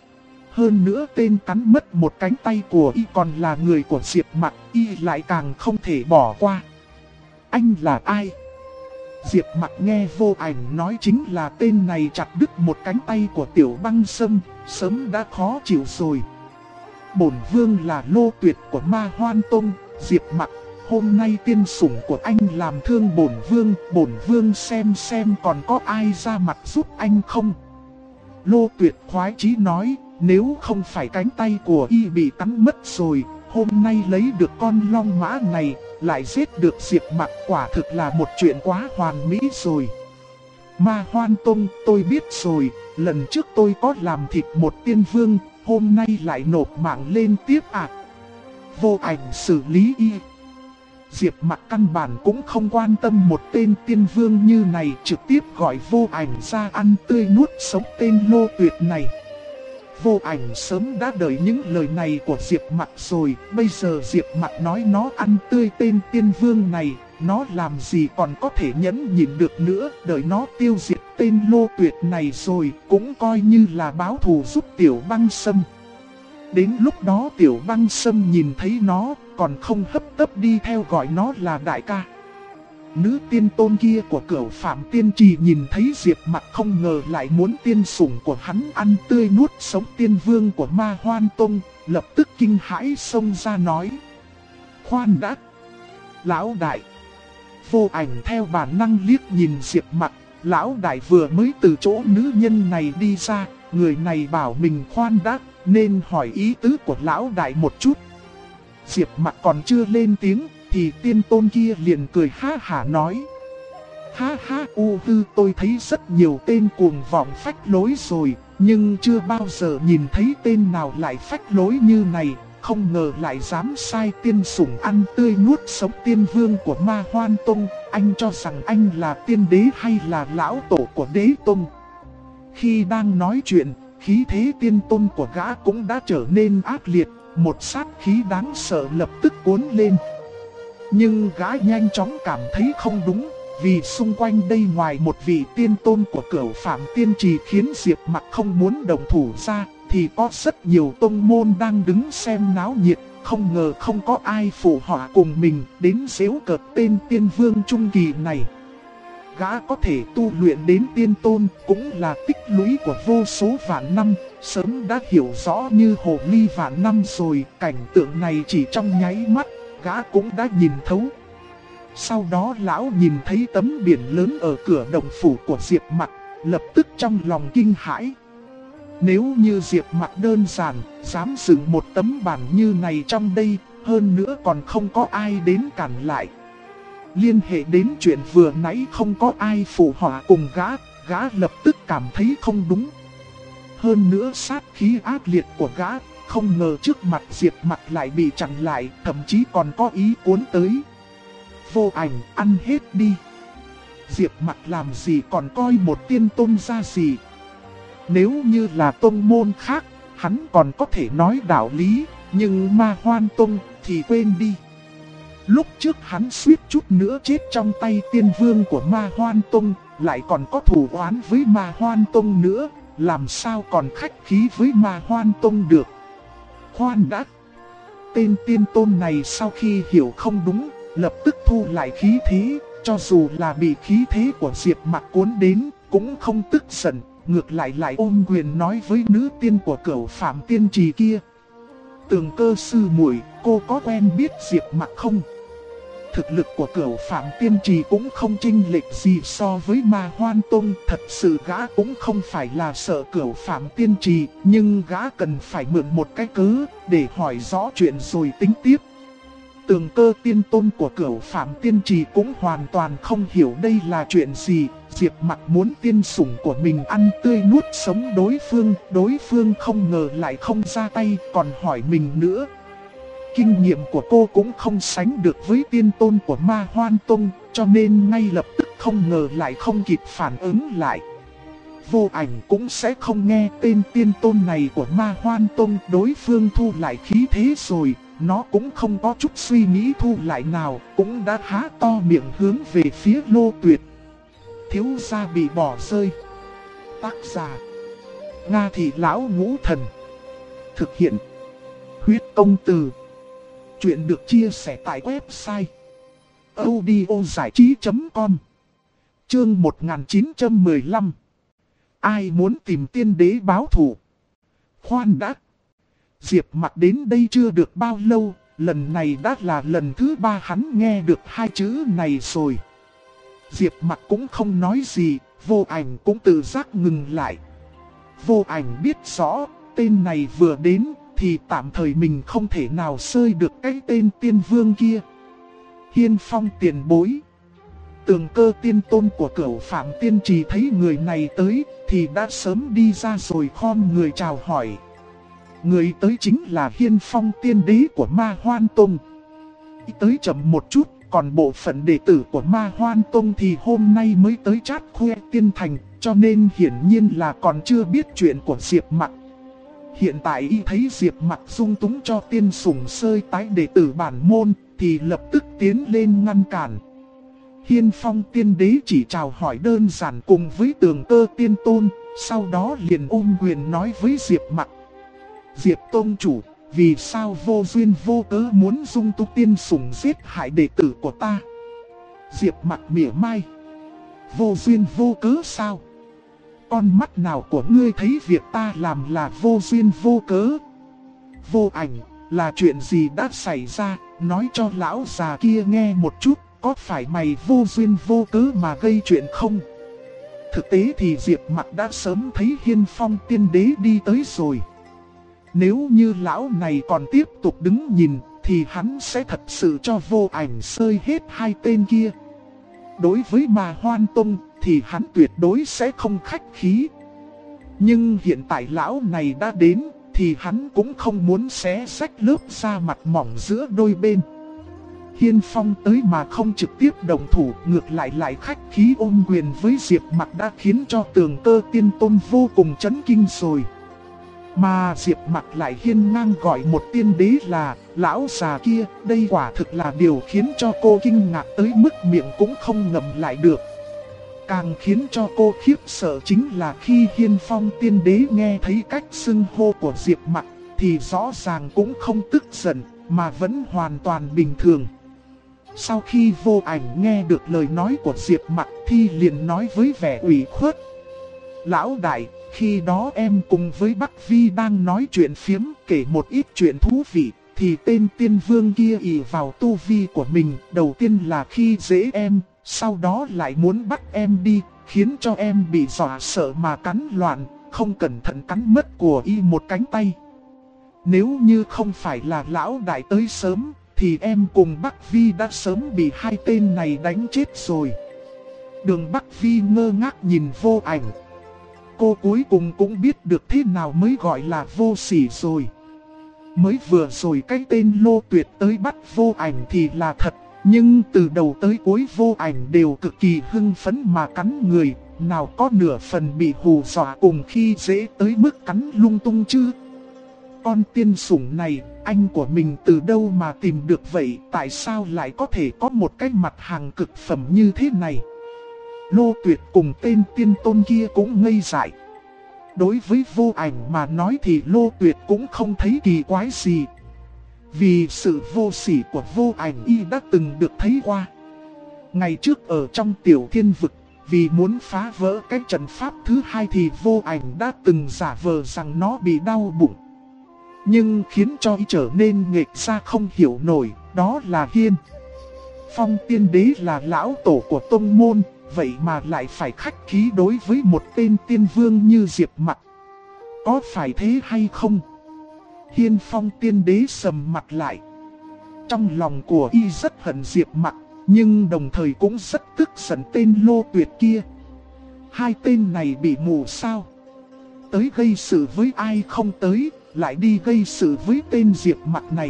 Hơn nữa tên cắn mất một cánh tay của Y còn là người của Diệp Mặc, Y lại càng không thể bỏ qua. Anh là ai? Diệp Mặc nghe Vô Ảnh nói chính là tên này chặt đứt một cánh tay của Tiểu Băng Sâm, sớm đã khó chịu rồi. Bổn vương là Lô Tuyệt của Ma Hoan Tông. Diệp Mặc, hôm nay tiên sủng của anh làm thương bổn vương xem còn có ai ra mặt giúp anh không. Lô Tuyệt khoái chí nói, nếu không phải cánh tay của y bị cắn mất rồi, hôm nay lấy được con long mã này, lại giết được Diệp Mặc, quả thực là một chuyện quá hoàn mỹ rồi. Ma Hoan Tông, tôi biết rồi, lần trước tôi có làm thịt một tiên vương, hôm nay lại nộp mạng lên tiếp ạ. Vô Ảnh xử lý y. Diệp Mặc căn bản cũng không quan tâm một tên tiên vương như này, trực tiếp gọi Vô Ảnh ra ăn tươi nuốt sống tên Lô Tuyệt này. Vô Ảnh sớm đã đợi những lời này của Diệp Mặc rồi, bây giờ Diệp Mặc nói nó ăn tươi tên tiên vương này, nó làm gì còn có thể nhẫn nhịn được nữa, đợi nó tiêu diệt tên Lô Tuyệt này rồi, cũng coi như là báo thù giúp Tiểu Băng Sâm. Đến lúc đó Tiểu Băng Sâm nhìn thấy nó, còn không hấp tấp đi theo gọi nó là đại ca. Nữ tiên tôn kia của Cửu Phạm Tiên Trì nhìn thấy Diệp Mặc không ngờ lại muốn tiên sủng của hắn ăn tươi nuốt sống tiên vương của Ma Hoan Tông, lập tức kinh hãi xông ra nói: khoan đã, lão đại. Vô Ảnh theo bản năng liếc nhìn Diệp Mặc, lão đại vừa mới từ chỗ nữ nhân này đi ra, người này bảo mình khoan đã, nên hỏi ý tứ của lão đại một chút. Diệp Mặc còn chưa lên tiếng, thì tiên tôn kia liền cười ha hả nói: ha ha tôi thấy rất nhiều tên cuồng vọng phách lối rồi, nhưng chưa bao giờ nhìn thấy tên nào lại phách lối như này, không ngờ lại dám sai tiên sủng ăn tươi nuốt sống tiên vương của Ma Hoan Tông, anh cho rằng anh là tiên đế hay là lão tổ của đế tông. Khi đang nói chuyện, khí thế tiên tôn của gã cũng đã trở nên ác liệt, một sát khí đáng sợ lập tức cuốn lên. Nhưng gã nhanh chóng cảm thấy không đúng, vì xung quanh đây ngoài một vị tiên tôn của Cửu Phạm Tiên Trì khiến Diệp Mặc không muốn đồng thủ ra, thì có rất nhiều tông môn đang đứng xem náo nhiệt, không ngờ không có ai phụ họa cùng mình đến giễu cợt tên tiên vương trung kỳ này. Gã có thể tu luyện đến tiên tôn cũng là tích lũy của vô số vạn năm, sớm đã hiểu rõ như hồ ly vạn năm rồi, cảnh tượng này chỉ trong nháy mắt, gã cũng đã nhìn thấu. Sau đó lão nhìn thấy tấm biển lớn ở cửa động phủ của Diệp Mặc, lập tức trong lòng kinh hãi. Nếu như Diệp Mặc đơn giản, dám dựng một tấm bản như này trong đây, hơn nữa còn không có ai đến cản lại. Liên hệ đến chuyện vừa nãy không có ai phụ họa cùng gã lập tức cảm thấy không đúng. Hơn nữa sát khí ác liệt của gã, không ngờ trước mặt Diệp Mặc lại bị chặn lại, thậm chí còn có ý cuốn tới. Vô Ảnh, ăn hết đi. Diệp Mặc làm gì còn coi một tiên tôn ra gì. Nếu như là tông môn khác, hắn còn có thể nói đạo lý, nhưng Ma Hoan Tông thì quên đi. Lúc trước hắn suýt chút nữa chết trong tay tiên vương của Ma Hoan Tông, lại còn có thù oán với Ma Hoan Tông nữa, làm sao còn khách khí với Ma Hoan Tông được. Khoan đã, tên tiên tôn này sau khi hiểu không đúng, lập tức thu lại khí thế, cho dù là bị khí thế của Diệp Mặc cuốn đến, cũng không tức giận, ngược lại ôm quyền nói với nữ tiên của Cửu Phạm Tiên Trì kia: Tường Cơ sư muội, cô có quen biết Diệp Mặc không? Thực lực của Cửu Phạm Tiên Trì cũng không chênh lệch gì so với Ma Hoan Tông, thật sự gã cũng không phải là sợ Cửu Phạm Tiên Trì, nhưng gã cần phải mượn một cái cớ để hỏi rõ chuyện rồi tính tiếp. Tường Cơ tiên tôn của Cửu Phạm Tiên Trì cũng hoàn toàn không hiểu đây là chuyện gì. Diệp Mặc muốn tiên sủng của mình ăn tươi nuốt sống đối phương không ngờ lại không ra tay, còn hỏi mình nữa. Kinh nghiệm của cô cũng không sánh được với tiên tôn của Ma Hoan Tông, cho nên ngay lập tức không ngờ lại không kịp phản ứng lại. Vô Ảnh cũng sẽ không nghe tên tiên tôn này của Ma Hoan Tông, đối phương thu lại khí thế rồi, nó cũng không có chút suy nghĩ thu lại nào, cũng đã há to miệng hướng về phía Lô Tuyệt. Thiếu gia bị bỏ rơi. Tác giả: Nga Thị Lão Ngũ Thần. Thực hiện: Huyết Công Từ. Chuyện được chia sẻ tại website audiozảichí.com. Chương 1915. Ai muốn tìm tiên đế báo thù? Khoan đã, Diệp Mặc đến đây chưa được bao lâu, lần này đã là lần thứ 3 hắn nghe được hai chữ này rồi. Diệp Mặc cũng không nói gì, Vô Ảnh cũng tự giác ngừng lại. Vô Ảnh biết rõ, tên này vừa đến thì tạm thời mình không thể nào xơi được cái tên tiên vương kia. Hiên Phong tiền bối. Tường Cơ tiên tôn của Cửu Phạm Tiên Trì thấy người này tới thì đã sớm đi ra rồi khom người chào hỏi. Người tới chính là Hiên Phong tiên đế của Ma Hoan Tông. Tới chậm một chút, còn bộ phận đệ tử của Ma Hoan Tông thì hôm nay mới tới Trát Khuê Tiên Thành, cho nên hiển nhiên là còn chưa biết chuyện của Diệp Mặc. Hiện tại y thấy Diệp Mặc dung túng cho tiên sủng sơi tái đệ tử bản môn thì lập tức tiến lên ngăn cản. Hiên Phong tiên đế chỉ chào hỏi đơn giản cùng với Tường Cơ tiên tôn, sau đó liền ôm quyền nói với Diệp Mặc. Diệp tôn chủ, vì sao vô duyên vô cớ muốn dung túng tiên sủng giết hại đệ tử của ta? Diệp Mặc mỉa mai. Vô duyên vô cớ sao? Con mắt nào của ngươi thấy việc ta làm là vô duyên vô cớ? Vô Ảnh, là chuyện gì đã xảy ra, nói cho lão già kia nghe một chút, có phải mày vô duyên vô cớ mà gây chuyện không? Thực tế thì Diệp Mặc đã sớm thấy Hiên Phong tiên đế đi tới rồi. Nếu như lão này còn tiếp tục đứng nhìn thì hắn sẽ thật sự cho Vô Ảnh xơi hết hai tên kia. Đối với Ma Hoan Tông thì hắn tuyệt đối sẽ không khách khí. Nhưng hiện tại lão này đã đến thì hắn cũng không muốn xé rách lớp da mặt mỏng giữa đôi bên. Hiên Phong tới mà không trực tiếp đồng thủ, ngược lại khách khí ôm quyền với Diệp Mặc đã khiến cho Tường Cơ tiên tôn vô cùng chấn kinh rồi. Mà Diệp Mặc lại hiên ngang gọi một tiên đế là lão già kia, đây quả thực là điều khiến cho cô kinh ngạc tới mức miệng cũng không ngậm lại được. Càng khiến cho cô khiếp sợ chính là khi Hiên Phong tiên đế nghe thấy cách xưng hô của Diệp Mặc thì rõ ràng cũng không tức giận mà vẫn hoàn toàn bình thường. Sau khi Vô Ảnh nghe được lời nói của Diệp Mặc thì liền nói với vẻ ủy khuất. Lão đại, khi đó em cùng với Bắc Vi đang nói chuyện phiếm kể một ít chuyện thú vị, thì tên tiên vương kia ỷ vào tu vi của mình, đầu tiên là khi dễ em, sau đó lại muốn bắt em đi, khiến cho em bị dọa sợ mà cắn loạn, không cẩn thận cắn mất của y một cánh tay. Nếu như không phải là lão đại tới sớm, thì em cùng Bắc Vi đã sớm bị hai tên này đánh chết rồi. Đường Bắc Vi ngơ ngác nhìn Vô Ảnh. Cô cuối cùng cũng biết được thế nào mới gọi là vô sỉ rồi. Mới vừa rồi cái tên Lô Tuyệt tới bắt Vô Ảnh thì là thật, nhưng từ đầu tới cuối Vô Ảnh đều cực kỳ hưng phấn mà cắn người, nào có nửa phần bị hù dọa cùng khi dễ tới mức cắn lung tung chứ. Con tiên sủng này, anh của mình từ đâu mà tìm được vậy, tại sao lại có thể có một cái mặt hàng cực phẩm như thế này? Lô Tuyệt cùng tên tiên tôn kia cũng ngây dại. Đối với Vô Ảnh mà nói thì Lô Tuyệt cũng không thấy kỳ quái gì. Vì sự vô sỉ của Vô Ảnh y đã từng được thấy qua. Ngày trước ở trong Tiểu Thiên Vực, vì muốn phá vỡ cái trận pháp thứ hai thì Vô Ảnh đã từng giả vờ rằng nó bị đau bụng. Nhưng khiến cho y trở nên nghịch ra không hiểu nổi, đó là Hiên Phong tiên đế là lão tổ của tông môn, vậy mà lại phải khách khí đối với một tên tiên vương như Diệp Mặc. Có phải thế hay không? Hiên Phong tiên đế sầm mặt lại. Trong lòng của y rất hận Diệp Mặc, nhưng đồng thời cũng rất tức giận tên Lô Tuyệt kia. Hai tên này bị mù sao? Tới gây sự với ai không tới, lại đi gây sự với tên Diệp Mặc này.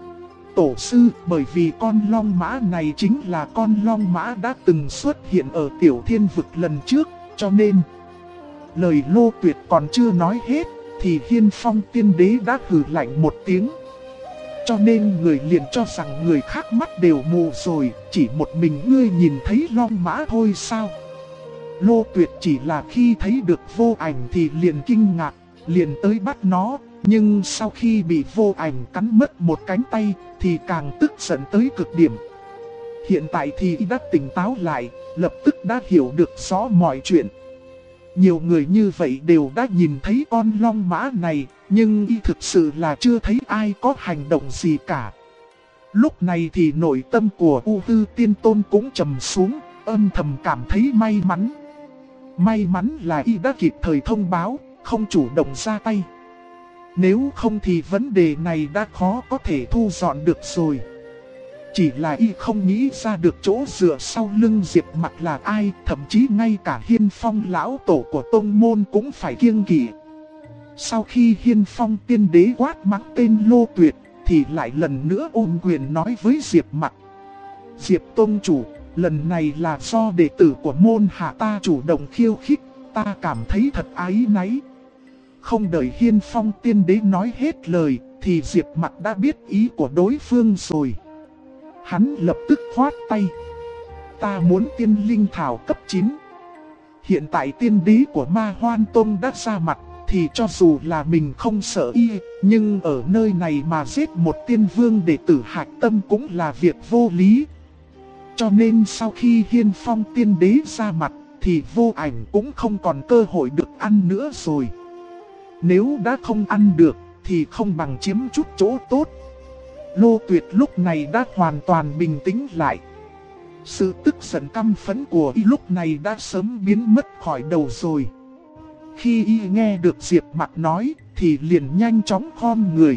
Tổ sư, bởi vì con long mã này chính là con long mã đã từng xuất hiện ở Tiểu Thiên Vực lần trước, cho nên lời Lô Tuyệt còn chưa nói hết thì Hiên Phong tiên đế đã hừ lạnh một tiếng. Cho nên người liền cho rằng người khác mắt đều mù rồi, chỉ một mình ngươi nhìn thấy long mã thôi sao? Lô Tuyệt chỉ là khi thấy được Vô Ảnh thì liền kinh ngạc, liền tới bắt nó. Nhưng sau khi bị Vô Ảnh cắn mất một cánh tay thì càng tức giận tới cực điểm. Hiện tại thì đã tỉnh táo lại, lập tức đã hiểu được rõ mọi chuyện. Nhiều người như vậy đều đã nhìn thấy con long mã này, nhưng y thực sự là chưa thấy ai có hành động gì cả. Lúc này thì nội tâm của U Tư Tiên Tôn cũng trầm xuống, âm thầm cảm thấy may mắn. May mắn là y đã kịp thời thông báo, không chủ động ra tay. Nếu không thì vấn đề này đã khó có thể thu dọn được rồi. Chỉ là y không nghĩ ra được chỗ dựa sau lưng Diệp Mặc là ai, thậm chí ngay cả Hiên Phong lão tổ của tông môn cũng phải kiêng kỵ. Sau khi Hiên Phong tiên đế quát mắng tên Lô Tuyệt, thì lại lần nữa ôm quyền nói với Diệp Mặc. Diệp tông chủ, lần này là do đệ tử của môn hạ ta chủ động khiêu khích, ta cảm thấy thật áy náy. Không đợi Hiên Phong tiên đế nói hết lời, thì Diệp Mặc đã biết ý của đối phương rồi. Hắn lập tức khoát tay. Ta muốn tiên linh thảo cấp 9. Hiện tại tiên đế của Ma Hoan Tông đã ra mặt, thì cho dù là mình không sợ y, nhưng ở nơi này mà giết một tiên vương đệ tử hạch tâm cũng là việc vô lý. Cho nên sau khi Hiên Phong tiên đế ra mặt, thì Vô Ảnh cũng không còn cơ hội được ăn nữa rồi. Nếu đã không ăn được, thì không bằng chiếm chút chỗ tốt. Lô Tuyệt lúc này đã hoàn toàn bình tĩnh lại. Sự tức giận căm phẫn của y lúc này đã sớm biến mất khỏi đầu rồi. Khi y nghe được Diệp Mặc nói, thì liền nhanh chóng khom người.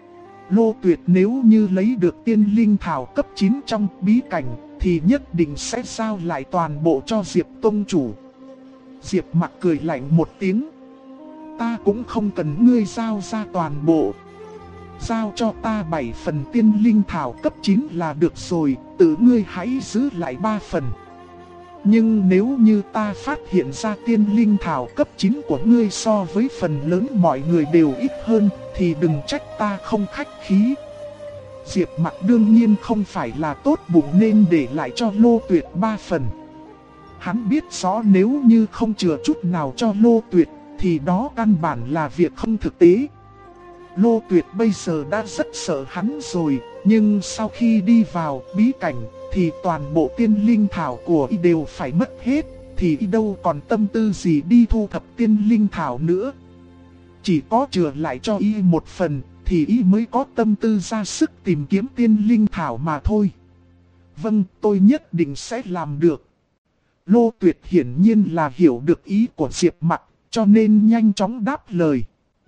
Lô Tuyệt nếu như lấy được tiên linh thảo cấp 9 trong bí cảnh, thì nhất định sẽ giao lại toàn bộ cho Diệp tông chủ. Diệp Mặc cười lạnh một tiếng. Ta cũng không cần ngươi giao ra toàn bộ. Giao cho ta 7 phần tiên linh thảo cấp 9 là được rồi, tự ngươi hãy giữ lại 3 phần. Nhưng nếu như ta phát hiện ra tiên linh thảo cấp 9 của ngươi so với phần lớn mọi người đều ít hơn, thì đừng trách ta không khách khí. Diệp Mặc đương nhiên không phải là tốt bụng nên để lại cho Lô Tuyệt 3 phần. Hắn biết rõ nếu như không chừa chút nào cho Lô Tuyệt, thì đó căn bản là việc không thực tế. Lô Tuyệt bây giờ đã rất sợ hắn rồi, nhưng sau khi đi vào bí cảnh, thì toàn bộ tiên linh thảo của y đều phải mất hết, thì y đâu còn tâm tư gì đi thu thập tiên linh thảo nữa. Chỉ có chừa lại cho y một phần, thì y mới có tâm tư ra sức tìm kiếm tiên linh thảo mà thôi. Vâng, tôi nhất định sẽ làm được. Lô Tuyệt hiển nhiên là hiểu được ý của Diệp Mặc, cho nên nhanh chóng đáp lời.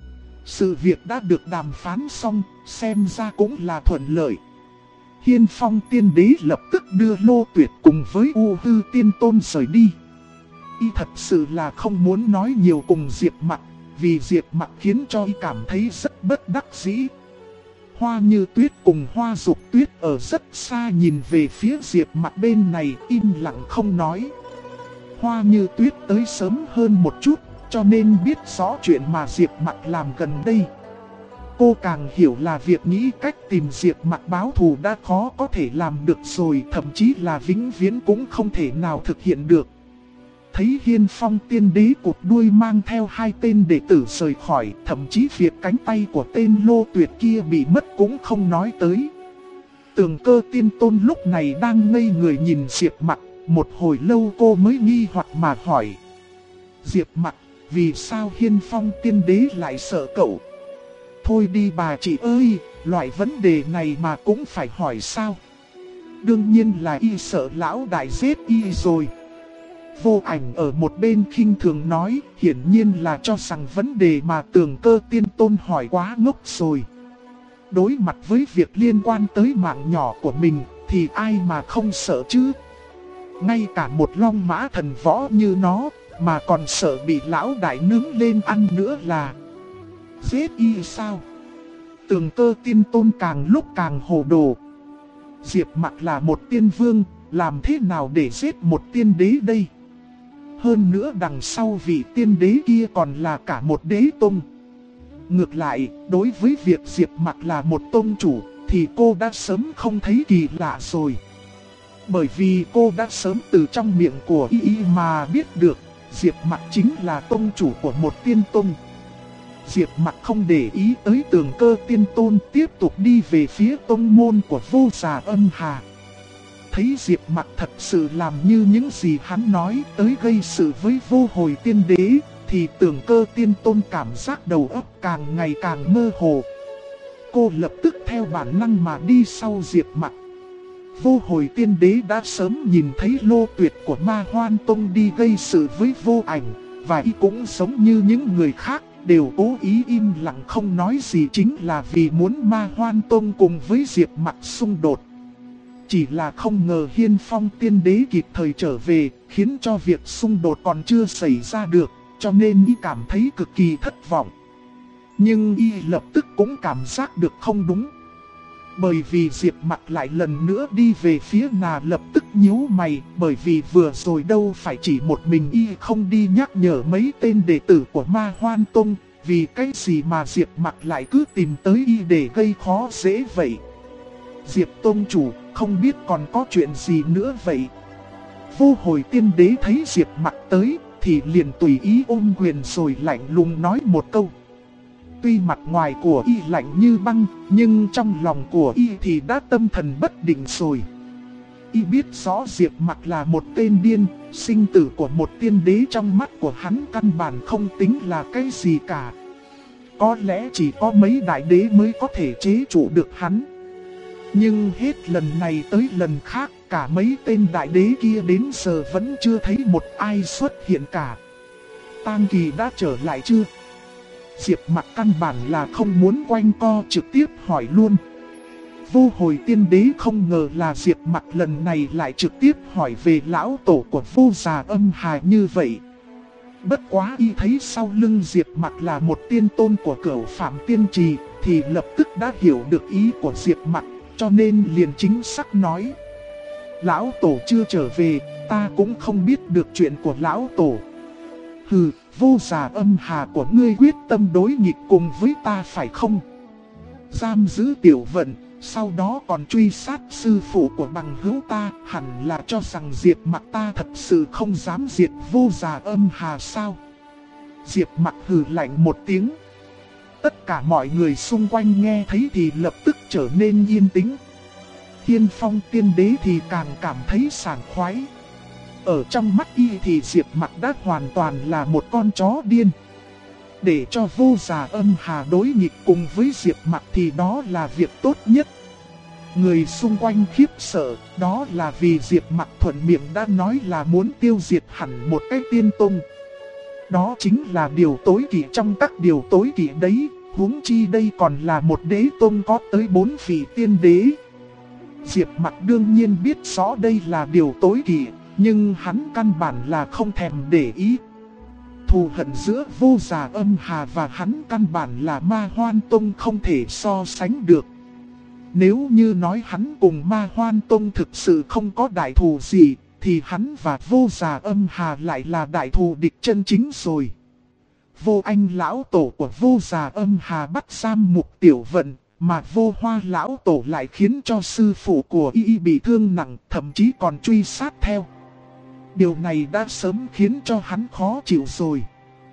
Sự việc đã được đàm phán xong, xem ra cũng là thuận lợi. Hiên Phong tiên đế lập tức đưa Lô Tuyệt cùng với U Hư tiên tôn rời đi. Y thật sự là không muốn nói nhiều cùng Diệp Mặc, vì Diệp Mặc khiến cho y cảm thấy rất bất đắc dĩ. Hoa Như Tuyết cùng Hoa Dục Tuyết ở rất xa nhìn về phía Diệp Mặc bên này, im lặng không nói. Hoa Như Tuyết tới sớm hơn một chút, cho nên biết rõ chuyện mà Diệp Mặc làm gần đây. Cô càng hiểu là việc nghĩ cách tìm Diệp Mặc báo thù đã khó có thể làm được rồi, thậm chí là vĩnh viễn cũng không thể nào thực hiện được. Thấy Hiên Phong tiên đế cụt đuôi mang theo 2 tên đệ tử rời khỏi, thậm chí việc cánh tay của tên Lô Tuyệt kia bị mất cũng không nói tới. Tường Cơ tiên tôn lúc này đang ngây người nhìn Diệp Mặc, một hồi lâu cô mới nghi hoặc mà hỏi. Diệp Mặc, vì sao Hiên Phong tiên đế lại sợ cậu? Thôi đi bà chị ơi, loại vấn đề này mà cũng phải hỏi sao? Đương nhiên là y sợ lão đại giết y rồi. Vô Ảnh ở một bên khinh thường nói, hiển nhiên là cho rằng vấn đề mà Tường Cơ tiên tôn hỏi quá ngốc rồi. Đối mặt với việc liên quan tới mạng nhỏ của mình, thì ai mà không sợ chứ? Ngay cả một long mã thần võ như nó, mà còn sợ bị lão đại nướng lên ăn nữa là giết y sao? Tường Cơ tiên tôn càng lúc càng hồ đồ. Diệp Mặc là một tiên vương, làm thế nào để giết một tiên đế đây? Hơn nữa đằng sau vị tiên đế kia còn là cả một đế tông. Ngược lại, đối với việc Diệp Mặc là một tông chủ, thì cô đã sớm không thấy kỳ lạ rồi. Bởi vì cô đã sớm từ trong miệng của y mà biết được, Diệp Mặc chính là tông chủ của một tiên tông. Diệp Mặc không để ý tới Tường Cơ tiên tôn, tiếp tục đi về phía tông môn của Vô Già Âm Hà. Thấy Diệp Mặc thật sự làm như những gì hắn nói, tới gây sự với Vô Hồi tiên đế, thì Tường Cơ tiên tôn cảm giác đầu óc càng ngày càng mơ hồ. Cô lập tức theo bản năng mà đi sau Diệp Mặc. Vô Hồi tiên đế đã sớm nhìn thấy Lô Tuyệt của Ma Hoan Tông đi gây sự với Vô Ảnh, và y cũng giống như những người khác, đều cố ý im lặng không nói gì chính là vì muốn Ma Hoan Tông cùng với Diệp Mặc xung đột. Chỉ là không ngờ Hiên Phong tiên đế kịp thời trở về, khiến cho việc xung đột còn chưa xảy ra được, cho nên y cảm thấy cực kỳ thất vọng. Nhưng y lập tức cũng cảm giác được không đúng. Bởi vì Diệp Mặc lại lần nữa đi về phía nà, lập tức nhíu mày, bởi vì vừa rồi đâu phải chỉ một mình y không đi nhắc nhở mấy tên đệ tử của Ma Hoan Tông, vì cái gì mà Diệp Mặc lại cứ tìm tới y để gây khó dễ vậy. Diệp Tông chủ, không biết còn có chuyện gì nữa vậy? Vô Hồi tiên đế thấy Diệp Mặc tới, thì liền tùy ý ôm quyền rồi lạnh lùng nói một câu. Tuy mặt ngoài của y lạnh như băng, nhưng trong lòng của y thì đã tâm thần bất định rồi. Y biết rõ Diệp Mặc là một tên điên, sinh tử của một tiên đế trong mắt của hắn căn bản không tính là cái gì cả. Có lẽ chỉ có mấy đại đế mới có thể chế trụ được hắn. Nhưng hết lần này tới lần khác, cả mấy tên đại đế kia đến giờ vẫn chưa thấy một ai xuất hiện cả. Tang Kỳ đã trở lại chưa? Diệp Mặc căn bản là không muốn quanh co, trực tiếp hỏi luôn. Vô Hồi tiên đế không ngờ là Diệp Mặc lần này lại trực tiếp hỏi về lão tổ của Vô Già Âm Hà như vậy. Bất quá y thấy sau lưng Diệp Mặc là một tiên tôn của Cửu Phạm Tiên Trì, thì lập tức đã hiểu được ý của Diệp Mặc, cho nên liền chính xác nói. Lão tổ chưa trở về, ta cũng không biết được chuyện của lão tổ. Hừ, Vô Già Âm Hà của ngươi quyết tâm đối nghịch cùng với ta phải không? Giam giữ Tiểu Vận, sau đó còn truy sát sư phụ của bằng hữu ta, hẳn là cho rằng Diệp Mặc ta thật sự không dám diệt Vô Già Âm Hà sao? Diệp Mặc hừ lạnh một tiếng. Tất cả mọi người xung quanh nghe thấy thì lập tức trở nên yên tĩnh. Hiên Phong tiên đế thì càng cảm thấy sảng khoái. Ở trong mắt y thì Diệp Mặc đã hoàn toàn là một con chó điên. Để cho Vô Già Âm Hà đối nghịch cùng với Diệp Mặc thì đó là việc tốt nhất. Người xung quanh khiếp sợ, đó là vì Diệp Mặc thuận miệng đã nói là muốn tiêu diệt hẳn một cái tiên tông. Đó chính là điều tối kỵ trong các điều tối kỵ đấy, huống chi đây còn là một đế tông có tới 4 vị tiên đế. Diệp Mặc đương nhiên biết rõ đây là điều tối kỵ, nhưng hắn căn bản là không thèm để ý. Thù hận giữa Vô Già Âm Hà và hắn căn bản là Ma Hoan Tông không thể so sánh được. Nếu như nói hắn cùng Ma Hoan Tông thực sự không có đại thù gì, thì hắn và Vô Già Âm Hà lại là đại thù địch chân chính rồi. Vô Anh lão tổ của Vô Già Âm Hà bắt giam Mục Tiểu Vận, mà Vô Hoa lão tổ lại khiến cho sư phụ của y bị thương nặng, thậm chí còn truy sát theo. Điều này đã sớm khiến cho hắn khó chịu rồi.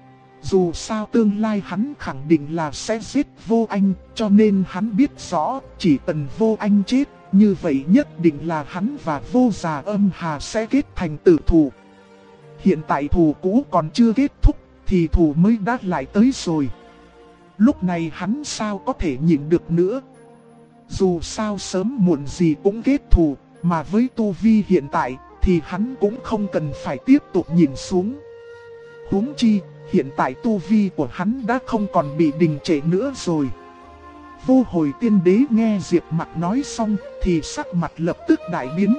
Dù sao tương lai hắn khẳng định là sẽ giết Vô Anh, cho nên hắn biết rõ chỉ cần Vô Anh chết, như vậy nhất định là hắn và Vô Già Âm Hà sẽ kết thành tử thù. Hiện tại thù cũ còn chưa kết thúc, thì thù mới đã lại tới rồi. Lúc này hắn sao có thể nhịn được nữa. Dù sao sớm muộn gì cũng kết thù, mà với tu vi hiện tại thì hắn cũng không cần phải tiếp tục nhìn xuống. Huống chi, hiện tại tu vi của hắn đã không còn bị đình trệ nữa rồi. Vô Hồi tiên đế nghe Diệp Mặc nói xong thì sắc mặt lập tức đại biến.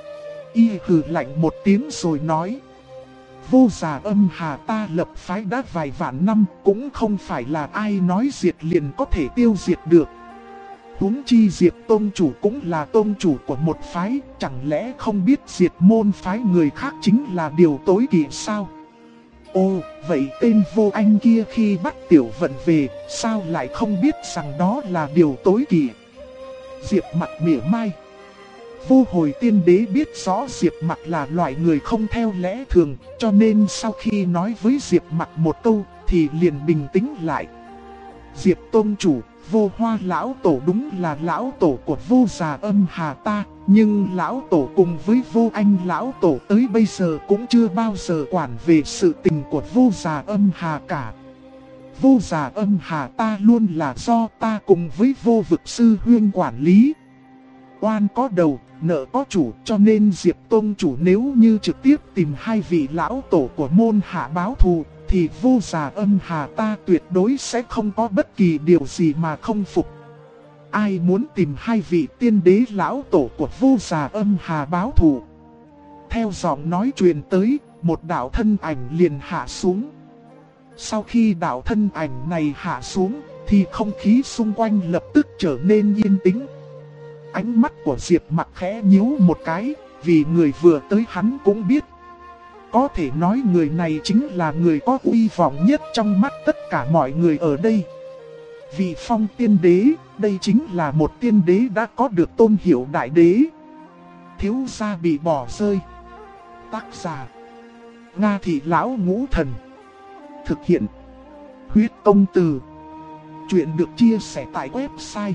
Y hừ lạnh một tiếng rồi nói. Vô Già Âm Hà ta lập phái đã vài vạn năm, cũng không phải là ai nói diệt liền có thể tiêu diệt được. Huống chi Diệp Tông chủ cũng là tông chủ của một phái, chẳng lẽ không biết diệt môn phái người khác chính là điều tối kỵ sao? Ồ, vậy tên Vô Anh kia khi bắt Tiểu Vận về, sao lại không biết rằng đó là điều tối kỵ? Diệp Mặc mỉa mai. Vô Hồi tiên đế biết rõ Diệp Mặc là loại người không theo lẽ thường, cho nên sau khi nói với Diệp Mặc một câu thì liền bình tĩnh lại. Diệp Tông chủ, Vô Hoa lão tổ đúng là lão tổ của Vô Già Âm Hà ta, nhưng lão tổ cùng với Vô Anh lão tổ tới bây giờ cũng chưa bao giờ quản về sự tình của Vô Già Âm Hà cả. Vô Già Âm Hà ta luôn là do ta cùng với Vô Vực sư huyên quản lý. Oan có đầu, nợ có chủ, cho nên Diệp Tông chủ nếu như trực tiếp tìm hai vị lão tổ của môn hạ báo thù, thì Vô Già Âm Hà ta tuyệt đối sẽ không có bất kỳ điều gì mà không phục. Ai muốn tìm hai vị tiên đế lão tổ của Vô Già Âm Hà báo thù? Theo giọng nói truyền tới, một đạo thân ảnh liền hạ xuống. Sau khi đạo thân ảnh này hạ xuống, thì không khí xung quanh lập tức trở nên yên tĩnh. Ánh mắt của Diệp Mặc khẽ nhíu một cái, vì người vừa tới hắn cũng biết. Có thể nói người này chính là người có uy vọng nhất trong mắt tất cả mọi người ở đây. Vị Phong tiên đế, đây chính là một tiên đế đã có được tôn hiệu đại đế. Thiếu gia bị bỏ rơi. Tác giả: Nga Thị Lão Ngũ Thần. Thực hiện: Huyết Công Từ. Chuyện được chia sẻ tại website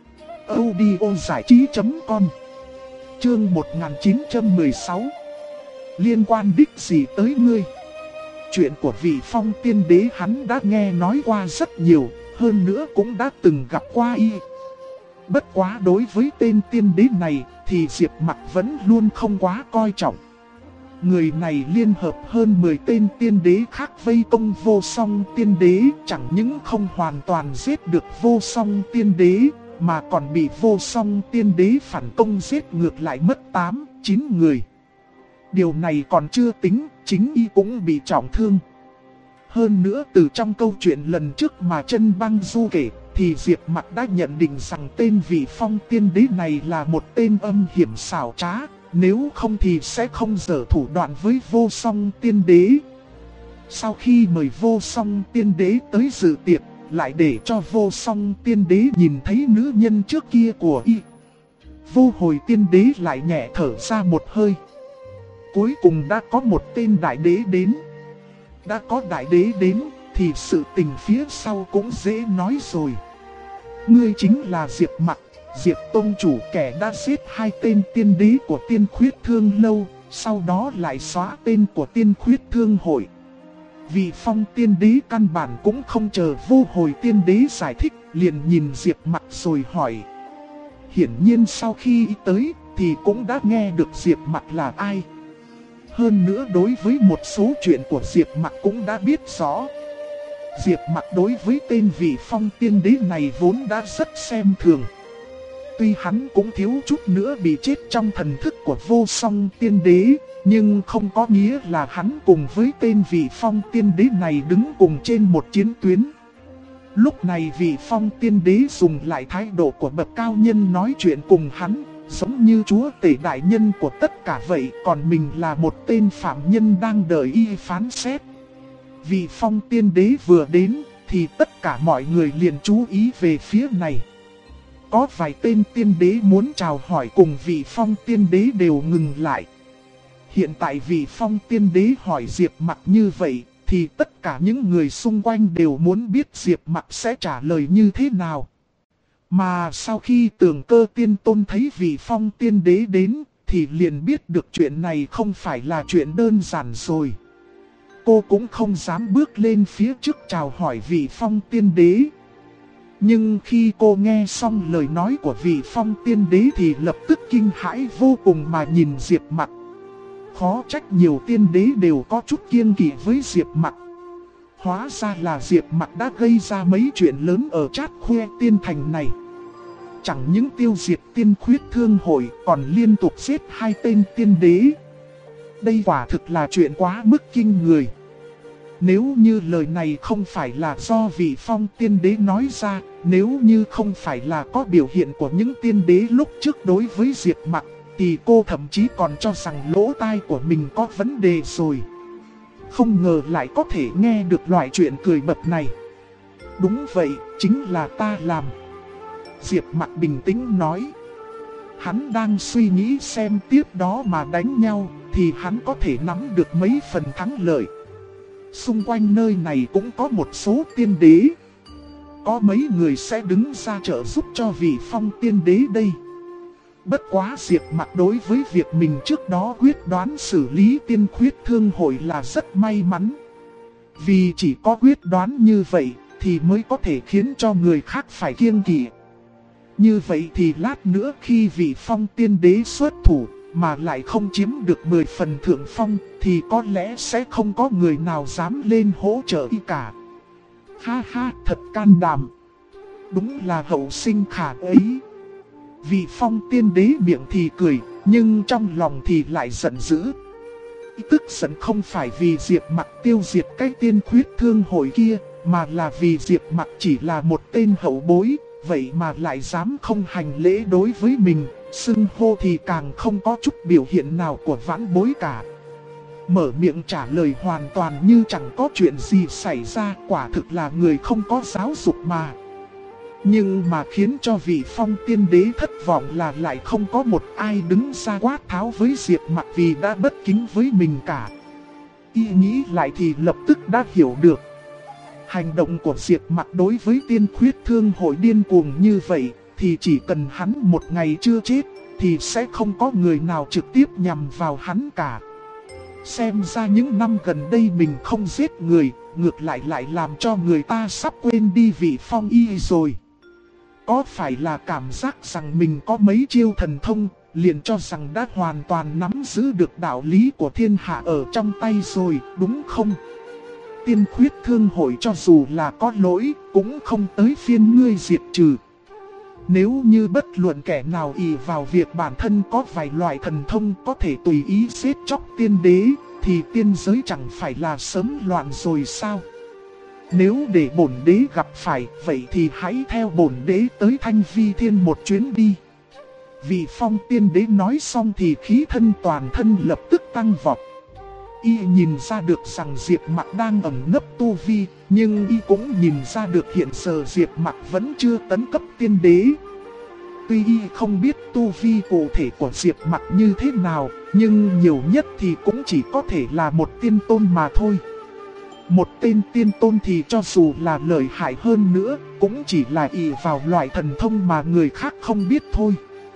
audiozảichí.com. Chương 1916. Liên quan đích gì tới ngươi? Chuyện của vị Phong tiên đế hắn đã nghe nói qua rất nhiều, hơn nữa cũng đã từng gặp qua y. Bất quá đối với tên tiên đế này thì Diệp Mặc vẫn luôn không quá coi trọng. Người này liên hợp hơn 10 tên tiên đế khác vây công Vô Song tiên đế, chẳng những không hoàn toàn giết được Vô Song tiên đế, mà còn bị Vô Song tiên đế phản công giết ngược lại mất 8-9 người. Điều này còn chưa tính, chính y cũng bị trọng thương. Hơn nữa từ trong câu chuyện lần trước mà Chân Băng Du kể, thì Diệp Mặc đã nhận định rằng tên vị Phong tiên đế này là một tên âm hiểm xảo trá, nếu không thì sẽ không dở thủ đoạn với Vô Song tiên đế. Sau khi mời Vô Song tiên đế tới dự tiệc, lại để cho Vô Song tiên đế nhìn thấy nữ nhân trước kia của y, Vô Hồi tiên đế lại nhẹ thở ra một hơi. Cuối cùng đã có một tên đại đế đến. Đã có đại đế đến thì sự tình phía sau cũng dễ nói rồi. Ngươi chính là Diệp Mặc, Diệp Tông chủ, kẻ đã giết hai tên tiên đế của Tiên Khuyết Thương Lâu, sau đó lại xóa tên của Tiên Khuyết Thương Hội. Vị Phong tiên đế căn bản cũng không chờ Vô Hồi tiên đế giải thích, liền nhìn Diệp Mặc rồi hỏi. Hiển nhiên sau khi y tới thì cũng đã nghe được Diệp Mặc là ai. Hơn nữa đối với một số chuyện của Diệp Mặc cũng đã biết rõ. Diệp Mặc đối với tên vị Phong tiên đế này vốn đã rất xem thường. Tuy hắn cũng thiếu chút nữa bị chết trong thần thức của Vô Song tiên đế, nhưng không có nghĩa là hắn cùng với tên vị Phong tiên đế này đứng cùng trên một chiến tuyến. Lúc này vị Phong tiên đế dùng lại thái độ của bậc cao nhân nói chuyện cùng hắn, giống như chúa tể đại nhân của tất cả vậy, còn mình là một tên phạm nhân đang đợi y phán xét. Vị Phong tiên đế vừa đến thì tất cả mọi người liền chú ý về phía này. Có vài tên tiên đế muốn chào hỏi cùng vị Phong tiên đế đều ngừng lại. Hiện tại vị Phong tiên đế hỏi Diệp Mặc như vậy thì tất cả những người xung quanh đều muốn biết Diệp Mặc sẽ trả lời như thế nào. Mà sau khi Tường Cơ Tiên Tôn thấy vị Phong tiên đế đến thì liền biết được chuyện này không phải là chuyện đơn giản rồi. Cô cũng không dám bước lên phía trước chào hỏi vị Phong tiên đế. Nhưng khi cô nghe xong lời nói của vị Phong tiên đế thì lập tức kinh hãi vô cùng mà nhìn Diệp Mặc. Khó trách nhiều tiên đế đều có chút kiêng kỵ với Diệp Mặc. Hóa ra là Diệp Mặc đã gây ra mấy chuyện lớn ở Trát Khuê Tiên Thành này. Chẳng những tiêu diệt Tiên Khuyết Thương Hội, còn liên tục giết hai tên tiên đế. Đây quả thực là chuyện quá mức kinh người. Nếu như lời này không phải là do vị Phong tiên đế nói ra, nếu như không phải là có biểu hiện của những tiên đế lúc trước đối với Diệp Mặc, thì cô thậm chí còn cho rằng lỗ tai của mình có vấn đề rồi. Không ngờ lại có thể nghe được loại chuyện cười bập này. Đúng vậy, chính là ta làm. Diệp Mặc bình tĩnh nói. Hắn đang suy nghĩ xem tiếp đó mà đánh nhau thì hắn có thể nắm được mấy phần thắng lợi. Xung quanh nơi này cũng có một số tiên đế. Có mấy người sẽ đứng ra trợ giúp cho vị Phong tiên đế đây. Bất quá Diệp Mặc đối với việc mình trước đó quyết đoán xử lý Tiên Khuyết Thương Hội là rất may mắn. Vì chỉ có quyết đoán như vậy thì mới có thể khiến cho người khác phải kiêng kỵ. Như vậy thì lát nữa khi vị Phong tiên đế xuất thủ mà lại không chiếm được 10 phần thượng phong, thì có lẽ sẽ không có người nào dám lên hỗ trợ y cả. Ha ha, thật can đảm. Đúng là hậu sinh khả ấy. Vị Phong tiên đế miệng thì cười, nhưng trong lòng thì lại giận dữ. Tức giận không phải vì Diệp Mặc tiêu diệt cái tiên khuyết thương hội kia, mà là vì Diệp Mặc chỉ là một tên hậu bối, vậy mà lại dám không hành lễ đối với mình, xưng hô thì càng không có chút biểu hiện nào của vãn bối cả. Mở miệng trả lời hoàn toàn như chẳng có chuyện gì xảy ra, quả thực là người không có giáo dục mà. Nhưng mà khiến cho vị Phong tiên đế thất vọng là lại không có một ai đứng ra quát tháo với Diệp Mặc vì đã bất kính với mình cả. Y nghĩ lại thì lập tức đã hiểu được. Hành động của Diệp Mặc đối với tiên khuyết thương hội điên cuồng như vậy, thì chỉ cần hắn một ngày chưa chết, thì sẽ không có người nào trực tiếp nhằm vào hắn cả. Xem ra những năm gần đây mình không giết người, ngược lại lại làm cho người ta sắp quên đi vị Phong y rồi. Có phải là cảm giác rằng mình có mấy chiêu thần thông, liền cho rằng đã hoàn toàn nắm giữ được đạo lý của thiên hạ ở trong tay rồi, đúng không? Tiên khuyết thương hội cho dù là có lỗi, cũng không tới phiên ngươi diệt trừ. Nếu như bất luận kẻ nào ỷ vào việc bản thân có vài loại thần thông có thể tùy ý giết chóc tiên đế, thì tiên giới chẳng phải là sớm loạn rồi sao? Nếu để bổn đế gặp phải, vậy thì hãy theo bổn đế tới Thanh Vi Thiên một chuyến đi. Vị Phong tiên đế nói xong thì khí thân toàn thân lập tức tăng vọt. Y nhìn ra được rằng Diệp Mặc đang ẩn nấp tu vi, nhưng y cũng nhìn ra được hiện giờ Diệp Mặc vẫn chưa tấn cấp tiên đế. Tuy y không biết tu vi cụ thể của Diệp Mặc như thế nào, nhưng nhiều nhất thì cũng chỉ có thể là một tiên tôn mà thôi. Một tên tiên tôn thì cho dù là lợi hại hơn nữa, cũng chỉ là ỷ vào loại thần thông mà người khác không biết thôi.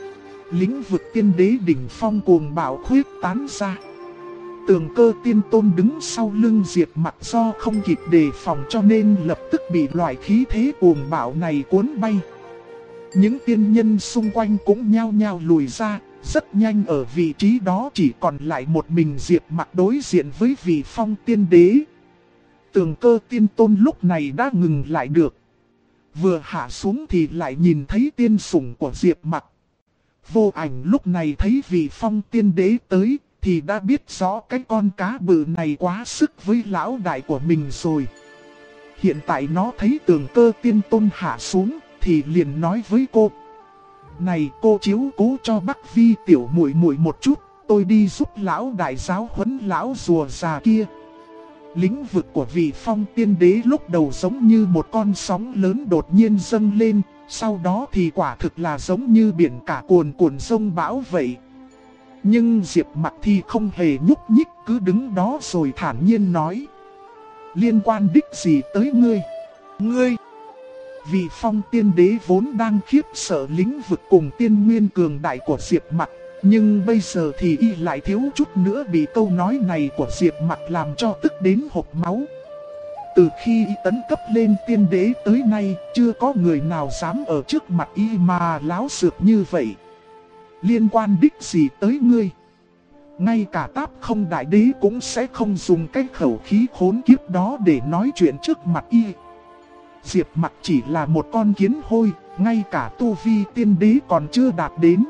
Lĩnh vực tiên đế đỉnh phong cuồng bạo khuyết tán ra. Tường Cơ tiên tôn đứng sau lưng Diệp Mặc do không kịp đề phòng cho nên lập tức bị loại khí thế cuồng bạo này cuốn bay. Những tiên nhân xung quanh cũng nhao nhao lùi ra, rất nhanh ở vị trí đó chỉ còn lại một mình Diệp Mặc đối diện với vị Phong tiên đế. Tường Cơ tiên tôn lúc này đã ngừng lại được. Vừa hạ xuống thì lại nhìn thấy tiên sủng của Diệp Mặc. Vô Ảnh lúc này thấy vị Phong tiên đế tới thì đã biết rõ cái con cá bự này quá sức với lão đại của mình rồi. Hiện tại nó thấy Tường Cơ tiên tôn hạ xuống thì liền nói với cô: "Này cô chiếu cố cho Bắc Vi tiểu muội muội một chút, tôi đi giúp lão đại giáo huấn lão rùa già kia." Lĩnh vực của vị Phong tiên đế lúc đầu giống như một con sóng lớn đột nhiên dâng lên, sau đó thì quả thực là giống như biển cả cuồn cuộn sông bão vậy. Nhưng Diệp Mặc thì không hề nhúc nhích, cứ đứng đó rồi thản nhiên nói: "Liên quan đích gì tới ngươi? Ngươi?" Vị Phong tiên đế vốn đang khiếp sợ lĩnh vực cùng tiên nguyên cường đại của Diệp Mặc, nhưng bây giờ thì y lại thiếu chút nữa bị câu nói này của Diệp Mặc làm cho tức đến hộc máu. Từ khi y tấn cấp lên tiên đế tới nay, chưa có người nào dám ở trước mặt y mà láo xược như vậy. Liên quan đích gì tới ngươi? Ngay cả Táp Không đại đế cũng sẽ không dùng cái khẩu khí khốn kiếp đó để nói chuyện trước mặt y. Diệp Mặc chỉ là một con kiến hôi, ngay cả tu vi tiên đế còn chưa đạt đến.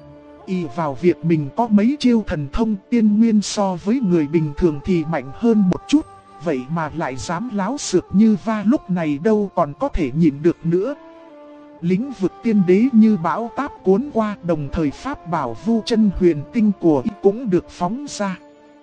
Y vào việc mình có mấy chiêu thần thông tiên nguyên so với người bình thường thì mạnh hơn một chút, vậy mà lại dám láo xược như va, lúc này đâu còn có thể nhịn được nữa. Lĩnh vực tiên đế như bão táp cuốn qua, đồng thời pháp bảo Vu Chân Huyền Tinh của y cũng được phóng ra.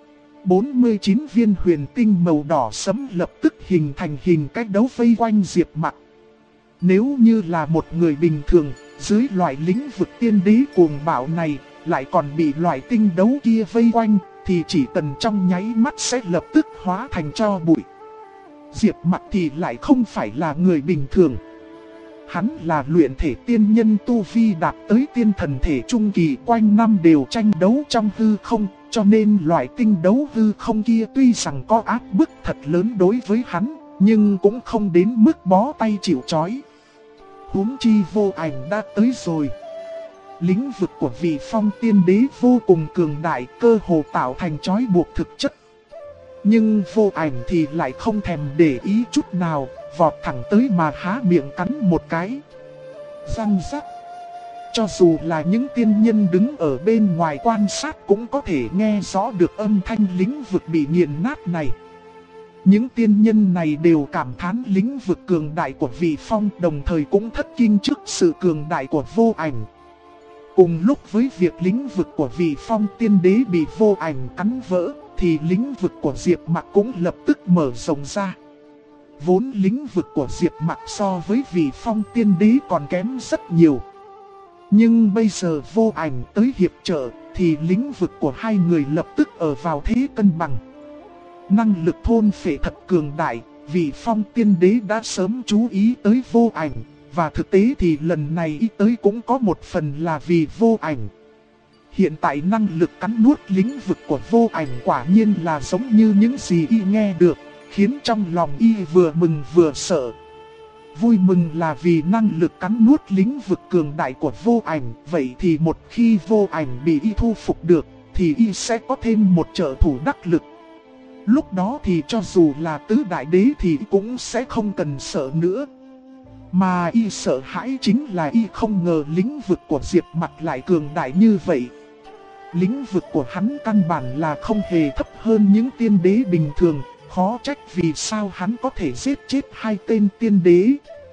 49 viên huyền tinh màu đỏ sẫm lập tức hình thành hình cách đấu vây quanh Diệp Mặc. Nếu như là một người bình thường, dưới loại lĩnh vực tiên đế cuồng bạo này, lại còn bị loại tinh đấu kia vây quanh, thì chỉ cần trong nháy mắt sẽ lập tức hóa thành tro bụi. Diệp Mặc thì lại không phải là người bình thường. Hắn là luyện thể tiên nhân tu vi đạt tới tiên thần thể trung kỳ, quanh năm đều tranh đấu trong hư không, cho nên loại tinh đấu hư không kia tuy rằng có áp bức thật lớn đối với hắn, nhưng cũng không đến mức bó tay chịu trói. Huống chi Vô Ảnh đã tới rồi. Lĩnh vực của vị phong tiên đế vô cùng cường đại, cơ hồ tạo thành trói buộc thực chất. Nhưng Vô Ảnh thì lại không thèm để ý chút nào, vọt thẳng tới mà há miệng cắn một cái. Răng rắc. Cho dù là những tiên nhân đứng ở bên ngoài quan sát cũng có thể nghe rõ được âm thanh lĩnh vực bị nghiền nát này. Những tiên nhân này đều cảm thán lĩnh vực cường đại của vị phong, đồng thời cũng thất kinh trước sự cường đại của Vô Ảnh. Cùng lúc với việc lĩnh vực của vị phong tiên đế bị Vô Ảnh cắn vỡ, thì lĩnh vực của Diệp Mặc cũng lập tức mở rộng ra. Vốn lĩnh vực của Diệp Mặc so với vị phong tiên đế còn kém rất nhiều. Nhưng bây giờ Vô Ảnh tới hiệp trợ, thì lĩnh vực của hai người lập tức ở vào thế cân bằng. Năng lực thôn phệ thật cường đại, vị phong tiên đế đã sớm chú ý tới Vô Ảnh. Và thực tế thì lần này ý tới cũng có một phần là vì Vô Ảnh. Hiện tại năng lực cắn nuốt lĩnh vực của Vô Ảnh quả nhiên là giống như những gì y nghe được, khiến trong lòng y vừa mừng vừa sợ. Vui mừng là vì năng lực cắn nuốt lĩnh vực cường đại của Vô Ảnh, vậy thì một khi Vô Ảnh bị y thu phục được, thì y sẽ có thêm một trợ thủ đắc lực. Lúc đó thì cho dù là tứ đại đế thì cũng sẽ không cần sợ nữa. Mà y sợ hãi chính là y không ngờ lĩnh vực của Diệp Mặc lại cường đại như vậy. Lĩnh vực của hắn căn bản là không hề thấp hơn những tiên đế bình thường, khó trách vì sao hắn có thể giết chết hai tên tiên đế.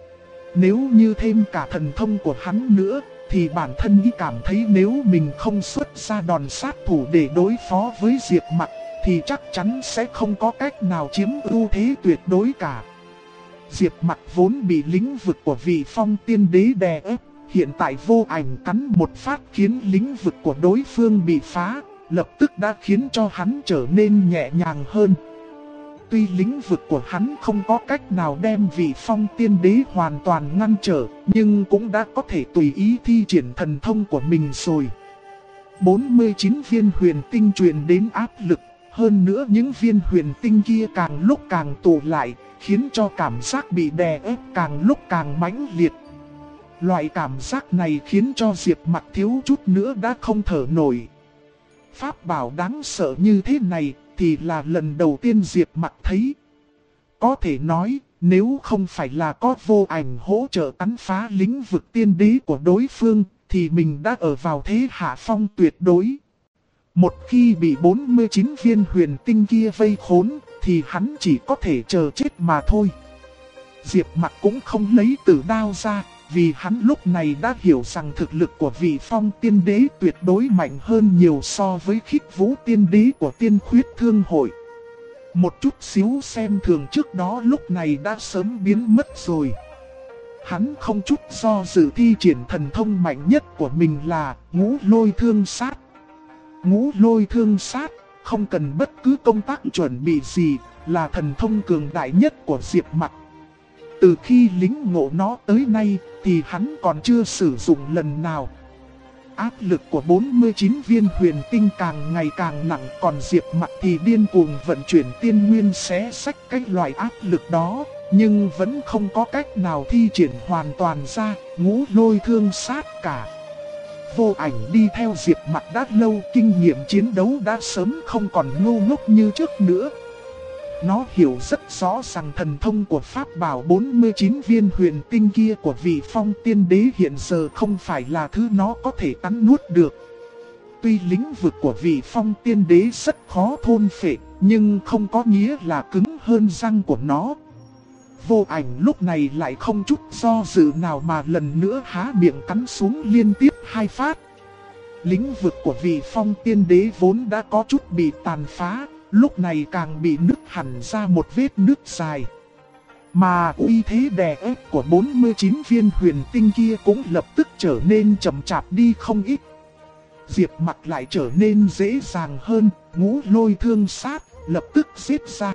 Nếu như thêm cả thần thông của hắn nữa, thì bản thân y cảm thấy nếu mình không xuất ra đòn sát thủ để đối phó với Diệp Mặc, thì chắc chắn sẽ không có cách nào chiếm ưu thế tuyệt đối cả. Diệp Mặc vốn bị lĩnh vực của vị phong tiên đế đè ép, hiện tại Vô Ảnh cắn một phát khiến lĩnh vực của đối phương bị phá, lập tức đã khiến cho hắn trở nên nhẹ nhàng hơn. Tuy lĩnh vực của hắn không có cách nào đem vị phong tiên đế hoàn toàn ngăn trở, nhưng cũng đã có thể tùy ý thi triển thần thông của mình rồi. 49 viên huyền tinh truyền đến áp lực, hơn nữa những viên huyền tinh kia càng lúc càng tụ lại, khiến cho cảm giác bị đè ép càng lúc càng mãnh liệt. Loại cảm giác này khiến cho Diệp Mặc thiếu chút nữa đã không thở nổi. Pháp bảo đáng sợ như thế này thì là lần đầu tiên Diệp Mặc thấy. Có thể nói, nếu không phải là có Vô Ảnh hỗ trợ cắn phá lĩnh vực tiên đế của đối phương, thì mình đã ở vào thế hạ phong tuyệt đối. Một khi bị 49 viên huyền tinh kia vây khốn, thì hắn chỉ có thể chờ chết mà thôi. Diệp Mặc cũng không lấy tử đao ra, vì hắn lúc này đã hiểu rằng thực lực của vị phong tiên đế tuyệt đối mạnh hơn nhiều so với Khích Vũ tiên đế của Tiên Khuyết Thương Hội. Một chút xíu xem thường trước đó lúc này đã sớm biến mất rồi. Hắn không chút do dự thi triển thần thông mạnh nhất của mình là Ngũ Lôi Thương Sát. Ngũ Lôi Thương Sát, không cần bất cứ công tác chuẩn bị gì, là thần thông cường đại nhất của Diệp Mặc. Từ khi lĩnh ngộ nó tới nay, thì hắn còn chưa sử dụng lần nào. Áp lực của 49 viên huyền tinh càng ngày càng nặng, còn Diệp Mặc thì điên cuồng vận chuyển tiên nguyên xé xách cái loại áp lực đó, nhưng vẫn không có cách nào thi triển hoàn toàn ra Ngũ Lôi Thương Sát cả. Vô Ảnh đi theo Diệp Mặc đã lâu, kinh nghiệm chiến đấu đã sớm không còn ngu ngốc như trước nữa. Nó hiểu rất rõ rằng thần thông của pháp bảo 49 viên huyền tinh kia của vị phong tiên đế hiện giờ không phải là thứ nó có thể cắn nuốt được. Tuy lĩnh vực của vị phong tiên đế rất khó thôn phệ, nhưng không có nghĩa là cứng hơn răng của nó. Vô Ảnh lúc này lại không chút do dự nào mà lần nữa há miệng cắn xuống liên tiếp 2 phát. Lĩnh vực của vị phong tiên đế vốn đã có chút bị tàn phá, lúc này càng bị nứt hẳn ra một vết nứt dài. Mà uy thế đè ép của 49 viên huyền tinh kia cũng lập tức trở nên chậm chạp đi không ít. Diệp Mặc lại trở nên dễ dàng hơn, Ngũ Lôi Thương Sát lập tức giết ra.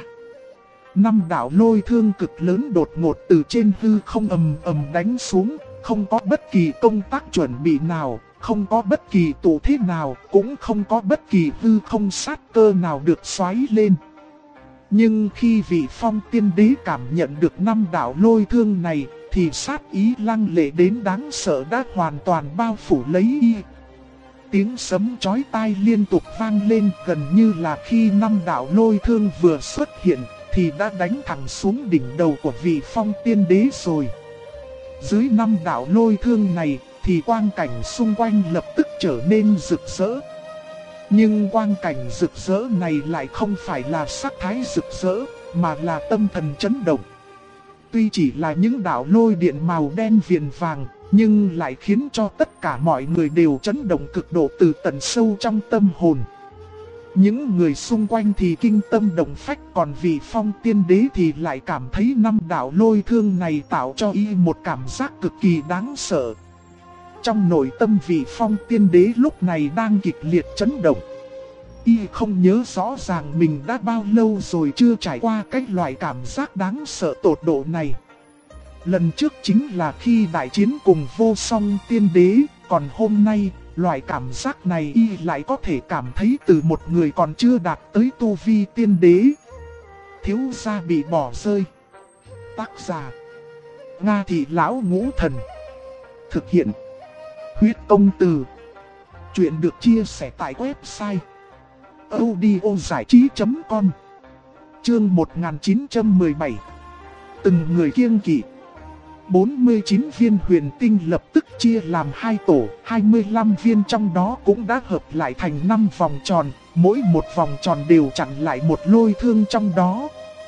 5 đạo lôi thương cực lớn đột ngột từ trên hư không ầm ầm đánh xuống, không có bất kỳ công tác chuẩn bị nào, không có bất kỳ tụ thế nào, cũng không có bất kỳ hư không sát cơ nào được xoáy lên. Nhưng khi vị phong tiên đế cảm nhận được 5 đạo lôi thương này, thì sát ý lăng lệ đến đáng sợ đã hoàn toàn bao phủ lấy y. Tiếng sấm chói tai liên tục vang lên, gần như là khi 5 đạo lôi thương vừa xuất hiện thì đã đánh thẳng xuống đỉnh đầu của vị phong tiên đế rồi. Dưới 5 đạo lôi thương này thì quang cảnh xung quanh lập tức trở nên rực rỡ. Nhưng quang cảnh rực rỡ này lại không phải là sắc thái rực rỡ, mà là tâm thần chấn động. Tuy chỉ là những đạo lôi điện màu đen viền vàng, nhưng lại khiến cho tất cả mọi người đều chấn động cực độ từ tận sâu trong tâm hồn. Những người xung quanh thì kinh tâm động phách, còn vị phong tiên đế thì lại cảm thấy 5 đạo lôi thương này tạo cho y một cảm giác cực kỳ đáng sợ. Trong nội tâm vị phong tiên đế lúc này đang kịch liệt chấn động. Y không nhớ rõ ràng mình đã bao lâu rồi chưa trải qua cái loại cảm giác đáng sợ tột độ này. Lần trước chính là khi đại chiến cùng vô song tiên đế, còn hôm nay, loại cảm giác này y lại có thể cảm thấy từ một người còn chưa đạt tới tu vi tiên đế. Thiếu gia bị bỏ rơi. Tác giả: Nga Thị Lão Ngũ Thần. Thực hiện: Huyết Công Từ. Chuyện được chia sẻ tại website audiozảichí.com. Chương 1917. Từng người kiêng kỵ. 49 viên huyền tinh lập tức chia làm 2 tổ, 25 viên trong đó cũng đã hợp lại thành 5 vòng tròn, mỗi một vòng tròn đều chặn lại một lôi thương trong đó.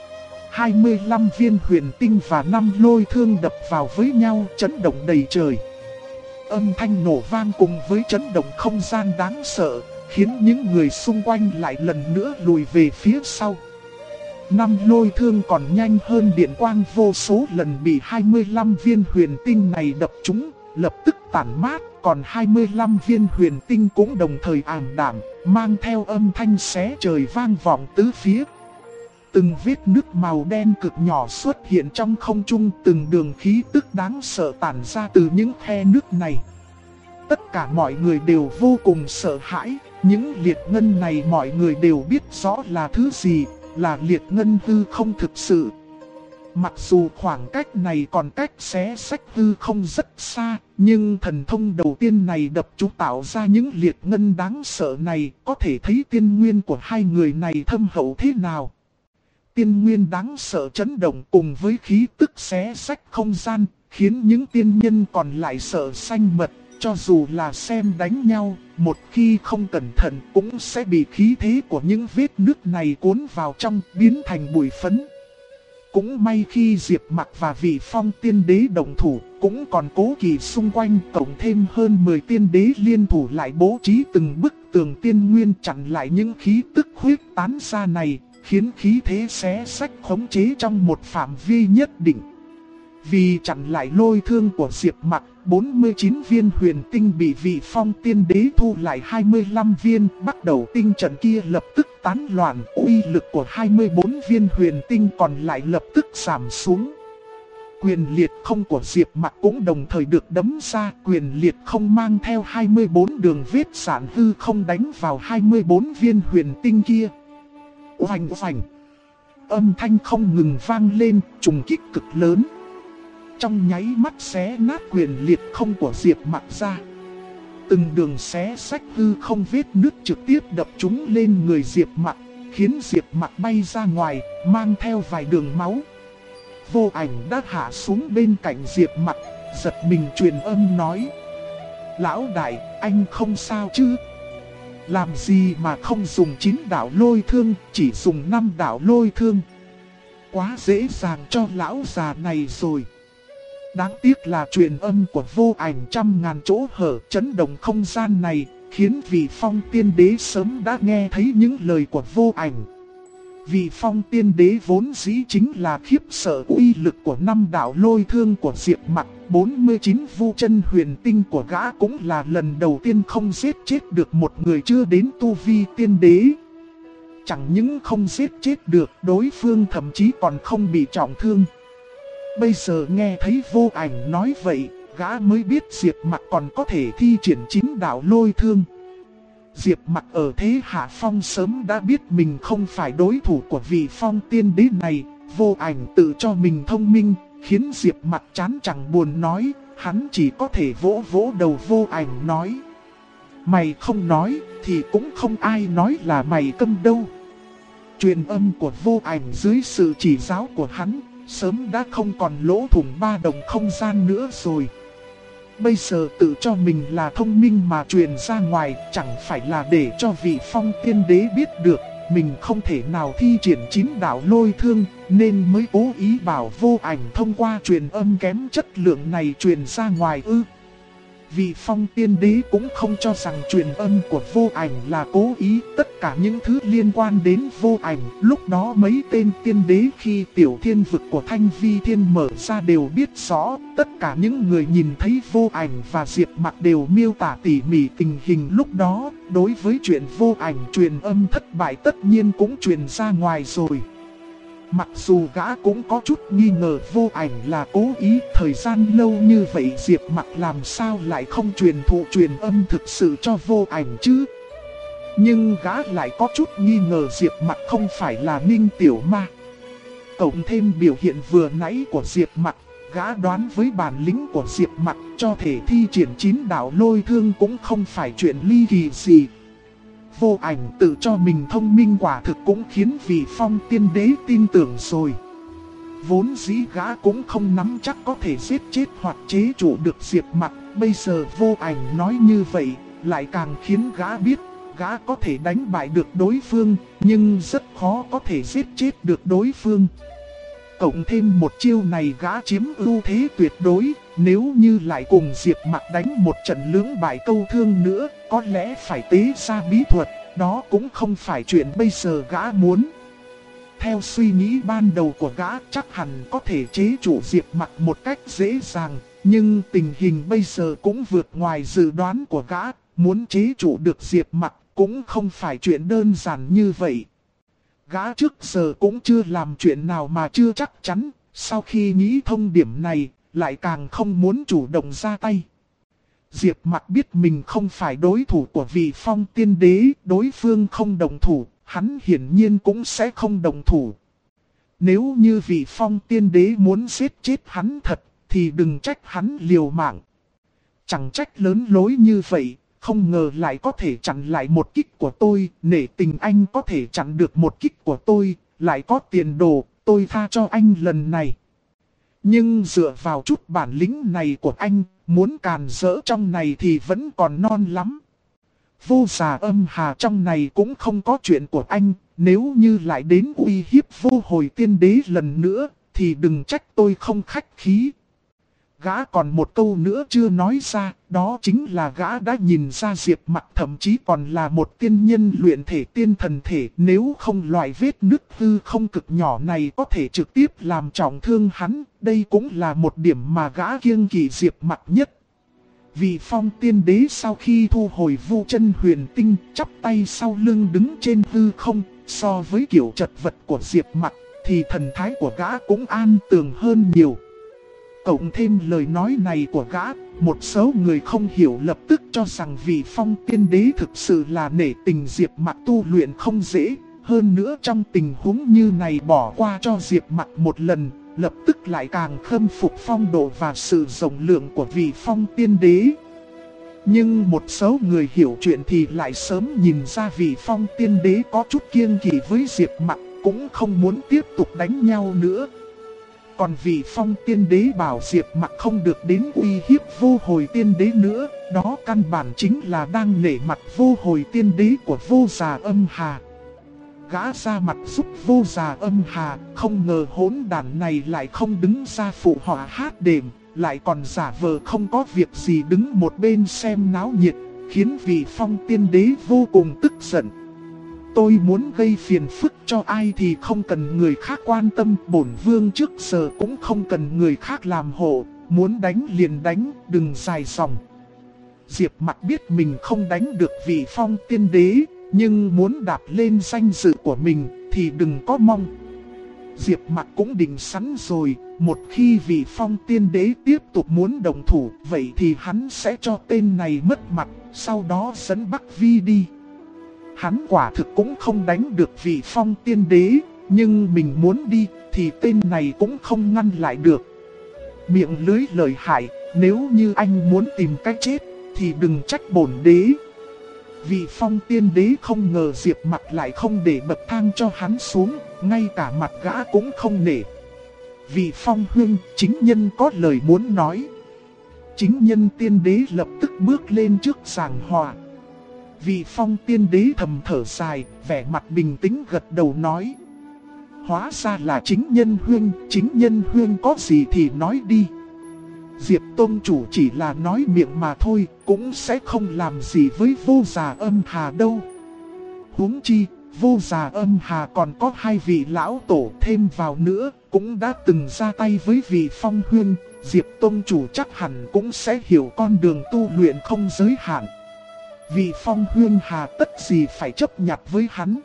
25 viên huyền tinh và 5 lôi thương đập vào với nhau, chấn động đầy trời. Âm thanh nổ vang cùng với chấn động không gian đáng sợ, khiến những người xung quanh lại lần nữa lùi về phía sau. 5 lôi thương còn nhanh hơn điện quang vô số lần bị 25 viên huyền tinh này đập trúng, lập tức tản mát, còn 25 viên huyền tinh cũng đồng thời ảm đạm, mang theo âm thanh xé trời vang vọng tứ phía. Từng vết nước màu đen cực nhỏ xuất hiện trong không trung, từng đường khí tức đáng sợ tản ra từ những khe nước này. Tất cả mọi người đều vô cùng sợ hãi, những liệt ngân này mọi người đều biết rõ là thứ gì, là liệt ngân hư không thực sự. Mặc dù khoảng cách này còn cách xé sách hư không rất xa, nhưng thần thông đầu tiên này đập chúng tạo ra những liệt ngân đáng sợ này, có thể thấy tiên nguyên của hai người này thâm hậu thế nào. Tiên nguyên đáng sợ chấn động cùng với khí tức xé sách không gian, khiến những tiên nhân còn lại sợ xanh mật. Cho dù là xem đánh nhau, một khi không cẩn thận cũng sẽ bị khí thế của những vết nước này cuốn vào trong, biến thành bụi phấn. Cũng may khi Diệp Mặc và vị phong tiên đế đồng thủ, cũng còn cố kỵ xung quanh, cộng thêm hơn 10 tiên đế liên thủ lại bố trí từng bức tường tiên nguyên chặn lại những khí tức huyết tán ra này, khiến khí thế xé sách khống chế trong một phạm vi nhất định. Vì chặn lại lôi thương của Diệp Mặc, 49 viên huyền tinh bị vị phong tiên đế thu lại 25 viên, bắt đầu tinh trận kia lập tức tán loạn, uy lực của 24 viên huyền tinh còn lại lập tức giảm xuống. Quyền liệt không của Diệp Mặc cũng đồng thời được đấm ra, quyền liệt không mang theo 24 đường vết sản hư không đánh vào 24 viên huyền tinh kia. Oanh oanh, âm thanh không ngừng vang lên, trùng kích cực lớn. Trong nháy mắt xé nát quyền liệt không của Diệp Mặc ra. Từng đường xé sách hư không vết nứt trực tiếp đập trúng lên người Diệp Mặc, khiến Diệp Mặc bay ra ngoài, mang theo vài đường máu. Vô Ảnh đã hạ xuống bên cạnh Diệp Mặc, giật mình truyền âm nói: Lão đại, anh không sao chứ? Làm gì mà không dùng 9 đạo lôi thương, chỉ dùng 5 đạo lôi thương? Quá dễ dàng cho lão già này rồi. Đáng tiếc là truyền âm của Vô Ảnh trăm ngàn chỗ hở chấn động không gian này, khiến vị phong tiên đế sớm đã nghe thấy những lời của Vô Ảnh. Vị phong tiên đế vốn dĩ chính là khiếp sợ uy lực của 5 đạo lôi thương của Diệp Mặc, 49 vu chân huyền tinh của gã cũng là lần đầu tiên không giết chết được một người chưa đến tu vi tiên đế. Chẳng những không giết chết được, đối phương thậm chí còn không bị trọng thương. Bây giờ nghe thấy Vô Ảnh nói vậy, gã mới biết Diệp Mặc còn có thể thi triển 9 đạo lôi thương. Diệp Mặc ở thế hạ phong sớm đã biết mình không phải đối thủ của vị phong tiên đế này, Vô Ảnh tự cho mình thông minh, khiến Diệp Mặc chán chẳng buồn nói, hắn chỉ có thể vỗ vỗ đầu Vô Ảnh nói. Mày không nói, thì cũng không ai nói là mày câm đâu. Truyền âm của Vô Ảnh dưới sự chỉ giáo của hắn, sớm đã không còn lỗ thủng 3 đồng không gian nữa rồi. Bây giờ tự cho mình là thông minh mà truyền ra ngoài, chẳng phải là để cho vị Phong Tiên Đế biết được mình không thể nào thi triển 9 đạo lôi thương, nên mới cố ý bảo Vô Ảnh thông qua truyền âm kém chất lượng này truyền ra ngoài ư. Vị Phong Tiên Đế cũng không cho rằng truyền âm của Vô Ảnh là cố ý. Tất cả những thứ liên quan đến Vô Ảnh, lúc đó mấy tên tiên đế khi tiểu thiên vực của Thanh Vi Thiên mở ra đều biết rõ. Tất cả những người nhìn thấy Vô Ảnh và Diệp Mặc đều miêu tả tỉ mỉ tình hình lúc đó. Đối với chuyện Vô Ảnh truyền âm thất bại tất nhiên cũng truyền ra ngoài rồi. Mặc dù gã cũng có chút nghi ngờ Vô Ảnh là cố ý, thời gian lâu như vậy Diệp Mặc làm sao lại không truyền thụ truyền âm thực sự cho Vô Ảnh chứ. Nhưng gã lại có chút nghi ngờ Diệp Mặc không phải là Ninh Tiểu Ma. Cộng thêm biểu hiện vừa nãy của Diệp Mặc, gã đoán với bản lĩnh của Diệp Mặc cho thể thi triển 9 đạo lôi thương cũng không phải chuyện ly kỳ gì. Vô Ảnh tự cho mình thông minh quả thực cũng khiến vị Phong Tiên Đế tin tưởng rồi. Vốn dĩ gã cũng không nắm chắc có thể giết chết hoặc chế trụ được Diệp Mặc. Bây giờ Vô Ảnh nói như vậy, lại càng khiến gã biết gã có thể đánh bại được đối phương, nhưng rất khó có thể giết chết được đối phương. Cộng thêm một chiêu này gã chiếm ưu thế tuyệt đối, nếu như lại cùng Diệp Mặc đánh một trận lưỡng bại câu thương nữa, có lẽ phải tế ra bí thuật, đó cũng không phải chuyện bây giờ gã muốn. Theo suy nghĩ ban đầu của gã chắc hẳn có thể chế trụ Diệp Mặc một cách dễ dàng, nhưng tình hình bây giờ cũng vượt ngoài dự đoán của gã, muốn chế trụ được Diệp Mặc cũng không phải chuyện đơn giản như vậy. Gã trước giờ cũng chưa làm chuyện nào mà chưa chắc chắn, sau khi nghĩ thông điểm này, lại càng không muốn chủ động ra tay. Diệp Mặc biết mình không phải đối thủ của vị Phong Tiên Đế, đối phương không đồng thủ, hắn hiển nhiên cũng sẽ không đồng thủ. Nếu như vị Phong Tiên Đế muốn giết chết hắn thật, thì đừng trách hắn liều mạng. Chẳng trách lớn lối như vậy, không ngờ lại có thể chặn lại một kích của tôi, nể tình anh có thể chặn được một kích của tôi, lại có tiền đồ, tôi tha cho anh lần này. Nhưng dựa vào chút bản lĩnh này của anh, muốn càn rỡ trong này thì vẫn còn non lắm. Vô Già Âm Hà trong này cũng không có chuyện của anh, nếu như lại đến uy hiếp Vô Hồi Tiên Đế lần nữa, thì đừng trách tôi không khách khí. Gã còn một câu nữa chưa nói ra, đó chính là gã đã nhìn ra Diệp Mặc thậm chí còn là một tiên nhân luyện thể tiên thần thể. Nếu không loại vết nứt hư không cực nhỏ này có thể trực tiếp làm trọng thương hắn, đây cũng là một điểm mà gã kiêng kỵ Diệp Mặc nhất. Vị Phong Tiên Đế sau khi thu hồi Vu Chân Huyền Tinh, chắp tay sau lưng đứng trên hư không, so với kiểu chật vật của Diệp Mặc, thì thần thái của gã cũng an tường hơn nhiều. Cộng thêm lời nói này của gã, một số người không hiểu lập tức cho rằng vị Phong Tiên Đế thực sự là nể tình Diệp Mặc tu luyện không dễ. Hơn nữa trong tình huống như này bỏ qua cho Diệp Mặc một lần, lập tức lại càng khâm phục phong độ và sự rộng lượng của vị Phong Tiên Đế. Nhưng một số người hiểu chuyện thì lại sớm nhìn ra vị Phong Tiên Đế có chút kiêng kỵ với Diệp Mặc, cũng không muốn tiếp tục đánh nhau nữa. Còn vị Phong Tiên Đế bảo Diệp Mặc không được đến uy hiếp Vô Hồi Tiên Đế nữa, đó căn bản chính là đang nể mặt Vô Hồi Tiên Đế của Vô Già Âm Hà. Gã ra mặt giúp Vô Già Âm Hà, không ngờ hỗn đản này lại không đứng ra phụ họa hát đệm, lại còn giả vờ không có việc gì đứng một bên xem náo nhiệt, khiến vị Phong Tiên Đế vô cùng tức giận. Tôi muốn gây phiền phức cho ai thì không cần người khác quan tâm, bổn vương trước giờ cũng không cần người khác làm hộ, muốn đánh liền đánh, đừng dài dòng. Diệp Mặc biết mình không đánh được vị Phong Tiên Đế, nhưng muốn đạp lên danh dự của mình thì đừng có mong. Diệp Mặc cũng định sẵn rồi, một khi vị Phong Tiên Đế tiếp tục muốn đồng thủ, vậy thì hắn sẽ cho tên này mất mặt, sau đó dẫn Bắc Vi đi. Hắn quả thực cũng không đánh được vị Phong Tiên Đế, Nhưng mình muốn đi thì tên này cũng không ngăn lại được. Miệng lưới lời hại, nếu như anh muốn tìm cách chết thì đừng trách bổn đế. Vị Phong tiên đế không ngờ Diệp Mặc lại không để bậc thang cho hắn xuống, ngay cả mặt gã cũng không nể. Vị Phong huynh, chính nhân có lời muốn nói. Chính nhân tiên đế lập tức bước lên trước giảng hòa. Vị Phong tiên đế thầm thở dài, vẻ mặt bình tĩnh gật đầu nói. Hóa ra là chính nhân huynh có gì thì nói đi. Diệp Tôn chủ chỉ là nói miệng mà thôi, cũng sẽ không làm gì với Vô Già Âm Hà đâu. Huống chi, Vô Già Âm Hà còn có 2 vị lão tổ thêm vào nữa, cũng đã từng ra tay với vị Phong huynh. Diệp Tôn chủ chắc hẳn cũng sẽ hiểu con đường tu luyện không giới hạn. Vị Phong huynh hà tất gì phải chấp nhặt với hắn.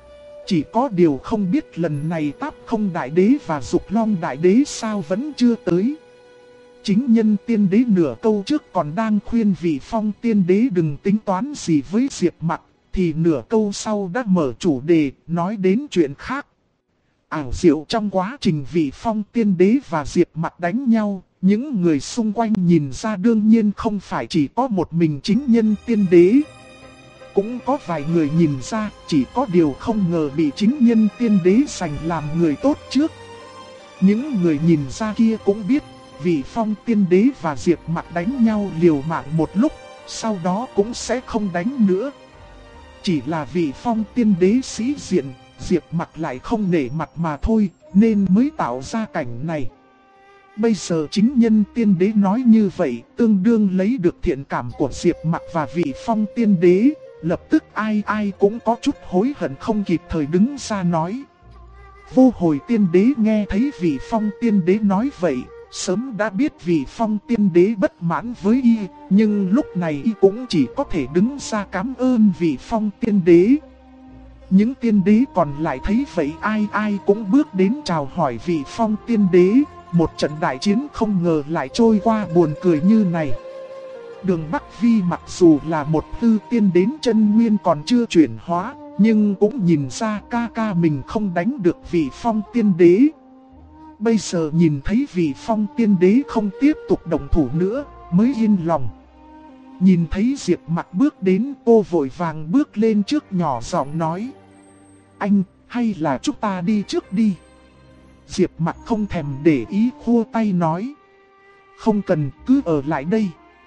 Chỉ có điều không biết lần này Táp Không Đại Đế và Dục Long Đại Đế sao vẫn chưa tới. Chính nhân tiên đế nửa câu trước còn đang khuyên vị Phong tiên đế đừng tính toán gì với Diệp Mặc, thì nửa câu sau đã mở chủ đề, nói đến chuyện khác. Ảo diệu trong quá trình vị Phong tiên đế và Diệp Mặc đánh nhau, những người xung quanh nhìn ra đương nhiên không phải chỉ có một mình chính nhân tiên đế. Cũng có vài người nhìn ra, chỉ có điều không ngờ bị chính nhân tiên đế giành làm người tốt trước. Những người nhìn ra kia cũng biết, vị Phong tiên đế và Diệp Mặc đánh nhau liều mạng một lúc, sau đó cũng sẽ không đánh nữa. Chỉ là vị Phong tiên đế sĩ diện, Diệp Mặc lại không nể mặt mà thôi, nên mới tạo ra cảnh này. Bây giờ chính nhân tiên đế nói như vậy, tương đương lấy được thiện cảm của Diệp Mặc và vị Phong tiên đế. Lập tức ai ai cũng có chút hối hận không kịp thời đứng ra nói. Vô Hồi tiên đế nghe thấy vị Phong tiên đế nói vậy, sớm đã biết vị Phong tiên đế bất mãn với y, nhưng lúc này y cũng chỉ có thể đứng ra cảm ơn vị Phong tiên đế. Những tiên đế còn lại thấy vậy ai ai cũng bước đến chào hỏi vị Phong tiên đế. Một trận đại chiến không ngờ lại trôi qua buồn cười như này. Đường Bắc Vi mặc dù là một tư tiên đến chân nguyên còn chưa chuyển hóa, nhưng cũng nhìn ra ca ca mình không đánh được vị Phong tiên đế. Bây giờ nhìn thấy vị Phong tiên đế không tiếp tục động thủ nữa, mới yên lòng. Nhìn thấy Diệp Mặc bước đến, cô vội vàng bước lên trước nhỏ giọng nói. Anh, hay là chúng ta đi trước đi. Diệp Mặc không thèm để ý khua tay nói. Không cần, cứ ở lại đây.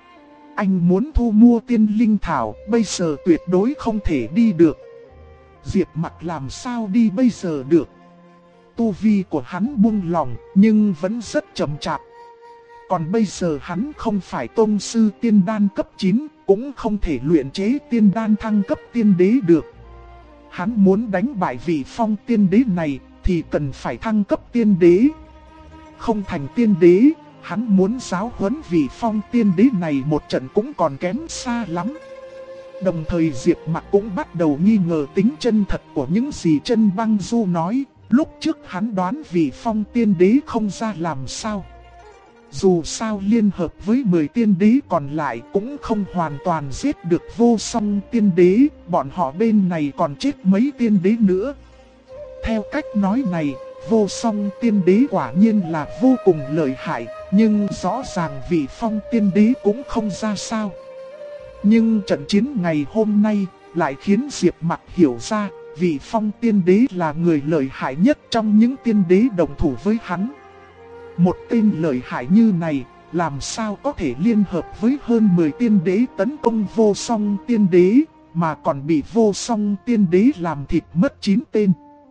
Anh muốn thu mua tiên linh thảo, bây giờ tuyệt đối không thể đi được. Diệp Mặc làm sao đi bây giờ được. Tu vi của hắn buông lỏng, nhưng vẫn rất chậm chạp. Còn bây giờ hắn không phải tôn sư tiên đan cấp 9, cũng không thể luyện chế tiên đan thăng cấp tiên đế được. Hắn muốn đánh bại vị Phong tiên đế này, thì cần phải thăng cấp tiên đế. Không thành tiên đế, hắn muốn giáo huấn vị Phong tiên đế này một trận cũng còn kém xa lắm. Đồng thời Diệp Mặc cũng bắt đầu nghi ngờ tính chân thật của những gì Chân Băng Du nói. Lúc trước hắn đoán vị Phong tiên đế không ra làm sao. Dù sao liên hợp với 10 tiên đế còn lại cũng không hoàn toàn giết được Vô Song tiên đế. Bọn họ bên này còn chết mấy tiên đế nữa. Theo cách nói này, Vô Song tiên đế quả nhiên là vô cùng lợi hại, nhưng rõ ràng vị Phong tiên đế cũng không ra sao. Nhưng trận chiến ngày hôm nay lại khiến Diệp Mặc hiểu ra, vị Phong tiên đế là người lợi hại nhất trong những tiên đế đồng thủ với hắn. Một tên lợi hại như này, làm sao có thể liên hợp với hơn 10 tiên đế tấn công Vô Song tiên đế, mà còn bị Vô Song tiên đế làm thịt mất 9 tên.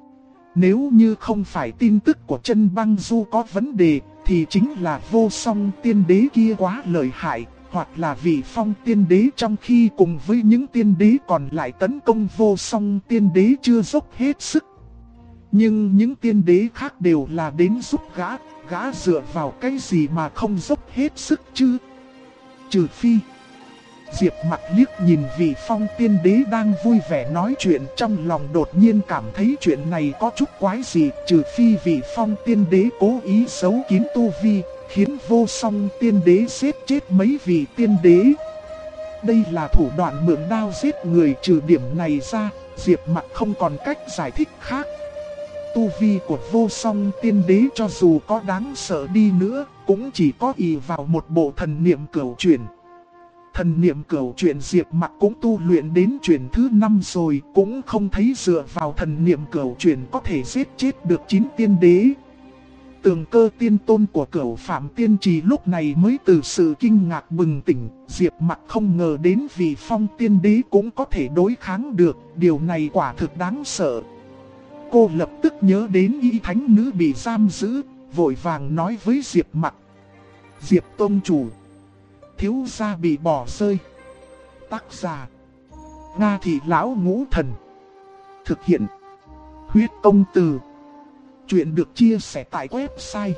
Nếu như không phải tin tức của Chân Băng Du có vấn đề, thì chính là Vô Song tiên đế kia quá lợi hại, hoặc là vị Phong tiên đế trong khi cùng với những tiên đế còn lại tấn công Vô Song tiên đế chưa dốc hết sức. Nhưng những tiên đế khác đều là đến giúp gã dựa vào cái gì mà không dốc hết sức chứ? Trừ phi... Diệp Mặc liếc nhìn vị Phong tiên đế đang vui vẻ nói chuyện, trong lòng đột nhiên cảm thấy chuyện này có chút quái gì. Trừ phi vị Phong tiên đế cố ý giấu kín tu vi, khiến Vô Song tiên đế giết chết mấy vị tiên đế. Đây là thủ đoạn mượn đao giết người, trừ điểm này ra, Diệp Mặc không còn cách giải thích khác. Tu vi của vô song tiên đế cho dù có đáng sợ đi nữa, cũng chỉ có ỷ vào một bộ thần niệm cửu chuyển. Thần niệm cửu chuyển Diệp Mặc cũng tu luyện đến chuyển thứ 5 rồi, cũng không thấy dựa vào thần niệm cửu chuyển có thể giết chết được 9 tiên đế. Tường Cơ tiên tôn của Cửu Phạm Tiên Trì lúc này mới từ sự kinh ngạc bừng tỉnh, Diệp Mặc không ngờ đến Vị Phong tiên đế cũng có thể đối kháng được, điều này quả thực đáng sợ. Cô lập tức nhớ đến Y Thánh Nữ bị giam giữ, vội vàng nói với Diệp Mặc. Diệp Tông Chủ, thiếu gia bị bỏ rơi. Tác giả Nga Thị Lão Ngũ Thần. Thực hiện Huyết Công Từ. Chuyện được chia sẻ tại website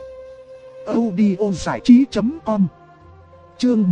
audiozảichí.com. Chương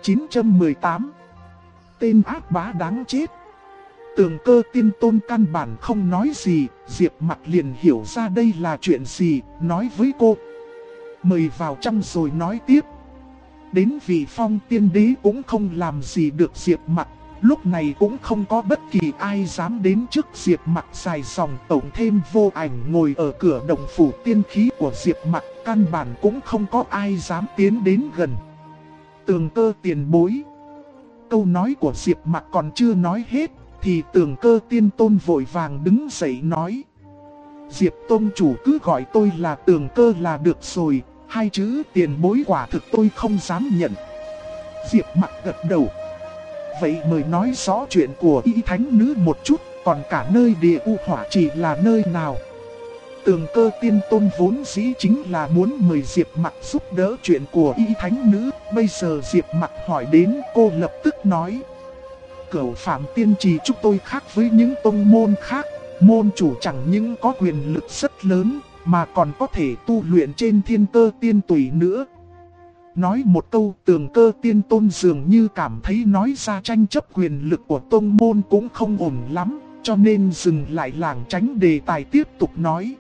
1918. Tên ác bá đáng chết. Tường Cơ tiên tôn căn bản không nói gì, Diệp Mặc liền hiểu ra đây là chuyện gì, nói với cô. Mời vào trong rồi nói tiếp. Đến Vị Phong tiên đế cũng không làm gì được Diệp Mặc, lúc này cũng không có bất kỳ ai dám đến trước Diệp Mặc dài dòng. Tổng thêm Vô Ảnh ngồi ở cửa động phủ tiên khí của Diệp Mặc, căn bản cũng không có ai dám tiến đến gần. Tường Cơ tiền bối. Câu nói của Diệp Mặc còn chưa nói hết, thì Tường Cơ tiên tôn vội vàng đứng dậy nói. Diệp Tôn Chủ cứ gọi tôi là Tường Cơ là được rồi, hai chữ tiền bối quả thực tôi không dám nhận. Diệp Mặc gật đầu. Vậy mời nói rõ chuyện của Y Thánh Nữ một chút, còn cả nơi Địa U Hỏa Trì là nơi nào? Tường Cơ tiên tôn vốn dĩ chính là muốn mời Diệp Mặc giúp đỡ chuyện của Y Thánh Nữ. Bây giờ Diệp Mặc hỏi đến, cô lập tức nói. Cửu Phạm Tiên Trì chúng tôi khác với những tông môn khác. Môn chủ chẳng những có quyền lực rất lớn, mà còn có thể tu luyện trên thiên cơ tiên tùy nữa. Nói một câu, Tường Cơ tiên tôn dường như cảm thấy nói ra tranh chấp quyền lực của tông môn cũng không ổn lắm, cho nên dừng lại lảng tránh đề tài tiếp tục nói.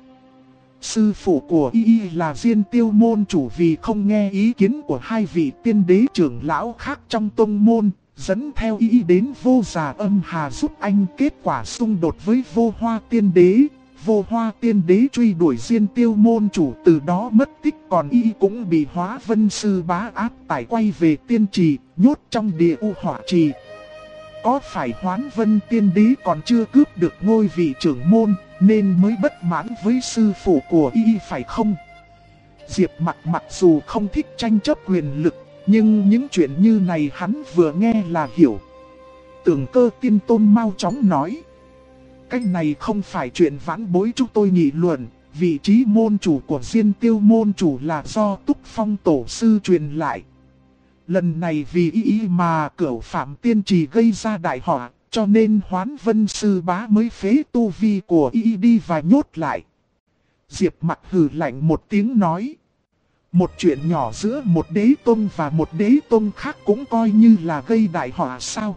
Sư phụ của Y là Diên Tiêu môn chủ vì không nghe ý kiến của hai vị tiên đế trưởng lão khác trong tông môn, dẫn theo Y đến Vô Già Âm Hà giúp anh, kết quả xung đột với Vô Hoa tiên đế. Vô Hoa tiên đế truy đuổi Diên Tiêu môn chủ, từ đó mất tích, còn Y cũng bị Hóa Vân sư bá áp tải quay về tiên trì, nhốt trong Địa U Hỏa Trì. Có phải Hoán Vân tiên đế còn chưa cướp được ngôi vị trưởng môn, nên mới bất mãn với sư phụ của Y phải không? Diệp Mặc mặc dù không thích tranh chấp quyền lực, nhưng những chuyện như này hắn vừa nghe là hiểu. Tường Cơ tiên tôn mau chóng nói. Cái này không phải chuyện vãn bối chúng tôi nghị luận, vị trí môn chủ của Diên Tiêu môn chủ là do Túc Phong tổ sư truyền lại. Lần này vì Y mà Cửu Phạm Tiên Trì gây ra đại họa, cho nên Hoán Vân sư bá mới phế tu vi của Y đi và nhốt lại. Diệp Mặc hừ lạnh một tiếng nói. Một chuyện nhỏ giữa một đế tông và một đế tông khác cũng coi như là gây đại họa sao?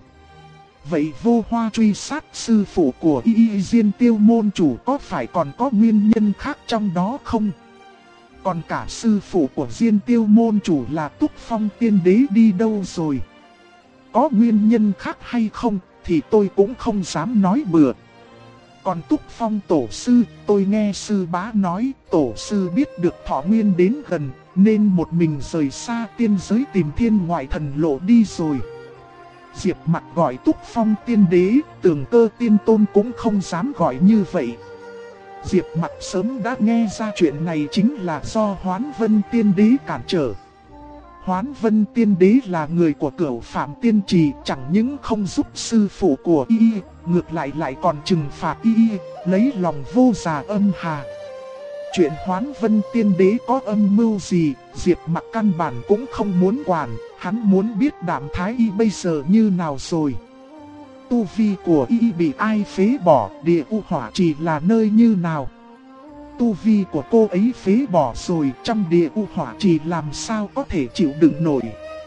Vậy Vô Hoa truy sát sư phụ của Y Diên Tiêu môn chủ có phải còn có nguyên nhân khác trong đó không? Còn cả sư phụ của Diên Tiêu môn chủ là Túc Phong tiên đế đi đâu rồi? Có nguyên nhân khác hay không thì tôi cũng không dám nói bừa. Còn Túc Phong tổ sư, tôi nghe sư bá nói tổ sư biết được thọ nguyên đến gần, nên một mình rời xa tiên giới tìm thiên ngoại thần lộ đi rồi. Diệp Mặc gọi Túc Phong tiên đế, Tường Cơ tiên tôn cũng không dám gọi như vậy. Diệp Mặc sớm đã nghe ra chuyện này chính là do Hoán Vân tiên đế cản trở. Hoán Vân tiên đế là người của Cửu Phạm Tiên Trì, chẳng những không giúp sư phụ của Y, ngược lại lại còn trừng phạt Y, lấy lòng Vô Già Âm Hà. Chuyện Hoán Vân tiên đế có âm mưu gì, Diệp Mặc căn bản cũng không muốn quản, hắn muốn biết Đạm Thái Y bây giờ như nào rồi. Tu vi của Y bị ai phế bỏ, Địa U Hỏa Trì là nơi như nào? Tu vi của cô ấy phế bỏ rồi, trong Địa U Hỏa Trì làm sao có thể chịu đựng nổi.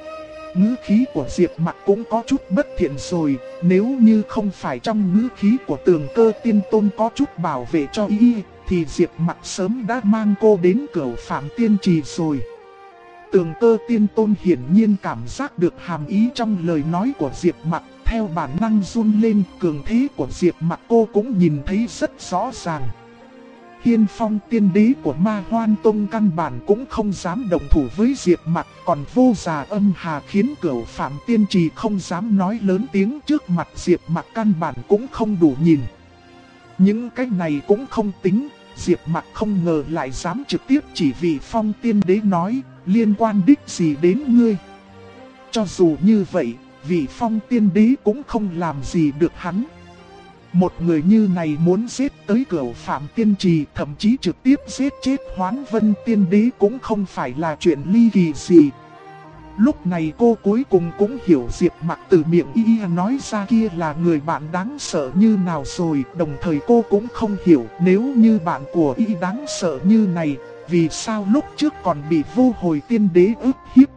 Ngữ khí của Diệp Mặc cũng có chút bất thiện rồi, nếu như không phải trong ngữ khí của Tường Cơ tiên tôn có chút bảo vệ cho Y, thì Diệp Mặc sớm đã mang cô đến Cửu Phạm Tiên Trì rồi. Tường Cơ tiên tôn hiển nhiên cảm giác được hàm ý trong lời nói của Diệp Mặc, theo bản năng run lên, cường thế của Diệp Mặc cô cũng nhìn thấy rất rõ ràng. Hiên Phong tiên đế của Ma Hoan Tông căn bản cũng không dám động thủ với Diệp Mặc, còn Vô Già Âm Hà khiến Cửu Phạm Tiên Trì không dám nói lớn tiếng trước mặt Diệp Mặc, căn bản cũng không đủ nhìn. Những cái này cũng không tính, Diệp Mặc không ngờ lại dám trực tiếp chỉ vì Phong tiên đế nói, liên quan đích gì đến ngươi. Cho dù như vậy, vị Phong tiên đế cũng không làm gì được hắn. Một người như này muốn giết tới Cửu Phạm Tiên Trì, thậm chí trực tiếp giết chết Hoán Vân Tiên Đế cũng không phải là chuyện ly kỳ gì. Lúc này cô cuối cùng cũng hiểu Diệp Mặc từ miệng y nói ra kia là người bạn đáng sợ như nào rồi. Đồng thời cô cũng không hiểu nếu như bạn của y đáng sợ như này, vì sao lúc trước còn bị Vô Hồi Tiên Đế ức hiếp.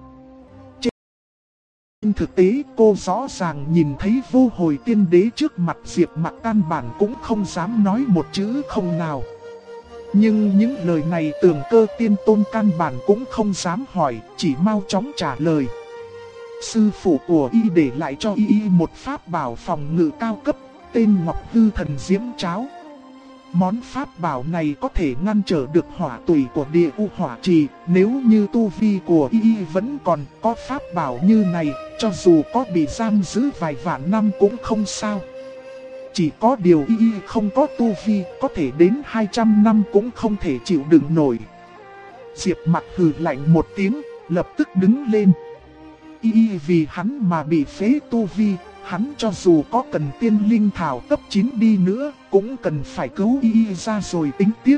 Trên thực tế cô rõ ràng nhìn thấy Vô Hồi Tiên Đế trước mặt Diệp Mặc, căn bản cũng không dám nói một chữ không nào. Nhưng những lời này Tường Cơ Tiên Tôn căn bản cũng không dám hỏi, chỉ mau chóng trả lời. Sư phụ của y để lại cho y một pháp bảo phòng ngự cao cấp, tên Ngọc Hư Thần Diễm Cháo. Món pháp bảo này có thể ngăn trở được hỏa tùy của địa u hỏa trì. Nếu như tu vi của y vẫn còn có pháp bảo như này, cho dù có bị giam giữ vài vạn năm cũng không sao. Chỉ có điều y không có tu vi, có thể đến 200 năm cũng không thể chịu đựng nổi. Diệp Mặc hừ lạnh một tiếng, lập tức đứng lên. Y vì hắn mà bị phế tu vi, hắn cho dù có cần tiên linh thảo cấp 9 đi nữa, cũng cần phải cứu y ra rồi tính tiếp.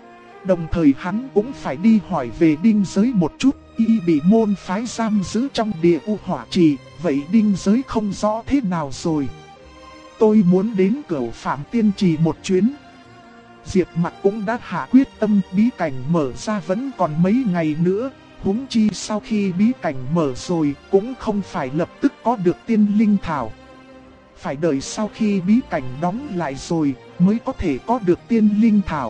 Đồng thời hắn cũng phải đi hỏi về Đinh Giới một chút, y bị môn phái giam giữ trong địa u hỏa trì, vậy Đinh Giới không rõ thế nào rồi. Tôi muốn đến Cửu Phạm Tiên Trì một chuyến. Diệp Mặc cũng đã hạ quyết tâm, bí cảnh mở ra vẫn còn mấy ngày nữa. Huống chi sau khi bí cảnh mở rồi cũng không phải lập tức có được tiên linh thảo. Phải đợi sau khi bí cảnh đóng lại rồi mới có thể có được tiên linh thảo.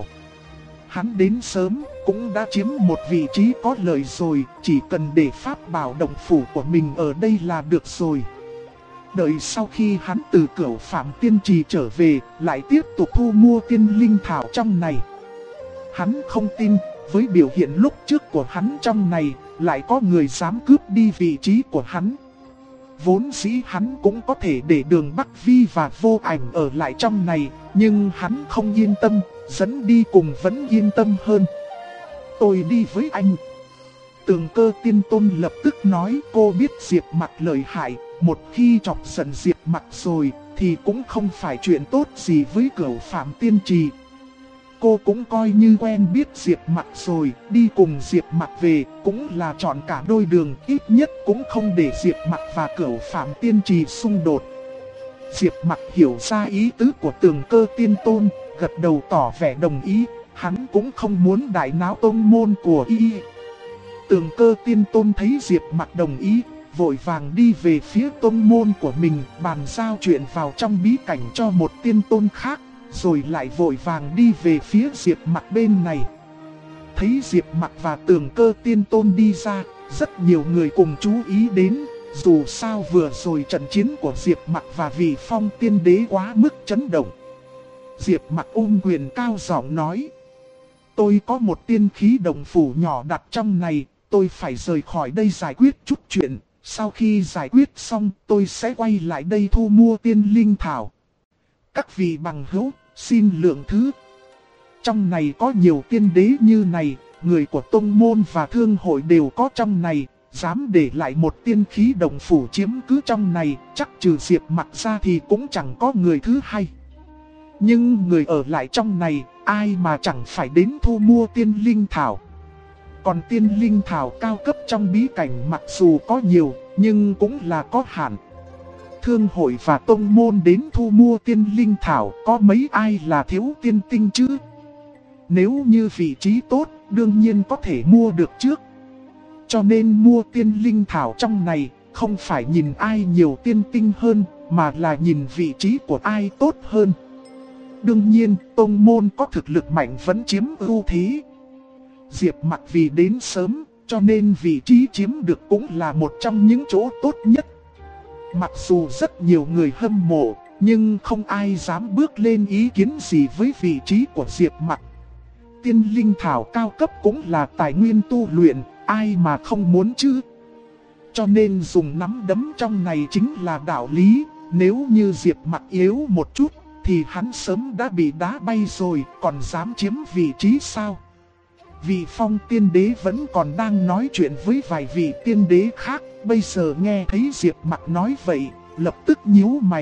Hắn đến sớm cũng đã chiếm một vị trí có lợi rồi, chỉ cần để pháp bảo động phủ của mình ở đây là được rồi. Đợi sau khi hắn từ Cửu Phạm Tiên Trì trở về, lại tiếp tục thu mua tiên linh thảo trong này. Hắn không tin, với biểu hiện lúc trước của hắn trong này, lại có người dám cướp đi vị trí của hắn. Vốn dĩ hắn cũng có thể để Đường Bắc Vi và Vô Ảnh ở lại trong này, nhưng hắn không yên tâm, dẫn đi cùng vẫn yên tâm hơn. Tôi đi với anh. Tường Cơ Tiên Tôn lập tức nói, cô biết Diệp Mặc lợi hại, một khi chọc giận Diệp Mặc rồi thì cũng không phải chuyện tốt gì với Cửu Phạm Tiên Trì. Cô cũng coi như quen biết Diệp Mặc rồi, đi cùng Diệp Mặc về cũng là chọn cả đôi đường, ít nhất cũng không để Diệp Mặc và Cửu Phạm Tiên Trì xung đột. Diệp Mặc hiểu ra ý tứ của Tường Cơ Tiên Tôn, gật đầu tỏ vẻ đồng ý, hắn cũng không muốn đại náo tông môn của y. Tường Cơ Tiên Tôn thấy Diệp Mặc đồng ý, vội vàng đi về phía tông môn của mình, bàn giao chuyện vào trong bí cảnh cho một tiên tôn khác, rồi lại vội vàng đi về phía Diệp Mặc bên này. Thấy Diệp Mặc và Tường Cơ Tiên Tôn đi ra, rất nhiều người cùng chú ý đến, dù sao vừa rồi trận chiến của Diệp Mặc và vị Phong Tiên Đế quá mức chấn động. Diệp Mặc ôm quyền cao giọng nói: tôi có một tiên khí đồng phủ nhỏ đặt trong này, tôi phải rời khỏi đây giải quyết chút chuyện. Sau khi giải quyết xong, tôi sẽ quay lại đây thu mua tiên linh thảo. Các vị bằng hữu, xin lượng thứ. Trong này có nhiều tiên đế như này, người của tông môn và thương hội đều có trong này. Dám để lại một tiên khí đồng phủ chiếm cứ trong này, chắc trừ Diệp Mặc ra thì cũng chẳng có người thứ hai. Nhưng người ở lại trong này, ai mà chẳng phải đến thu mua tiên linh thảo. Còn tiên linh thảo cao cấp trong bí cảnh mặc dù có nhiều, nhưng cũng là có hạn. Thương hội và tông môn đến thu mua tiên linh thảo, có mấy ai là thiếu tiên tinh chứ? Nếu như vị trí tốt, đương nhiên có thể mua được trước. Cho nên mua tiên linh thảo trong này, không phải nhìn ai nhiều tiên tinh hơn, mà là nhìn vị trí của ai tốt hơn. Đương nhiên, tông môn có thực lực mạnh vẫn chiếm ưu thế. Diệp Mặc vì đến sớm, cho nên vị trí chiếm được cũng là một trong những chỗ tốt nhất. Mặc dù rất nhiều người hâm mộ, nhưng không ai dám bước lên ý kiến gì với vị trí của Diệp Mặc. Tiên linh thảo cao cấp cũng là tài nguyên tu luyện, ai mà không muốn chứ. Cho nên dùng nắm đấm trong này chính là đạo lý. Nếu như Diệp Mặc yếu một chút thì hắn sớm đã bị đá bay rồi, còn dám chiếm vị trí sao? Vị Phong tiên đế vẫn còn đang nói chuyện với vài vị tiên đế khác, bây giờ nghe thấy Diệp Mặc nói vậy, lập tức nhíu mày.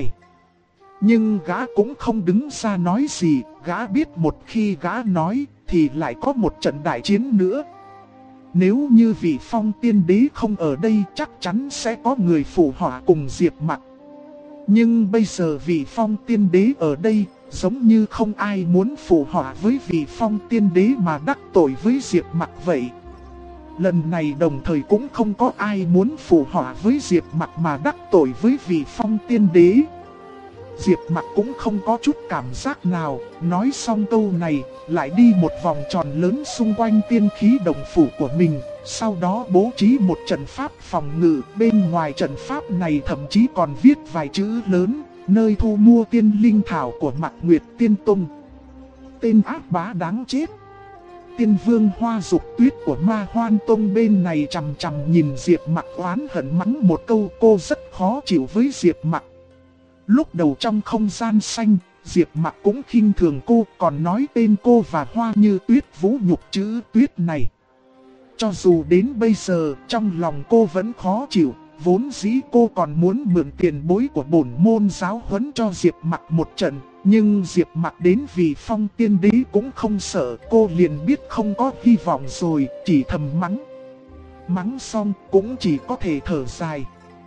Nhưng gã cũng không đứng ra nói gì, gã biết một khi gã nói thì lại có một trận đại chiến nữa. Nếu như vị Phong tiên đế không ở đây chắc chắn sẽ có người phụ họa cùng Diệp Mặc. Nhưng bây giờ vị Phong tiên đế ở đây, giống như không ai muốn phụ họa với vị Phong tiên đế mà đắc tội với Diệp Mặc vậy. Lần này đồng thời cũng không có ai muốn phụ họa với Diệp Mặc mà đắc tội với vị Phong tiên đế. Diệp Mặc cũng không có chút cảm giác nào, nói xong câu này, lại đi một vòng tròn lớn xung quanh tiên khí đồng phủ của mình, sau đó bố trí một trận pháp phòng ngự, bên ngoài trận pháp này thậm chí còn viết vài chữ lớn, nơi thu mua tiên linh thảo của Mạc Nguyệt Tiên Tông. Tên ác bá đáng chết. Tiên vương Hoa Dục Tuyết của Ma Hoan Tông bên này chằm chằm nhìn Diệp Mặc oán hận mắng một câu, cô rất khó chịu với Diệp Mặc. Lúc đầu trong không gian xanh, Diệp Mặc cũng khinh thường cô, còn nói tên cô và Hoa Như Tuyết vũ nhục chữ tuyết này. Cho dù đến bây giờ, trong lòng cô vẫn khó chịu, vốn dĩ cô còn muốn mượn tiền bối của bổn môn giáo huấn cho Diệp Mặc một trận. Nhưng Diệp Mặc đến vì Phong tiên đế cũng không sợ, cô liền biết không có hy vọng rồi, chỉ thầm mắng. Mắng xong cũng chỉ có thể thở dài.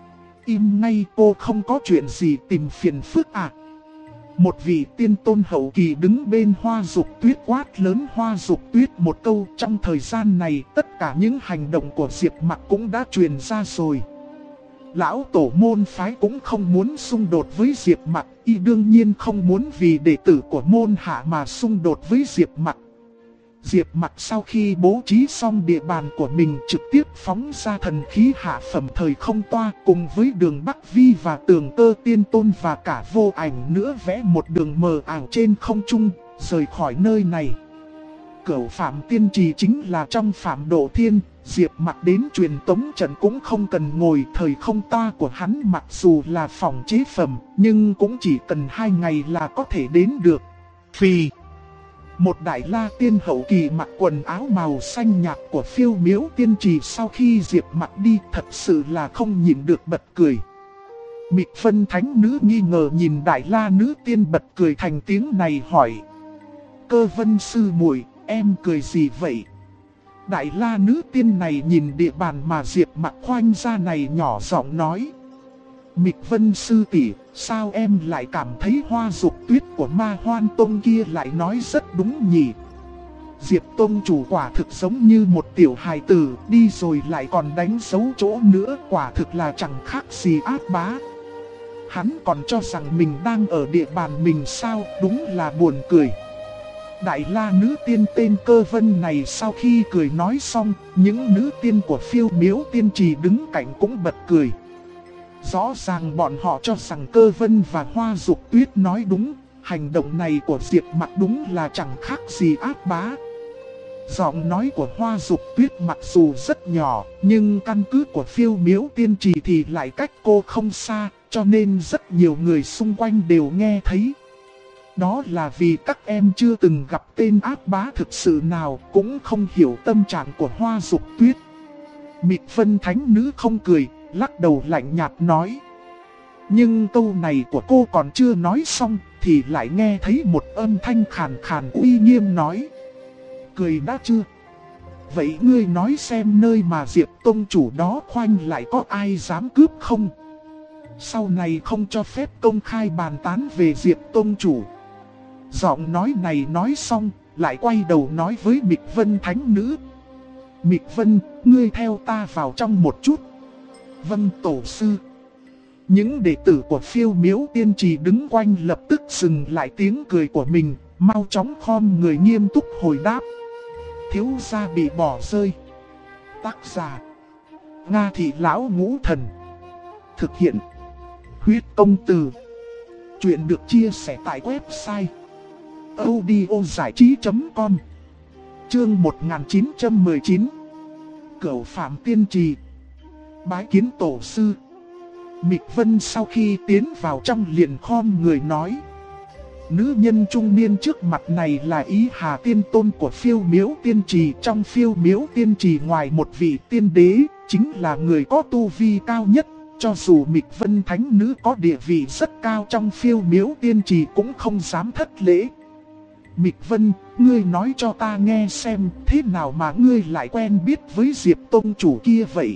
Im ngay, cô không có chuyện gì tìm phiền phức à? Một vị tiên tôn hậu kỳ đứng bên Hoa Dục Tuyết quát lớn Hoa Dục Tuyết một câu. Trong thời gian này tất cả những hành động của Diệp Mặc cũng đã truyền ra rồi. Lão tổ môn phái cũng không muốn xung đột với Diệp Mặc, y đương nhiên không muốn vì đệ tử của môn hạ mà xung đột với Diệp Mặc. Diệp Mặc sau khi bố trí xong địa bàn của mình trực tiếp phóng ra thần khí hạ phẩm thời không toa, cùng với đường Bắc Vi và Tường Cơ Tiên Tôn và cả Vô Ảnh nữa vẽ một đường mờ ảo trên không trung, rời khỏi nơi này. Cửu Phạm Tiên Trì chính là trong Phạm Độ Thiên, Diệp Mặc đến truyền tống trận cũng không cần ngồi, thời không toa của hắn mặc dù là phòng chế phẩm, nhưng cũng chỉ cần 2 ngày là có thể đến được. Phì. Một đại la tiên hậu kỳ mặc quần áo màu xanh nhạt của Phiêu Miếu Tiên Trì sau khi Diệp Mặc đi thật sự là không nhịn được bật cười. Mịch Vân Thánh Nữ nghi ngờ nhìn đại la nữ tiên bật cười thành tiếng này hỏi. Cơ Vân sư muội, em cười gì vậy? Đại la nữ tiên này nhìn địa bàn mà Diệp Mặc khoanh ra này nhỏ giọng nói. Mịch Vân sư tỷ, sao em lại cảm thấy Hoa Dục Tuyết của Ma Hoan Tông kia lại nói rất đúng nhỉ? Diệp Tông chủ quả thực giống như một tiểu hài tử, đi rồi lại còn đánh dấu chỗ nữa, quả thực là chẳng khác gì ác bá. Hắn còn cho rằng mình đang ở địa bàn mình sao, đúng là buồn cười. Đại la nữ tiên tên Cơ Vân này sau khi cười nói xong, những nữ tiên của Phiêu Miếu Tiên Trì đứng cạnh cũng bật cười. Rõ ràng bọn họ cho rằng Cơ Vân và Hoa Dục Tuyết nói đúng, hành động này của Diệp Mặc đúng là chẳng khác gì ác bá. Giọng nói của Hoa Dục Tuyết mặc dù rất nhỏ, nhưng căn cứ của Phiêu Miếu Tiên Trì thì lại cách cô không xa, cho nên rất nhiều người xung quanh đều nghe thấy. Đó là vì các em chưa từng gặp tên ác bá thực sự nào, cũng không hiểu tâm trạng của Hoa Dục Tuyết. Mịch Vân Thánh Nữ không cười, lắc đầu lạnh nhạt nói. Nhưng câu này của cô còn chưa nói xong, thì lại nghe thấy một âm thanh khàn khàn uy nghiêm nói. Cười đã chưa? Vậy ngươi nói xem nơi mà Diệp Tông chủ đó khoanh lại có ai dám cướp không? Sau này không cho phép công khai bàn tán về Diệp Tông chủ. Giọng nói này nói xong, lại quay đầu nói với Mịch Vân Thánh Nữ. Mịch Vân, ngươi theo ta vào trong một chút. Vâng tổ sư. Những đệ tử của Phiêu Miếu Tiên Trì đứng quanh lập tức dừng lại tiếng cười của mình, mau chóng khom người nghiêm túc hồi đáp. Thiếu gia bị bỏ rơi. Tác giả Nga Thị Lão Ngũ Thần. Thực hiện Huyết Công Từ. Chuyện được chia sẻ tại website audiozảichí.com Chương 1919. Cửu Phạm Tiên Trì. Bái kiến tổ sư. Mịch Vân sau khi tiến vào trong liền khom người nói: nữ nhân trung niên trước mặt này là Ý Hà Tiên Tôn của Phiêu Miếu Tiên Trì. Trong Phiêu Miếu Tiên Trì ngoài một vị tiên đế, chính là người có tu vi cao nhất. Cho dù Mịch Vân thánh nữ có địa vị rất cao trong Phiêu Miếu Tiên Trì cũng không dám thất lễ. Mịch Vân, ngươi nói cho ta nghe xem, thế nào mà ngươi lại quen biết với Diệp Tông chủ kia vậy?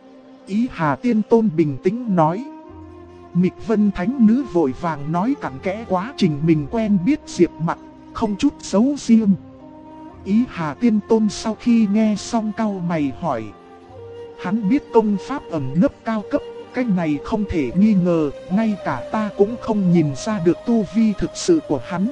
Ý Hà Tiên Tôn bình tĩnh nói. Mịch Vân thánh nữ vội vàng nói cặn kẽ quá trình mình quen biết Diệp Mặc, không chút giấu riêng. Ý Hà Tiên Tôn sau khi nghe xong cau mày hỏi. Hắn biết công pháp ẩn nấp cao cấp, cái này không thể nghi ngờ, ngay cả ta cũng không nhìn ra được tu vi thực sự của hắn.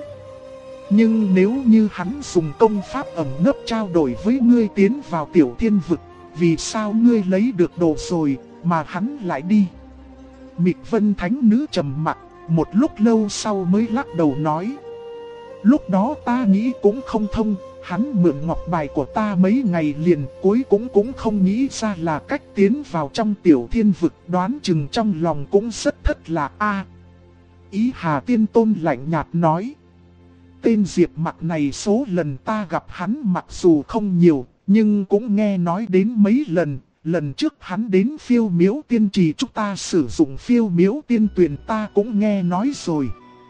Nhưng nếu như hắn dùng công pháp ẩn nấp trao đổi với ngươi tiến vào Tiểu Thiên Vực, vì sao ngươi lấy được đồ rồi mà hắn lại đi? Mịch Vân thánh nữ trầm mặc, một lúc lâu sau mới lắc đầu nói. Lúc đó ta nghĩ cũng không thông, hắn mượn ngọc bài của ta mấy ngày liền, cuối cũng không nghĩ ra là cách tiến vào trong Tiểu Thiên Vực, đoán chừng trong lòng cũng rất thất lạc a. Ý Hà Tiên Tôn lạnh nhạt nói. Tên Diệp Mặc này số lần ta gặp hắn mặc dù không nhiều, nhưng cũng nghe nói đến mấy lần. Lần trước hắn đến Phiêu Miếu Tiên Trì chúng ta sử dụng Phiêu Miếu Tiên Tuyền ta cũng nghe nói rồi.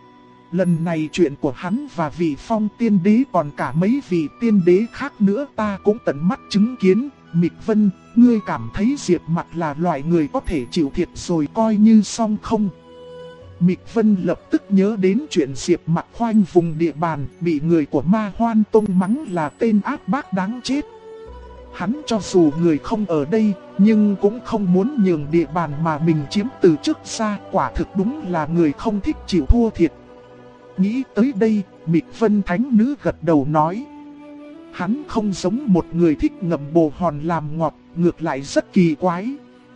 Lần này chuyện của hắn và vị Phong Tiên Đế còn cả mấy vị tiên đế khác nữa ta cũng tận mắt chứng kiến. Mịch Vân, ngươi cảm thấy Diệp Mặc là loại người có thể chịu thiệt rồi coi như xong không? Mịch Vân lập tức nhớ đến chuyện Diệp Mặc khoanh vùng địa bàn, bị người của Ma Hoan Tông mắng là tên ác bác đáng chết. Hắn cho dù người không ở đây, nhưng cũng không muốn nhường địa bàn mà mình chiếm từ trước ra, quả thực đúng là người không thích chịu thua thiệt. Nghĩ tới đây, Mịch Vân thánh nữ gật đầu nói. Hắn không giống một người thích ngậm bồ hòn làm ngọt, ngược lại rất kỳ quái.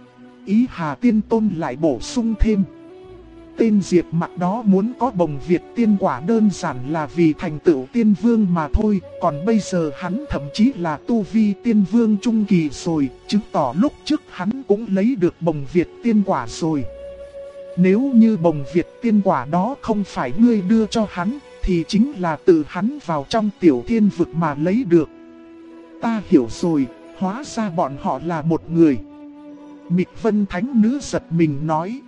Ý Hà Tiên Tôn lại bổ sung thêm. Tên Diệp Mặc đó muốn có bồng Việt tiên quả đơn giản là vì thành tựu tiên vương mà thôi. Còn bây giờ hắn thậm chí là tu vi tiên vương trung kỳ rồi, chứng tỏ lúc trước hắn cũng lấy được bồng Việt tiên quả rồi. Nếu như bồng Việt tiên quả đó không phải ngươi đưa cho hắn, thì chính là tự hắn vào trong Tiểu Thiên Vực mà lấy được. Ta hiểu rồi, hóa ra bọn họ là một người. Mịch Vân thánh nữ giật mình nói.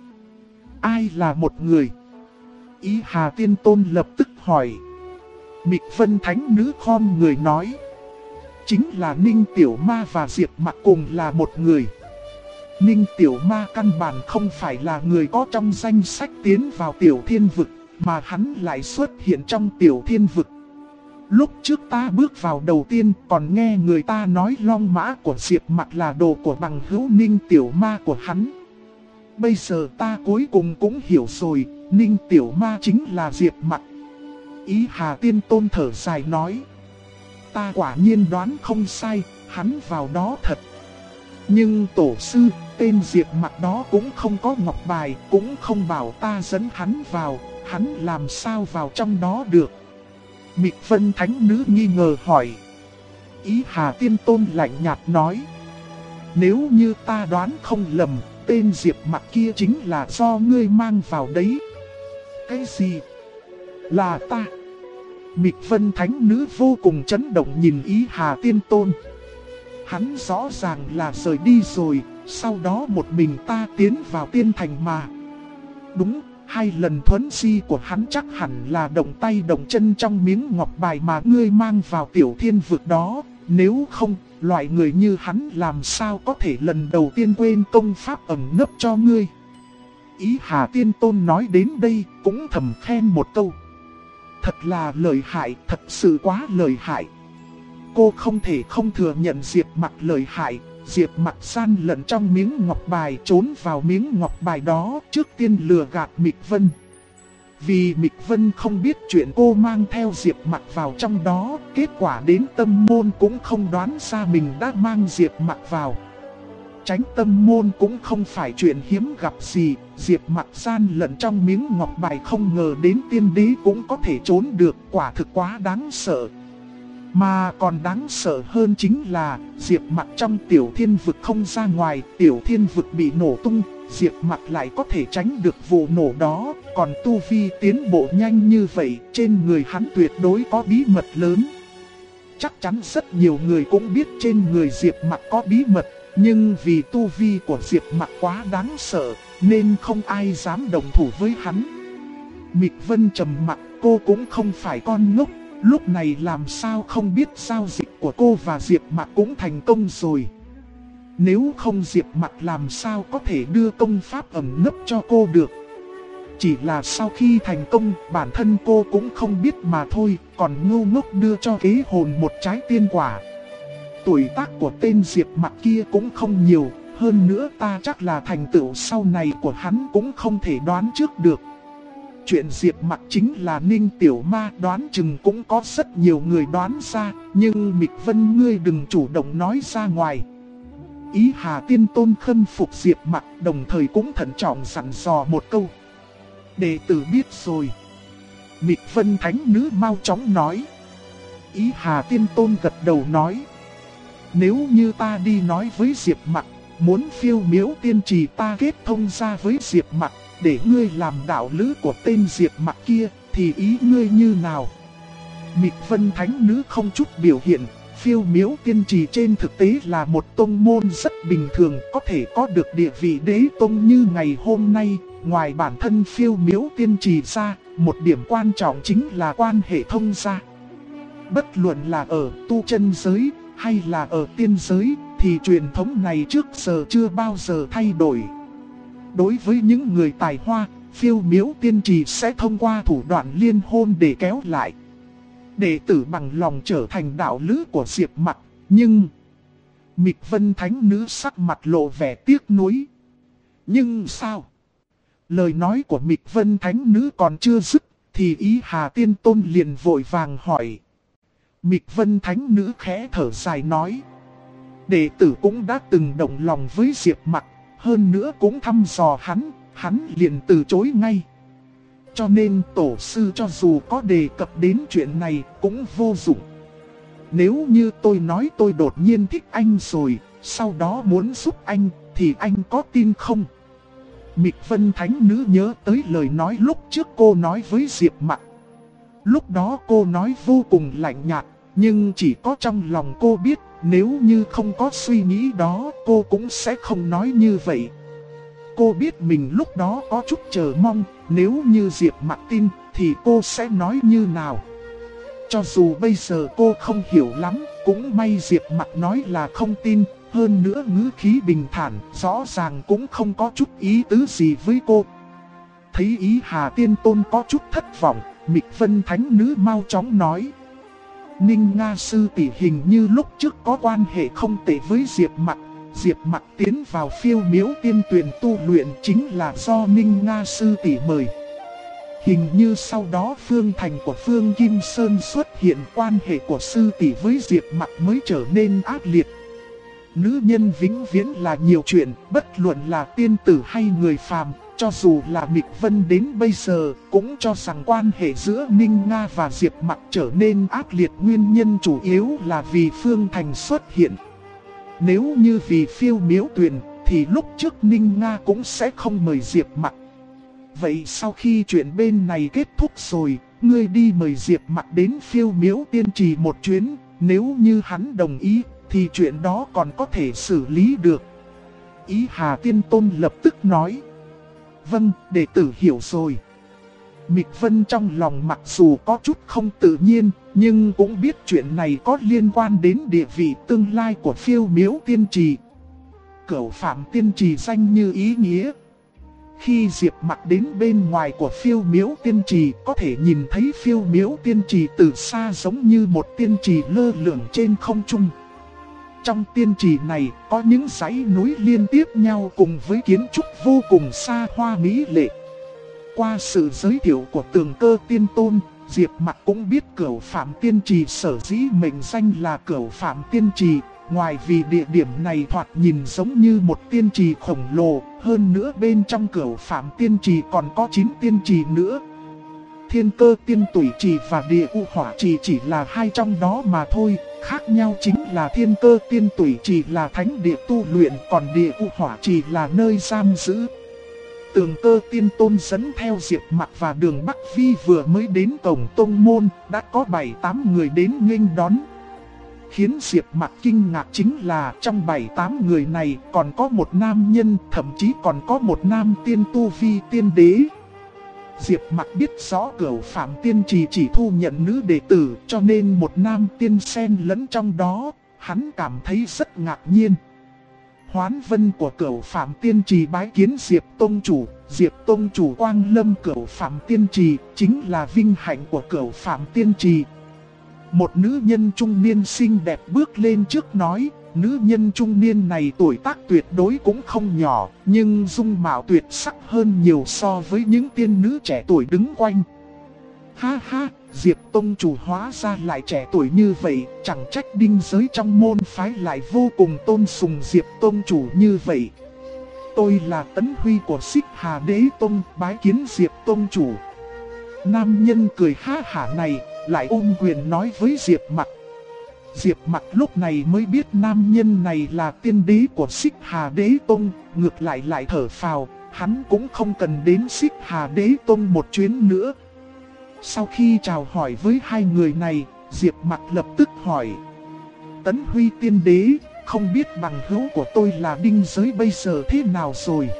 Ai là một người? Ý Hà Tiên Tôn lập tức hỏi. Mịch Vân thánh nữ khom người nói. Chính là Ninh Tiểu Ma và Diệp Mặc cùng là một người. Ninh Tiểu Ma căn bản không phải là người có trong danh sách tiến vào Tiểu Thiên Vực, mà hắn lại xuất hiện trong Tiểu Thiên Vực. Lúc trước ta bước vào đầu tiên còn nghe người ta nói long mã của Diệp Mặc là đồ của bằng hữu Ninh Tiểu Ma của hắn. Bây giờ ta cuối cùng cũng hiểu rồi, Ninh Tiểu Ma chính là Diệp Mặc. Ý Hà Tiên Tôn thở dài nói. Ta quả nhiên đoán không sai, hắn vào đó thật. Nhưng tổ sư, tên Diệp Mặc đó cũng không có ngọc bài, cũng không bảo ta dẫn hắn vào, hắn làm sao vào trong đó được? Mịch Vân thánh nữ nghi ngờ hỏi. Ý Hà Tiên Tôn lạnh nhạt nói. Nếu như ta đoán không lầm, tên Diệp Mặc kia chính là do ngươi mang vào đấy. Cái gì? Là ta? Mịch Vân thánh nữ vô cùng chấn động nhìn Ý Hà Tiên Tôn. Hắn rõ ràng là rời đi rồi, sau đó một mình ta tiến vào tiên thành mà. Đúng, 2 lần thuấn di của hắn chắc hẳn là động tay động chân trong miếng ngọc bài mà ngươi mang vào Tiểu Thiên Vực đó. Nếu không, loại người như hắn làm sao có thể lần đầu tiên quên công pháp ẩn nấp cho ngươi. Ý Hà Tiên Tôn nói đến đây cũng thầm khen một câu. Thật là lợi hại, thật sự quá lợi hại. Cô không thể không thừa nhận Diệp Mặc lợi hại. Diệp Mặc gian lận trong miếng ngọc bài, trốn vào miếng ngọc bài đó, trước tiên lừa gạt Mịch Vân. Vì Mịch Vân không biết chuyện cô mang theo Diệp Mặc vào trong đó, kết quả đến tâm môn cũng không đoán ra mình đã mang Diệp Mặc vào. Tránh tâm môn cũng không phải chuyện hiếm gặp gì, Diệp Mặc gian lận trong miếng ngọc bài không ngờ đến tiên đế cũng có thể trốn được, quả thực quá đáng sợ. Mà còn đáng sợ hơn chính là Diệp Mặc trong tiểu thiên vực không ra ngoài, tiểu thiên vực bị nổ tung, Diệp Mặc lại có thể tránh được vụ nổ đó. Còn tu vi tiến bộ nhanh như vậy, trên người hắn tuyệt đối có bí mật lớn. Chắc chắn rất nhiều người cũng biết trên người Diệp Mặc có bí mật, nhưng vì tu vi của Diệp Mặc quá đáng sợ, nên không ai dám đồng thủ với hắn. Mịch Vân trầm mặc, cô cũng không phải con ngốc, lúc này làm sao không biết giao dịch của cô và Diệp Mặc cũng thành công rồi. Nếu không Diệp Mặc làm sao có thể đưa công pháp ẩn nấp cho cô được. Chỉ là sau khi thành công, bản thân cô cũng không biết mà thôi, còn ngu ngốc đưa cho kế hồn một trái tiên quả. Tuổi tác của tên Diệp Mặc kia cũng không nhiều, hơn nữa ta chắc là thành tựu sau này của hắn cũng không thể đoán trước được. Chuyện Diệp Mặc chính là Ninh Tiểu Ma, đoán chừng cũng có rất nhiều người đoán ra, nhưng Mịch Vân ngươi đừng chủ động nói ra ngoài. Ý Hà Tiên Tôn khâm phục Diệp Mặc, đồng thời cũng thận trọng dặn dò một câu. Đệ tử biết rồi. Mịch Vân Thánh Nữ mau chóng nói. Ý Hà Tiên Tôn gật đầu nói. Nếu như ta đi nói với Diệp Mặc, muốn phiêu miếu tiên trì ta kết thông ra với Diệp Mặc, để ngươi làm đạo lữ của tên Diệp Mặc kia, thì ý ngươi như nào? Mịch Vân Thánh Nữ không chút biểu hiện. Phiêu miếu tiên trì trên thực tế là một tông môn rất bình thường, có thể có được địa vị đế tông như ngày hôm nay. Ngoài bản thân phiêu miếu tiên trì ra, một điểm quan trọng chính là quan hệ thông gia. Bất luận là ở tu chân giới hay là ở tiên giới, thì truyền thống này trước giờ chưa bao giờ thay đổi. Đối với những người tài hoa, phiêu miếu tiên trì sẽ thông qua thủ đoạn liên hôn để kéo lại đệ tử bằng lòng trở thành đạo lữ của Diệp Mặc. Nhưng Mịch Vân Thánh Nữ sắc mặt lộ vẻ tiếc nuối. Nhưng sao? Lời nói của Mịch Vân Thánh Nữ còn chưa dứt, thì Ý Hà Tiên Tôn liền vội vàng hỏi. Mịch Vân Thánh Nữ khẽ thở dài nói. Đệ tử cũng đã từng động lòng với Diệp Mặc, hơn nữa cũng thăm dò hắn liền từ chối ngay. Cho nên tổ sư cho dù có đề cập đến chuyện này cũng vô dụng. Nếu như tôi nói tôi đột nhiên thích anh rồi, sau đó muốn giúp anh, thì anh có tin không? Mịch Vân Thánh Nữ nhớ tới lời nói lúc trước cô nói với Diệp Mặc. Lúc đó cô nói vô cùng lạnh nhạt, nhưng chỉ có trong lòng cô biết, nếu như không có suy nghĩ đó cô cũng sẽ không nói như vậy. Cô biết mình lúc đó có chút chờ mong, nếu như Diệp Mặc tin thì cô sẽ nói như nào. Cho dù bây giờ cô không hiểu lắm, cũng may Diệp Mặc nói là không tin, hơn nữa ngữ khí bình thản, rõ ràng cũng không có chút ý tứ gì với cô. Thấy Ý Hà Tiên Tôn có chút thất vọng, Mịch Vân Thánh Nữ mau chóng nói. Ninh Nga sư tỷ hình như lúc trước có quan hệ không tệ với Diệp Mặc. Diệp Mặc tiến vào phiêu miếu tiên tuyển tu luyện chính là do Ninh Nga sư tỷ mời. Hình như sau đó phương thành của Phương Kim Sơn xuất hiện, quan hệ của sư tỷ với Diệp Mặc mới trở nên ác liệt. Nữ nhân vĩnh viễn là nhiều chuyện, bất luận là tiên tử hay người phàm, cho dù là Mịch Vân đến bây giờ cũng cho rằng quan hệ giữa Ninh Nga và Diệp Mặc trở nên ác liệt, nguyên nhân chủ yếu là vì Phương Thành xuất hiện. Nếu như vì phiêu miếu tuyển thì lúc trước Ninh Nga cũng sẽ không mời Diệp Mặc. Vậy sau khi chuyện bên này kết thúc rồi, ngươi đi mời Diệp Mặc đến phiêu miếu tiên trì một chuyến, nếu như hắn đồng ý thì chuyện đó còn có thể xử lý được. Ý Hà Tiên Tôn lập tức nói. Vâng, đệ tử hiểu rồi. Mịch Vân trong lòng mặc dù có chút không tự nhiên, nhưng cũng biết chuyện này có liên quan đến địa vị tương lai của phiêu miếu tiên trì. Cửu Phạm tiên trì danh như ý nghĩa. Khi Diệp Mặc đến bên ngoài của phiêu miếu tiên trì, có thể nhìn thấy phiêu miếu tiên trì từ xa giống như một tiên trì lơ lửng trên không trung. Trong tiên trì này có những dãy núi liên tiếp nhau cùng với kiến trúc vô cùng xa hoa mỹ lệ. Qua sự giới thiệu của Tường Cơ Tiên Tôn, Diệp Mặc cũng biết Cửu Phạm Tiên Trì sở dĩ mệnh danh là Cửu Phạm Tiên Trì. Ngoài vì địa điểm này thoạt nhìn giống như một tiên trì khổng lồ, hơn nữa bên trong Cửu Phạm Tiên Trì còn có 9 tiên trì nữa. Thiên Cơ Tiên Tủy Trì và Địa U Hỏa Trì chỉ là hai trong đó mà thôi. Khác nhau chính là Thiên Cơ Tiên Tủy Trì là thánh địa tu luyện, còn Địa U Hỏa Trì là nơi giam giữ. Tường Cơ Tiên Tôn dẫn theo Diệp Mặc và Đường Bắc Vi vừa mới đến cổng tông môn, đã có 7-8 người đến nghênh đón. Khiến Diệp Mặc kinh ngạc chính là trong 7-8 người này còn có một nam nhân, thậm chí còn có một nam tiên tu vi tiên đế. Diệp Mặc biết rõ Cửu Phạm Tiên Trì chỉ thu nhận nữ đệ tử, cho nên một nam tiên xen lẫn trong đó, hắn cảm thấy rất ngạc nhiên. Hoán Vân của Cửu Phạm Tiên Trì bái kiến Diệp Tông Chủ, Diệp Tông Chủ quang lâm Cửu Phạm Tiên Trì, chính là vinh hạnh của Cửu Phạm Tiên Trì. Một nữ nhân trung niên xinh đẹp bước lên trước nói, nữ nhân trung niên này tuổi tác tuyệt đối cũng không nhỏ, nhưng dung mạo tuyệt sắc hơn nhiều so với những tiên nữ trẻ tuổi đứng quanh. Ha ha, Diệp Tông Chủ hóa ra lại trẻ tuổi như vậy, chẳng trách đinh giới trong môn phái lại vô cùng tôn sùng Diệp Tông Chủ như vậy. Tôi là Tấn Huy của Xích Hà Đế Tông, bái kiến Diệp Tông Chủ. Nam nhân cười ha hả này, lại ôm quyền nói với Diệp Mặc. Diệp Mặc lúc này mới biết nam nhân này là tiên đế của Xích Hà Đế Tông, ngược lại thở phào, hắn cũng không cần đến Xích Hà Đế Tông một chuyến nữa. Sau khi chào hỏi với hai người này, Diệp Mặc lập tức hỏi. Tấn Huy tiên đế, không biết bằng hữu của tôi là đinh giới bây giờ thế nào rồi?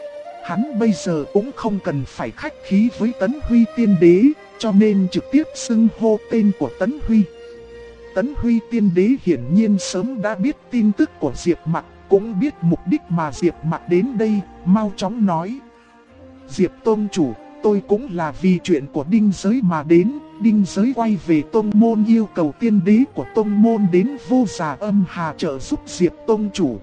Hắn bây giờ cũng không cần phải khách khí với Tấn Huy tiên đế, cho nên trực tiếp xưng hô tên của Tấn Huy. Tấn Huy tiên đế hiển nhiên sớm đã biết tin tức của Diệp Mặc, cũng biết mục đích mà Diệp Mặc đến đây, mau chóng nói. Diệp Tông Chủ, tôi cũng là vì chuyện của đinh giới mà đến, đinh giới quay về tông môn yêu cầu tiên đế của tông môn đến Vô Già Âm Hà trợ giúp Diệp Tông Chủ.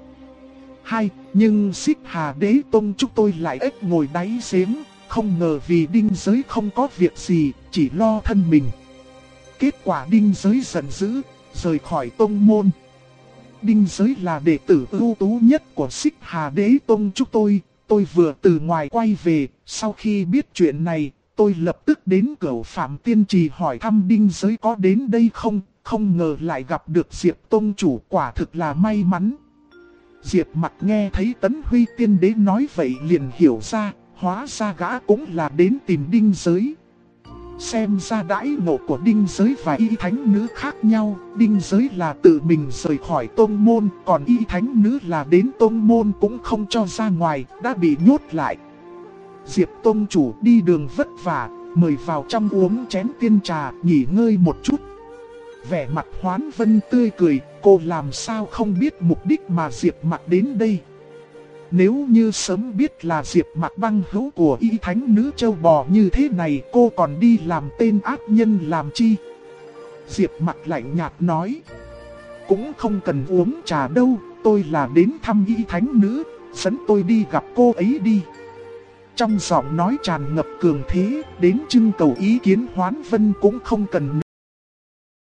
Nhưng Xích Hà Đế Tông chúng tôi lại ếch ngồi đáy giếng, không ngờ vì đinh giới không có việc gì, chỉ lo thân mình. Kết quả đinh giới giận dữ, rời khỏi tông môn. Đinh giới là đệ tử ưu tú nhất của Xích Hà Đế Tông chúng tôi vừa từ ngoài quay về, sau khi biết chuyện này, tôi lập tức đến Cửu Phạm Tiên Trì hỏi thăm đinh giới có đến đây không ngờ lại gặp được Diệp Tông Chủ, quả thực là may mắn. Diệp Mặc nghe thấy Tấn Huy tiên đế nói vậy liền hiểu ra, hóa ra gã cũng là đến tìm đinh giới. Xem ra đãi ngộ của đinh giới và y thánh nữ khác nhau, đinh giới là tự mình rời khỏi tông môn, còn y thánh nữ là đến tông môn cũng không cho ra ngoài, đã bị nhốt lại. Diệp Tông Chủ đi đường vất vả, mời vào trong uống chén tiên trà, nghỉ ngơi một chút. Vẻ mặt Hoán Vân tươi cười, cô làm sao không biết mục đích mà Diệp Mặc đến đây. Nếu như sớm biết là Diệp Mặc băng hữu của y thánh nữ châu bò như thế này, cô còn đi làm tên ác nhân làm chi? Diệp Mặc lạnh nhạt nói. Cũng không cần uống trà đâu, tôi là đến thăm y thánh nữ, dẫn tôi đi gặp cô ấy đi. Trong giọng nói tràn ngập cường thế, đến trưng cầu ý kiến Hoán Vân cũng không cần